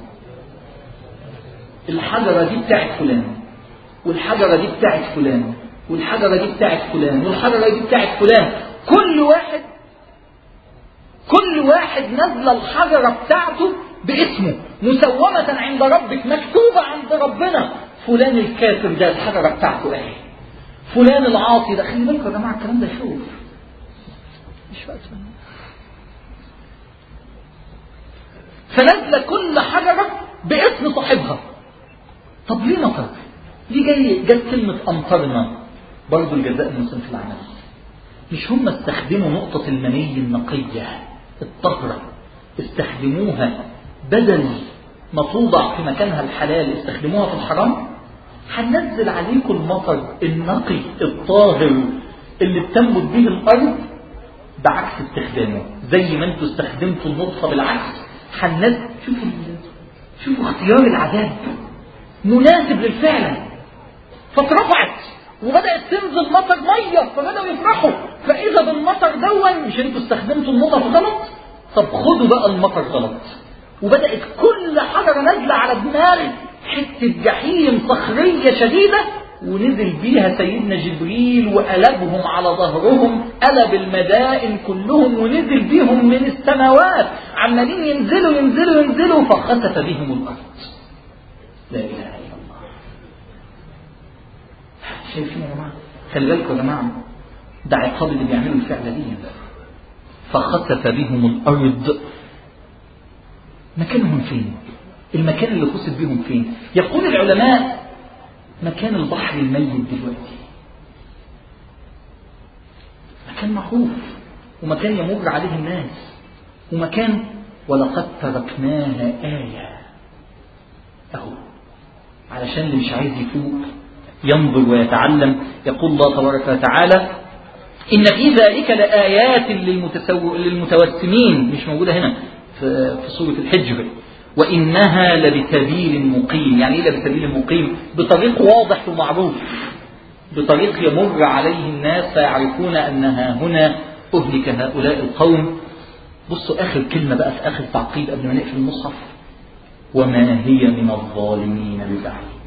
الحجرة دي بتاعت فلان، والحجرة دي بتاعت فلان، والحجرة دي بتاعت فلان، والحجرة دي بتاعت فلان. كل واحد كل واحد نزل الحجرة بتاعته باسمه، مسومة عند ربك، مكتوبة عند ربنا. فلان الكافر ده الحجرة بتاعته اهي، فلان العاصي ده. خلي بالكم يا جماعة الكلام ده شوف مش وقت. فنزل كل حجرة باسم صاحبها. طب ليه مطر؟ ليه جاي جت كلمة أمطرنا؟ برضو الجزاء من صنف العمل. مش هم استخدموا نقطة المني النقية الطهرة، استخدموها بدل ما توضع في مكانها الحلال استخدموها في الحرام؟ هننزل عليكم المطر النقي الطاهر اللي بتنبت به الأرض بعكس استخدامه، زي ما انتوا استخدمتوا النطفة بالعكس هننزل. شوفوا شوفوا اختيار العذاب مناسب للفعل، فاترفعت وبدأت تنزل مطر مية فبدأوا يفرحوا، فإذا بالمطر دون مش انتوا استخدمتوا النطف غلط، طب خدوا بقى المطر غلط، وبدأت كل حجرة نازلة على دماغ حتة جحيم صخرية شديدة، ونزل بيها سيدنا جبريل وقلبهم على ظهرهم، قلب المدائن كلهم ونزل بيهم من السماوات، عمالين ينزلوا ينزلوا ينزلوا فخسف بهم الأرض. لا إله إلا الله. شايفين يا جماعة؟ خلي بالكم يا جماعة، ده عقاب اللي بيعملوا الفعل دي. فخسف بهم الأرض. مكانهم فين؟ المكان اللي خسف بهم فين؟ يقول العلماء مكان البحر الميت دلوقتي، مكان معروف ومكان يمر عليه الناس، ومكان ولقد تركناها آية أهو، علشان اللي مش عايز يفوق ينظر ويتعلم. يقول الله تبارك وتعالى إن في ذلك لآيات للمتسو... للمتوسمين، مش موجودة هنا في سورة الحجر، وإنها لبسبيل مقيم. يعني إيه لبسبيل مقيم؟ بطريق واضح ومعروف، بطريق يمر عليه الناس فيعرفون أنها هنا أهلك هؤلاء القوم. بصوا آخر كلمة بقى في آخر تعقيب قبل ما نقفل المصحف، وما هي من الظالمين ببعيد.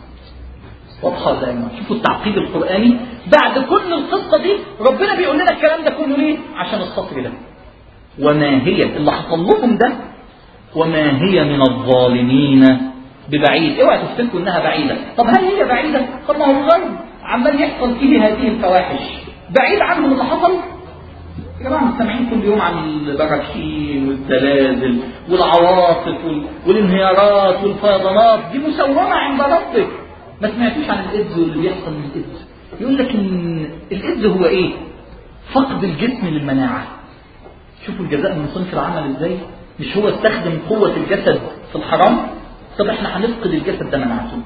واضحة دائما. شوفوا التعقيب القرآني بعد كل القصة دي ربنا بيقول لنا الكلام ده كله ليه؟ عشان السطر ده، وما هي اللي حصل لهم ده، وما هي من الظالمين ببعيد. اوعى تفتكروا انها بعيدة. طب هل هي بعيدة؟ طب ما هو الغرب عمال يحصل فيه هذه الفواحش، بعيد عنهم اللي حصل؟ يا جماعة مستمعين كل يوم عن البراكين والزلازل والعواصف والانهيارات والفيضانات، دي مسومة عند ربك. ما سمعتوش عن الإيدز واللي بيحصل من الإيدز؟ يقول لك ان الإيدز هو ايه؟ فقد الجسم للمناعة. شوفوا الجزاء من صنف العمل ازاي؟ مش هو استخدم قوة الجسد في الحرام؟ طب احنا هنفقد الجسد ده مناعته،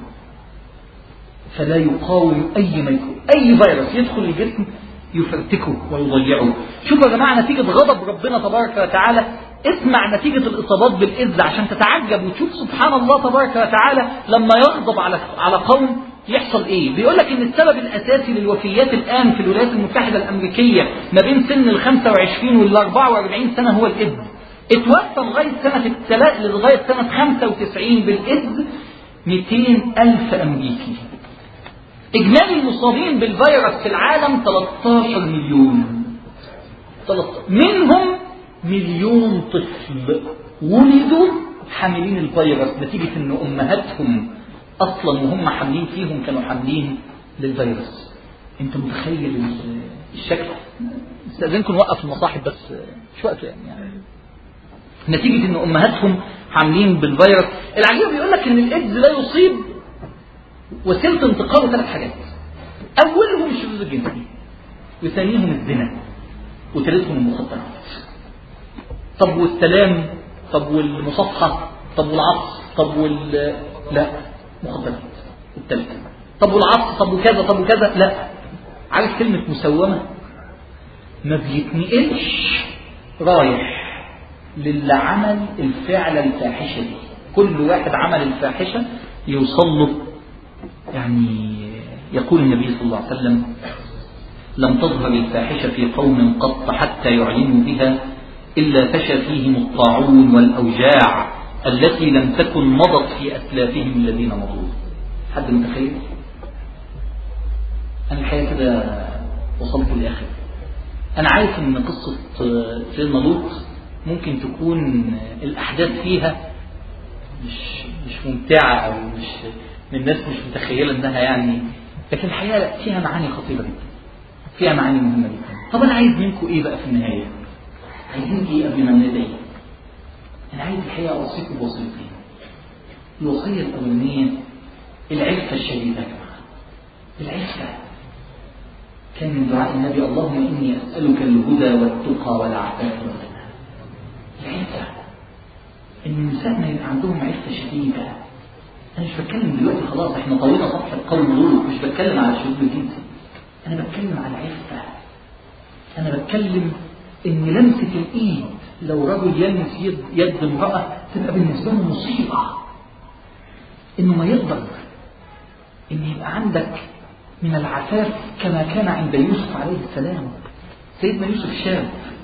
فلا يقاوم اي ميكروب، اي فيروس يدخل الجسم يفرتكه ويضيعه. شوفوا يا جماعة نتيجة غضب ربنا تبارك وتعالى، اسمع نتيجة الإصابات بالإذ عشان تتعجب وتشوف سبحان الله تبارك وتعالى لما يغضب على على قوم يحصل ايه. بيقول لك ان السبب الاساسي للوفيات الان في الولايات المتحدة الامريكية ما بين سن ال خمسة وعشرين وال أربعة وأربعين سنة هو الإذ. اتوفى لغاية سنة التلاء لغاية سنة خمسة وتسعين بالإذ مئتين ألف أمريكي. إجمالي المصابين بالفيروس في العالم ثلاثة عشر مليون، منهم مليون طفل ولدوا حاملين الفيروس نتيجة أن أمهاتهم أصلا وهم حاملين فيهم كانوا حاملين للفيروس. أنت متخيل الشكل؟ استأذنكم نوقف المصاحب بس مش وقته يعني, يعني نتيجة أن أمهاتهم حاملين بالفيروس. العجيب بيقول لك أن الإيدز لا يصيب وسيلة انتقاله ثلاث حاجات، أولهم الشذوذ الجنسي، وثانيهم الزنا، وثالثهم المخدرات. طب والسلام؟ طب والمصافحة؟ طب والعطس؟ طب وال لا مخدرات الثالثة. طب والعطس؟ طب وكذا طب وكذا لا. عارف كلمة مسومة؟ ما بيتنقلش رايح للي عمل الفعل الفاحشة دي. كل واحد عمل الفاحشة يوصل له. يعني يقول النبي صلى الله عليه وسلم لم تظهر الفاحشة في قوم قط حتى يعلنوا بها إلا فشى فيهم الطاعون والأوجاع التي لم تكن مضت في أسلافهم الذين مضوا. حد متخيل؟ أنا الحقيقة كده وصلت للآخر. أنا عارف أن قصة سيدنا لوط ممكن تكون الأحداث فيها مش مش ممتعة أو مش من الناس مش متخيلة أنها يعني، لكن الحقيقة فيها معاني خطيرة جدا، فيها معاني مهمة جدا. طب أنا عايز منكم إيه بقى في النهاية؟ عايزين إيه قبل ما ندعي؟ أنا عايز الحقيقة أوصيكم بوصيتين. الوصية الأولانية العفة الشديدة. العفة كان من دعاء النبي اللهم إني أسألك الهدى والتقى والعفاف والغنى. العفة، إن النساء ما يبقى عندهم عفة شديدة. أنا مش بتكلم دلوقتي خلاص إحنا طوينا صفحة القول دول، مش بتكلم على الشذوذ الجنسي، أنا بتكلم على العفة. أنا بتكلم إن لمسة الإيد لو رجل يلمس يد, يد امرأة تبقى بالنسبة له مصيبة. إنه ما يقدر إن يبقى عندك من العفاف كما كان عند يوسف عليه السلام. سيدنا يوسف شاب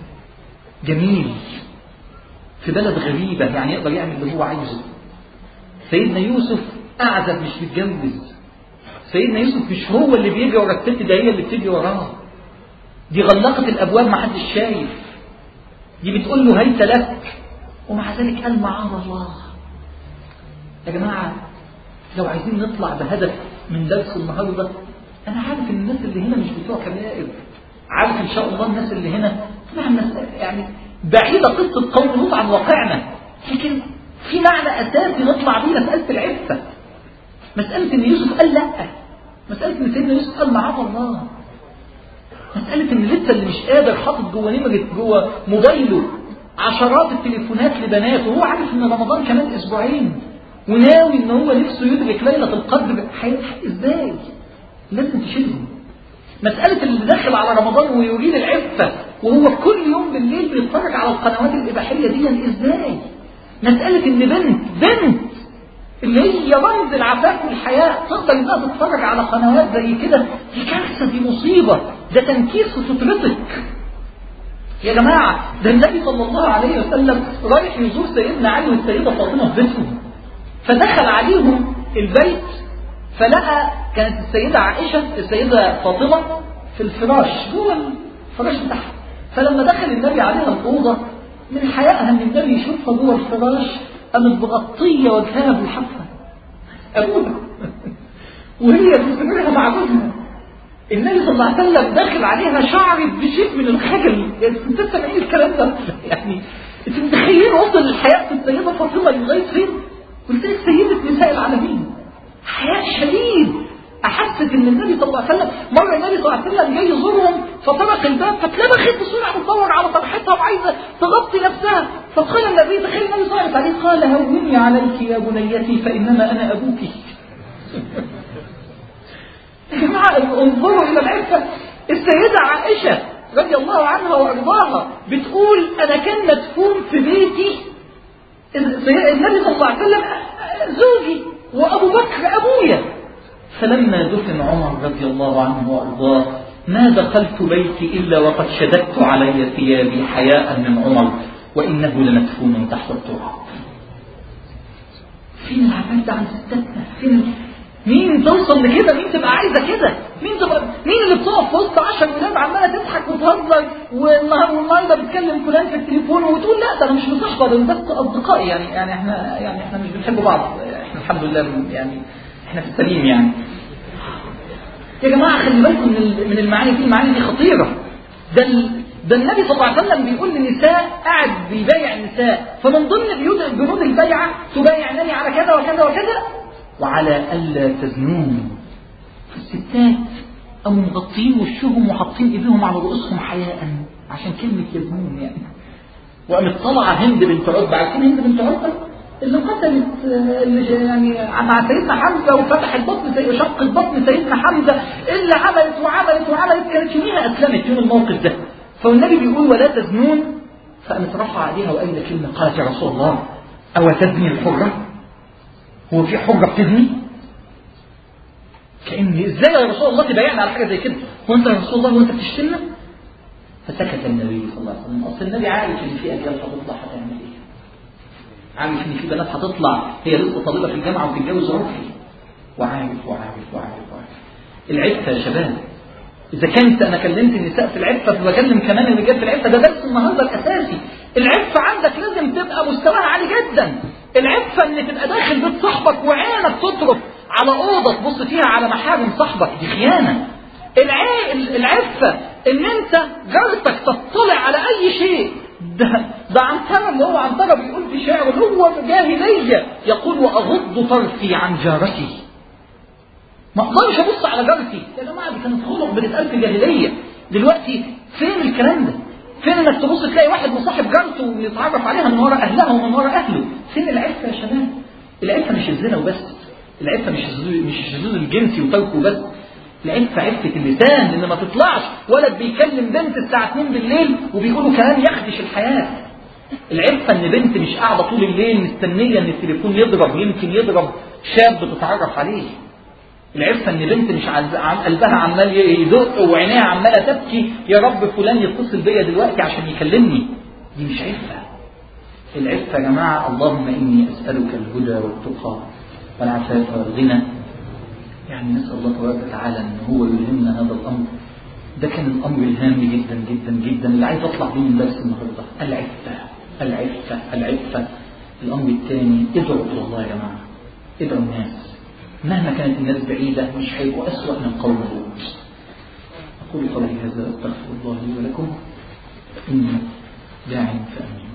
جميل في بلد غريبة، يعني يقدر يعمل اللي هو عايزه. سيدنا يوسف أعزب مش متجوز. سيدنا يوسف مش هو اللي بيجي ورا الست، ده هي اللي بتجي وراه. دي غلقت الأبواب ما حدش شايف، دي بتقول له هيت لك، ومع ذلك قال معاذ الله. يا جماعة لو عايزين نطلع بهدف من درس النهارده، أنا عارف إن الناس اللي هنا مش بتوع كبائر، عارف إن شاء الله الناس اللي هنا يعني بعيدة قصة قوم لوط عن واقعنا، لكن في معنى أساسي نطلع بيه مسألة العفة. مسألة إن يوسف قال لأ، مسألة إن سيدنا يوسف قال معاذ الله، مسألة إن لسه اللي مش قادر حاطط جوه نمرة جوه موبايله عشرات التليفونات لبنات وهو عارف إن رمضان كمان أسبوعين وناوي إن هو نفسه يدرك ليلة القدر، إزاي؟ لازم تشيلهم. مسألة اللي داخل على رمضان ويريد العفة وهو كل يوم بالليل بيتفرج على القنوات الإباحية دي، إزاي؟ مسألة إن بنت بنت اللي هي رمز العفاف والحياة تقدر إنها تتفرج على قنوات زي كده، دي كارثة، دي مصيبة، ده تنكيس في فطرتك. يا جماعة ده النبي صلى الله عليه وسلم رايح يزور سيدنا علي والسيدة فاطمة في بيتهم، فدخل عليهم البيت فلقى كانت السيدة عائشة السيدة فاطمة في الفراش جوه الفراش بتاعها. فلما دخل النبي عليها الأوضة من حيائها ان النبي يشوفها جوه الفراش قامت مغطية وجهها بالحفة أبوها وهي بتستمرها مع جوزها. النبي صلى الله عليه وسلم داخل عليها شعرت بشيء من الخجل. انت سامعين الكلام ده؟ يعني انت متخيلين وصل الحياء في السيدة فاطمة لغاية فين؟ قلت لك سيدة نساء العالمين، حياء شديد. أحست إن النبي صلى الله عليه وسلم مرة النبي صلى الله عليه وسلم جاي يزورهم فطرق الباب فتلبخت بسرعة بتدور على طرحتها وعايزة تغطي نفسها، فقال النبي تخيل النبي صلى الله عليه وسلم قال هوني عليك يا بنيتي فإنما أنا أبوك. يا جماعة انظروا إلى العفة. السيدة عائشة رضي الله عنها وأرضاها بتقول أنا كان مدفون في بيتي النبي صلى الله عليه وسلم زوجي وأبو بكر أبويا، فلما دفن عمر رضي الله عنه وأرضاه ما دخلت بيتي إلا وقد شددت علي ثيابي حياء من عمر وإنه لمدفون تحت التراب. فين العفاف ده عن ستاتنا؟ فين؟ مين توصل لكده؟ مين تبقى عايزة كده؟ مين تبقى مين اللي بتقف في وسط عشر ولاد عمالة تضحك وتهزر والنهارده بتكلم فلان في التليفون وتقول لا ده انا مش مصاحبة ده بس اصدقائي، يعني يعني احنا يعني احنا مش بنحب بعض، احنا الحمد لله يعني احنا في السليم. يعني يا جماعة خلي بالكم من من المعاني دي، المعاني دي خطيرة. ده ده النبي صلى الله عليه وسلم بيقول للنساء قاعد بيبايع النساء، فمن ضمن بنود البيعة تبايعنني على كذا وكذا وكذا وعلى ألا تزنون. فالستات قاموا مغطين وشهم وحاطين ايديهم على رؤوسهم حياء عشان كلمة يزنون يعني. وقامت طالعة هند بنت عتبة، عارفين هند بنت عتبة اللي قتلت اللي يعني مع سيدنا حمزة وفتحت بطن سيدنا شقت بطن سيدنا حمزة اللي عملت وعملت وعملت كانت يوميها أسلمت يوم الموقف ده. فالنبي بيقول ولا تزنون، فقامت رفع عليها وقال كلمة قالت يا رسول الله أو تزني الحرة؟ هو في حرة بتزني؟ كأن ازاي يا رسول الله تبايعنا على حاجة زي كده؟ وانت يا رسول الله وانت بتشتمنا؟ فسكت النبي صلى الله عليه وسلم. أصل النبي عارف ان في أجيال هتطلع هتعمل ايه؟ عارف ان في بنات هتطلع هي لسه طالبة في الجامعة وتتجوز روحي، وعارف وعارف وعارف وعارف. العفة يا شباب، إذا كنت أنا كلمت النساء في العفة فبكلم كمان الرجال في العفة. ده درس النهارده الأساسي. العفة عندك لازم تبقى مستواها عالي جدا. العفة إن تبقى داخل بيت صاحبك وعينك تطرف على أوضة تبص فيها على محارم صاحبك، دي خيانة. العفة إن أنت جارتك تطلع على أي شيء. ده ده عنترة اللي هو عنترة بيقول في شعره هو جاهلية يقول وأغض طرفي عن جارتي. ما اقدرش ابص على جارتي. يا جماعه دي كانت خلق بتتقال في الجاهليه. دلوقتي فين الكلام ده؟ فين انك تبص تلاقي واحد مصاحب جارته ويتعرف عليها من وراء اهلها ومن وراء اهله؟ فين العفه يا شباب؟ العفه مش الزنا وبس، العفه مش مش الشذوذ الجنسي وتركه بس، العفه عفه اللسان، ان ما تطلعش ولد بيكلم بنت الساعه اتنين بالليل وبيقولوا كلام يخدش الحياه. العفه ان بنت مش قاعده طول الليل مستنيه ان التليفون يضرب، يمكن يضرب شاب بتتعرف عليه. العفه ان بنت مش قلبها عمال يدق وعينيها عماله تبكي يا رب فلان يتصل بيا دلوقتي عشان يكلمني. دي مش عفه. العفه يا جماعه اللهم اني اسالك الهدى والتقى والعفاف والغنى. يعني نسال الله تبارك وتعالى ان هو يلهمنا هذا الامر. ده كان الامر الهام جدا جدا جدا اللي عايز اطلع بيه من درس النهارده. العفه العفه العفه. الامر الثاني ادعوا الى الله يا جماعه. ادعوا الناس مهما كانت الناس بعيدة مش هيبقوا أسوأ من قوم لوط. أقول قولي هذا أستغفر الله لي ولكم إني داع فأمين.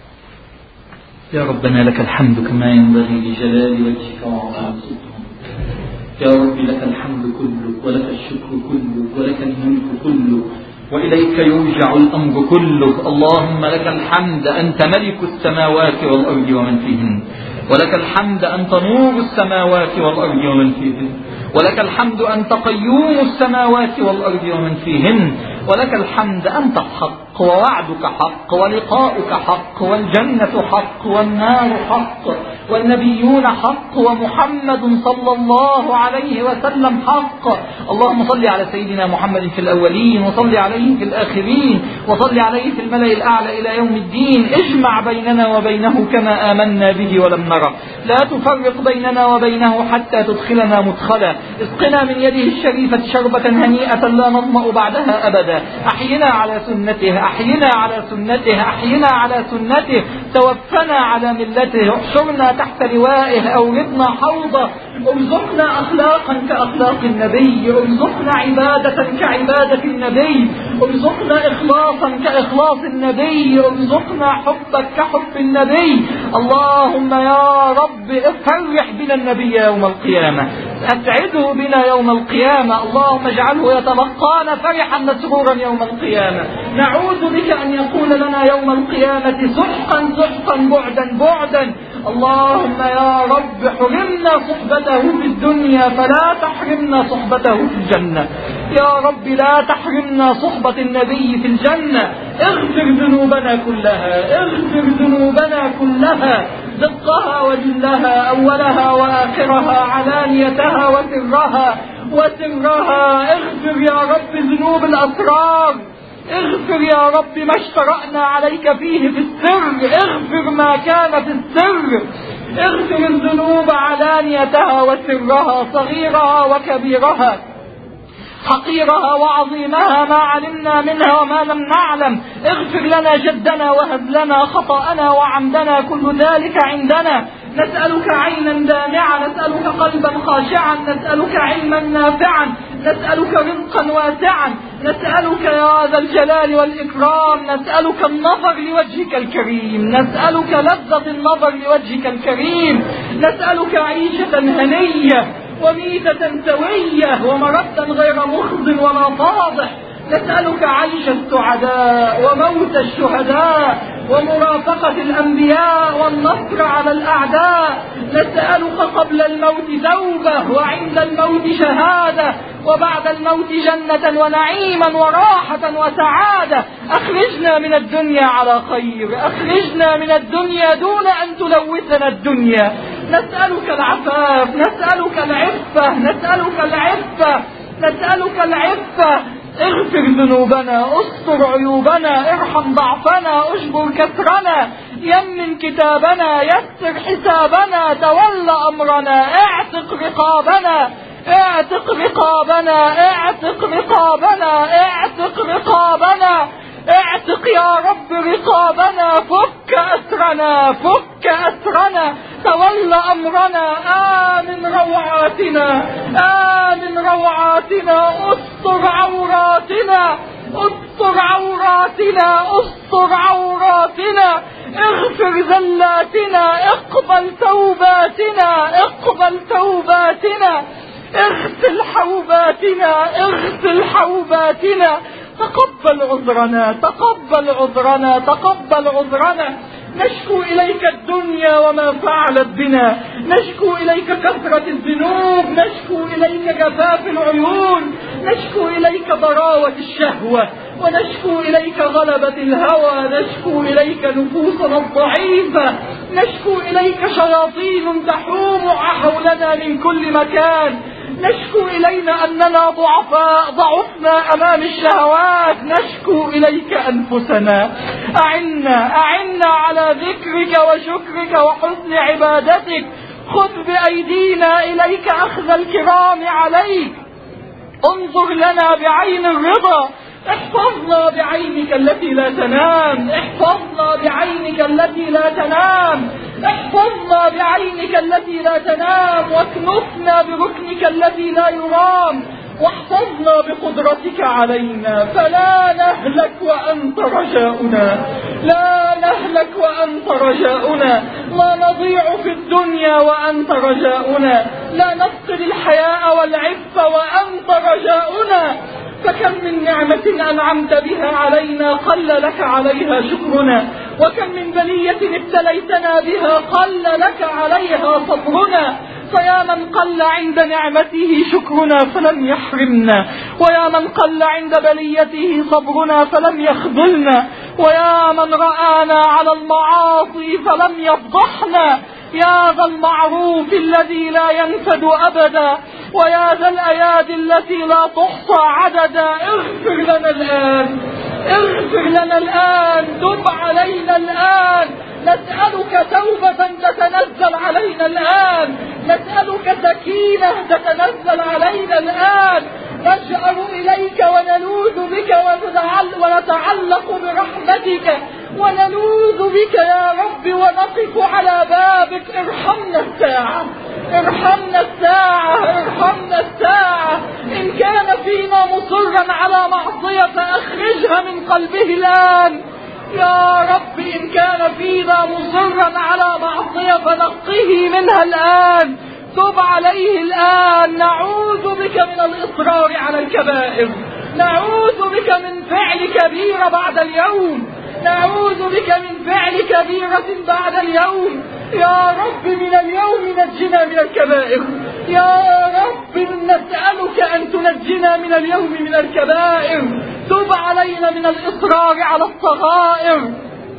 يا ربنا لك الحمد كما ينبغي لجلال وجهك وعظيم سلطانك. يا رب لك الحمد كله ولك الشكر كله ولك الملك كله وإليك يرجع الأمر كله. اللهم لك الحمد أنت ملك السماوات والأرض ومن فيهن، ولك الحمد أنت نور السماوات والأرض ومن فيهن، ولك الحمد أنت قيوم السماوات والأرض ومن فيهن، ولك الحمد أنت الحق ووعدك حق ولقاؤك حق والجنة حق والنار حق والنبيون حق ومحمد صلى الله عليه وسلم حق. اللهم صل على سيدنا محمد في الأولين وصل عليه في الآخرين وصل عليه في الملأ الأعلى إلى يوم الدين. اجمع بيننا وبينه كما آمنا به ولم نرى، لا تفرق بيننا وبينه حتى تدخلنا مدخلا. اسقنا من يده الشريفة شربة هنيئة لا نظمأ بعدها أبدا. أحينا على سنته أحينا على سنته أحينا على سنته. توفنا على ملته. احشرنا تحت لوائه أوردنا حوضه. ارزقنا أخلاقا كأخلاق النبي، ارزقنا عبادة كعبادة النبي، ارزقنا إخلاصا كإخلاص النبي، ارزقنا حبك كحب النبي. اللهم يا رب افرح بنا النبي يوم القيامة، أسعده بنا يوم القيامة. اللهم اجعله يتلقانا فرحا مسرورا يوم القيامة. نعوذ بك أن يقول لنا يوم القيامة سحقا سحقا بعدا بعدا. اللهم يا رب حرمنا صحبته في الدنيا فلا تحرمنا صحبته في الجنة. يا رب لا تحرمنا صحبة النبي في الجنة. اغفر ذنوبنا كلها، اغفر ذنوبنا كلها، دقها وجلها، أولها وآخرها، علانيتها وسرها وسرها. اغفر يا رب ذنوب الأسرار، اغفر يا رب ما اشترأنا عليك فيه في السر، اغفر ما كان في السر، اغفر الذنوب علانيتها وسرها، صغيرها وكبيرها، حقيرها وعظيمها، ما علمنا منها وما لم نعلم. اغفر لنا جدنا وهزلنا خطأنا وعمدنا، كل ذلك عندنا. نسألك عينا دامعة، نسألك قلبا خاشعا، نسألك علما نافعا، نسألك رزقا واسعا، نسألك يا ذا الجلال والإكرام، نسألك النظر لوجهك الكريم، نسألك لذة النظر لوجهك الكريم، نسألك عيشة هنية وميتة سوية ومردا غير مخزٍ ولا فاضح. نسألك عيش السعداء وموت الشهداء ومرافقة الأنبياء والنصر على الأعداء. نسألك قبل الموت توبة وعند الموت شهادة وبعد الموت جنة ونعيما وراحة وسعادة. أخرجنا من الدنيا على خير، أخرجنا من الدنيا دون أن تلوثنا الدنيا. نسألك العفاف، نسألك العفة، نسألك العفة، نسألك العفة. اغفر ذنوبنا، استر عيوبنا، ارحم ضعفنا، اجبر كسرنا، يمن كتابنا، يسر حسابنا، تول أمرنا، اعتق رقابنا، اعتق رقابنا، اعتق رقابنا، اعتق رقابنا، اعتق يا رب رقابنا، فك أسرنا، فك أسرنا، تول أمرنا، آمن روعاتنا، آمن روعاتنا، استر عوراتنا، استر عوراتنا، استر عوراتنا، اغفر زلاتنا، اقبل توباتنا، اقبل توباتنا. اغسل حوباتنا، اغسل حوباتنا، تقبل عذرنا، تقبل عذرنا، تقبل عذرنا. نشكو إليك الدنيا وما فعلت بنا، نشكو إليك كثرة الذنوب، نشكو إليك جفاف العيون، نشكو إليك ضراوة الشهوة، ونشكو إليك غلبة الهوى، نشكو إليك نفوسنا الضعيفة، نشكو إليك شياطين تحوم حولنا من كل مكان، نشكو إلينا أننا ضعفاء ضعفنا أمام الشهوات، نشكو إليك أنفسنا. أعنا أعنا على ذكرك وشكرك وحسن عبادتك. خذ بأيدينا إليك أخذ الكرام عليك. انظر لنا بعين الرضا، احفظنا بعينك التي لا تنام، احفظنا بعينك التي لا تنام، احفظنا بعينك التي لا تنام، واكنفنا بركنك الذي لا يرام، واحفظنا بقدرتك علينا، فلا نهلك وأنت رجاؤنا، لا نهلك وأنت رجاؤنا، لا نضيع في الدنيا وأنت رجاؤنا، لا نفقد الحياء والعفة وأنت رجاؤنا. فكم من نعمة أنعمت بها علينا قل لك عليها شكرنا، وكم من بلية ابتليتنا بها قل لك عليها صبرنا. فيا من قل عند نعمته شكرنا فلم يحرمنا، ويا من قل عند بليته صبرنا فلم يخذلنا، ويا من رآنا على المعاصي فلم يفضحنا. يا ذا المعروف الذي لا ينفد أبدا، ويا ذا الأيادي التي لا تحصى عددا، اغفر لنا الآن، اغفر لنا الآن، تب علينا الآن. نسألك توبة تتنزل علينا الآن، نسألك سكينة تتنزل علينا الآن. نجأر إليك ونلوذ بك ونتعلق برحمتك ونلوذ بك يا رب، ونقف على بابك. ارحمنا الساعة، ارحمنا الساعة، ارحمنا الساعة. إن كان فينا مصرا على معصية أخرجها من قلبه الآن يا رب، إن كان فينا مصرا على معصية فنقه منها الآن، تب عليه الآن. نعوذ بك من الإصرار على الكبائر، نعوذ بك من فعل كبيرة بعد اليوم، نعوذ بك من فعل كبيرة بعد اليوم. يا رب من اليوم نجنا من الكبائر، يا رب نسألك أن تنجنا من اليوم من الكبائر. تب علينا من الإصرار على الصغائر.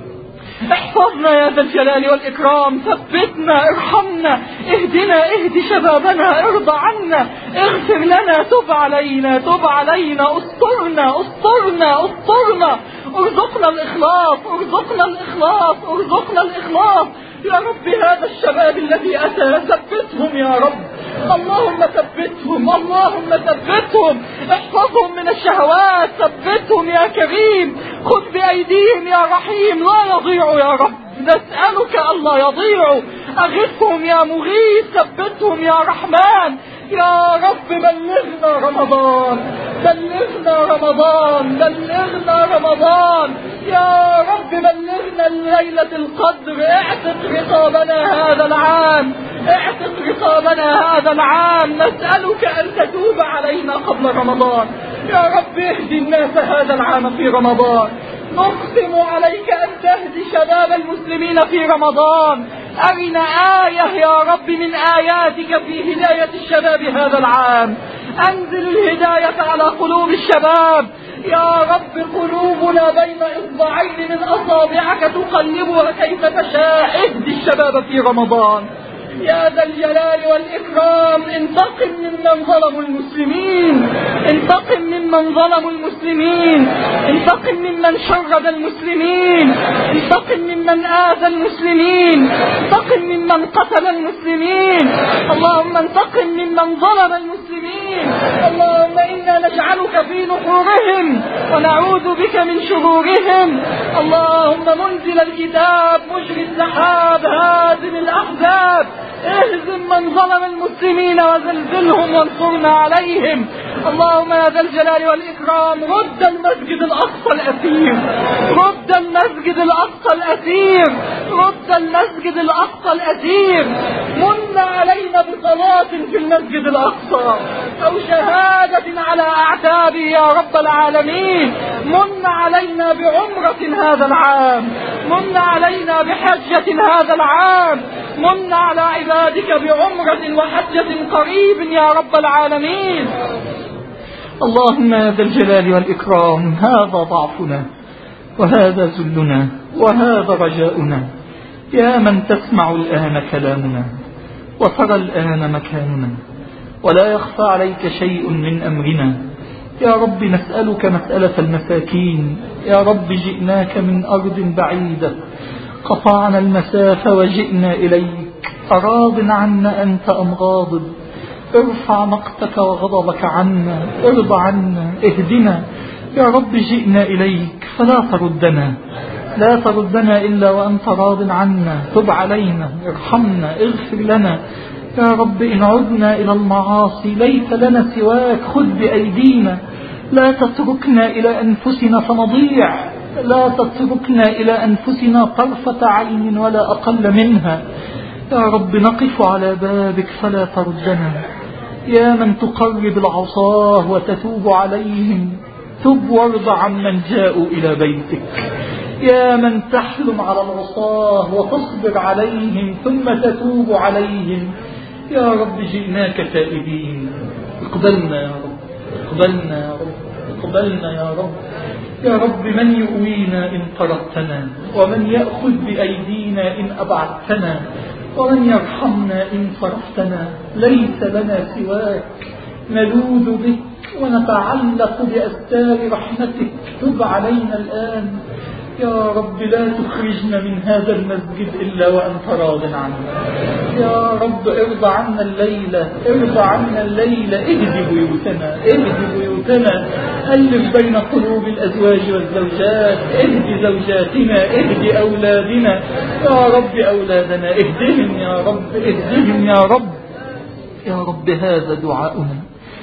احفظنا يا ذا الجلال والإكرام، ثبتنا، ارحمنا، اهدنا، اهد شبابنا، ارضى عنا، اغفر لنا، تب علينا، تب علينا، استرنا، استرنا، استرنا، ارزقنا الإخلاص، ارزقنا الإخلاص، ارزقنا الإخلاص. يا رب هذا الشباب الذي أتى ثبتهم يا رب، اللهم ثبتهم، اللهم ثبتهم، احفظهم من الشهوات، ثبتهم يا كريم، خذ بأيديهم يا رحيم، لا يضيعوا يا رب، نسألك ألا يضيعوا. أغثهم يا مغيث، ثبتهم يا رحمن. يا رب بلغنا رمضان، بلغنا رمضان، بلغنا رمضان. يا رب بلغنا ليلة القدر. اعتق رقابنا هذا العام، اعتق رقابنا هذا العام. نسألك أن تتوب علينا قبل رمضان. يا رب اهدي الناس هذا العام في رمضان. نقسم عليك أن تهدي شباب المسلمين في رمضان. أرنا آية يا رب من آياتك في هداية الشباب هذا العام. أنزل الهداية على قلوب الشباب يا رب. قلوبنا بين إصبعين من أصابعك تقلبها كيف تشاء. اهدي الشباب في رمضان يا ذا الجلال والإكرام. انتقم ممن ظلموا المسلمين، انتقم ممن ظلموا المسلمين، انتقم ممن شرد المسلمين، انتقم ممن آذى المسلمين، انتقم ممن قتل المسلمين. اللهم انتقم ممن ظلم المسلمين. اللهم إنا نجعلك في نحورهم ونعوذ بك من شرورهم. اللهم منزل الكتاب، مجري السحاب، هازم الأحزاب، اهزم من ظلم المسلمين وزلزلهم وانصرنا عليهم. اللهم يا ذا الجلال والإكرام رد المسجد الأقصى الأثير، رد المسجد الأقصى الأثير، رد المسجد الأقصى الأثير. من علينا بصلاة في المسجد الأقصى أو شهادة على أعتابه يا رب العالمين. من علينا بعمرة هذا العام، من علينا بحجة هذا العام، من على عبادك بعمرة وحجة قريب يا رب العالمين. اللهم يا ذا الجلال والإكرام هذا ضعفنا وهذا ذلنا وهذا رجاؤنا، يا من تسمع الآن كلامنا وترى الآن مكاننا ولا يخفى عليك شيء من أمرنا. يا رب نسألك مسألة المساكين، يا رب جئناك من أرض بعيدة، قطعنا المسافة وجئنا إليك، أراض عنا أنت أم غاضب؟ ارفع مقتك وغضبك عنا، ارضى عنا، اهدنا. يا رب جئنا إليك فلا تردنا، لا تردنا إلا وأنت راض عنا. تب علينا، ارحمنا، اغفر لنا. يا رب إن عدنا إلى المعاصي ليس لنا سواك، خذ بأيدينا، لا تتركنا إلى أنفسنا فنضيع، لا تتركنا إلى أنفسنا طرفة عين ولا أقل منها. يا رب نقف على بابك فلا تردنا، يا من تقرب العصاه وتتوب عليهم، تب وارض عمن جاءوا إلى بيتك. يا من تحلم على العصاه وتصبر عليهم ثم تتوب عليهم. يا رب جئناك تائبين، اقبلنا يا رب، اقبلنا يا رب، اقبلنا يا رب. يا رب من يؤوينا إن طردتنا، ومن يأخذ بأيدينا إن أبعدتنا، ومن يرحمنا إن صرفتنا. ليس لنا سواك، نلوذ بك ونتعلق بأستار رحمتك. تب علينا الآن يا رب، لا تخرجنا من هذا المسجد إلا وأنت راض عنا. يا رب ارضى عنا الليلة، ارضى عنا الليلة. اهد بيوتنا، اهد بيوتنا، ألف بين قلوب الأزواج والزوجات، اهد زوجاتنا، اهد أولادنا يا رب، أولادنا اهدهم يا رب، اهدهم يا رب. يا رب هذا دعاؤنا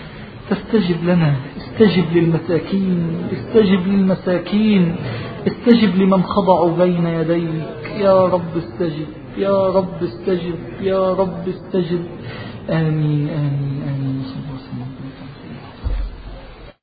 فاستجب لنا، استجب للمساكين، استجب للمساكين، استجب لمن خضعوا بين يديك. يا رب استجب، يا رب استجب، يا رب استجب. آمين آمين.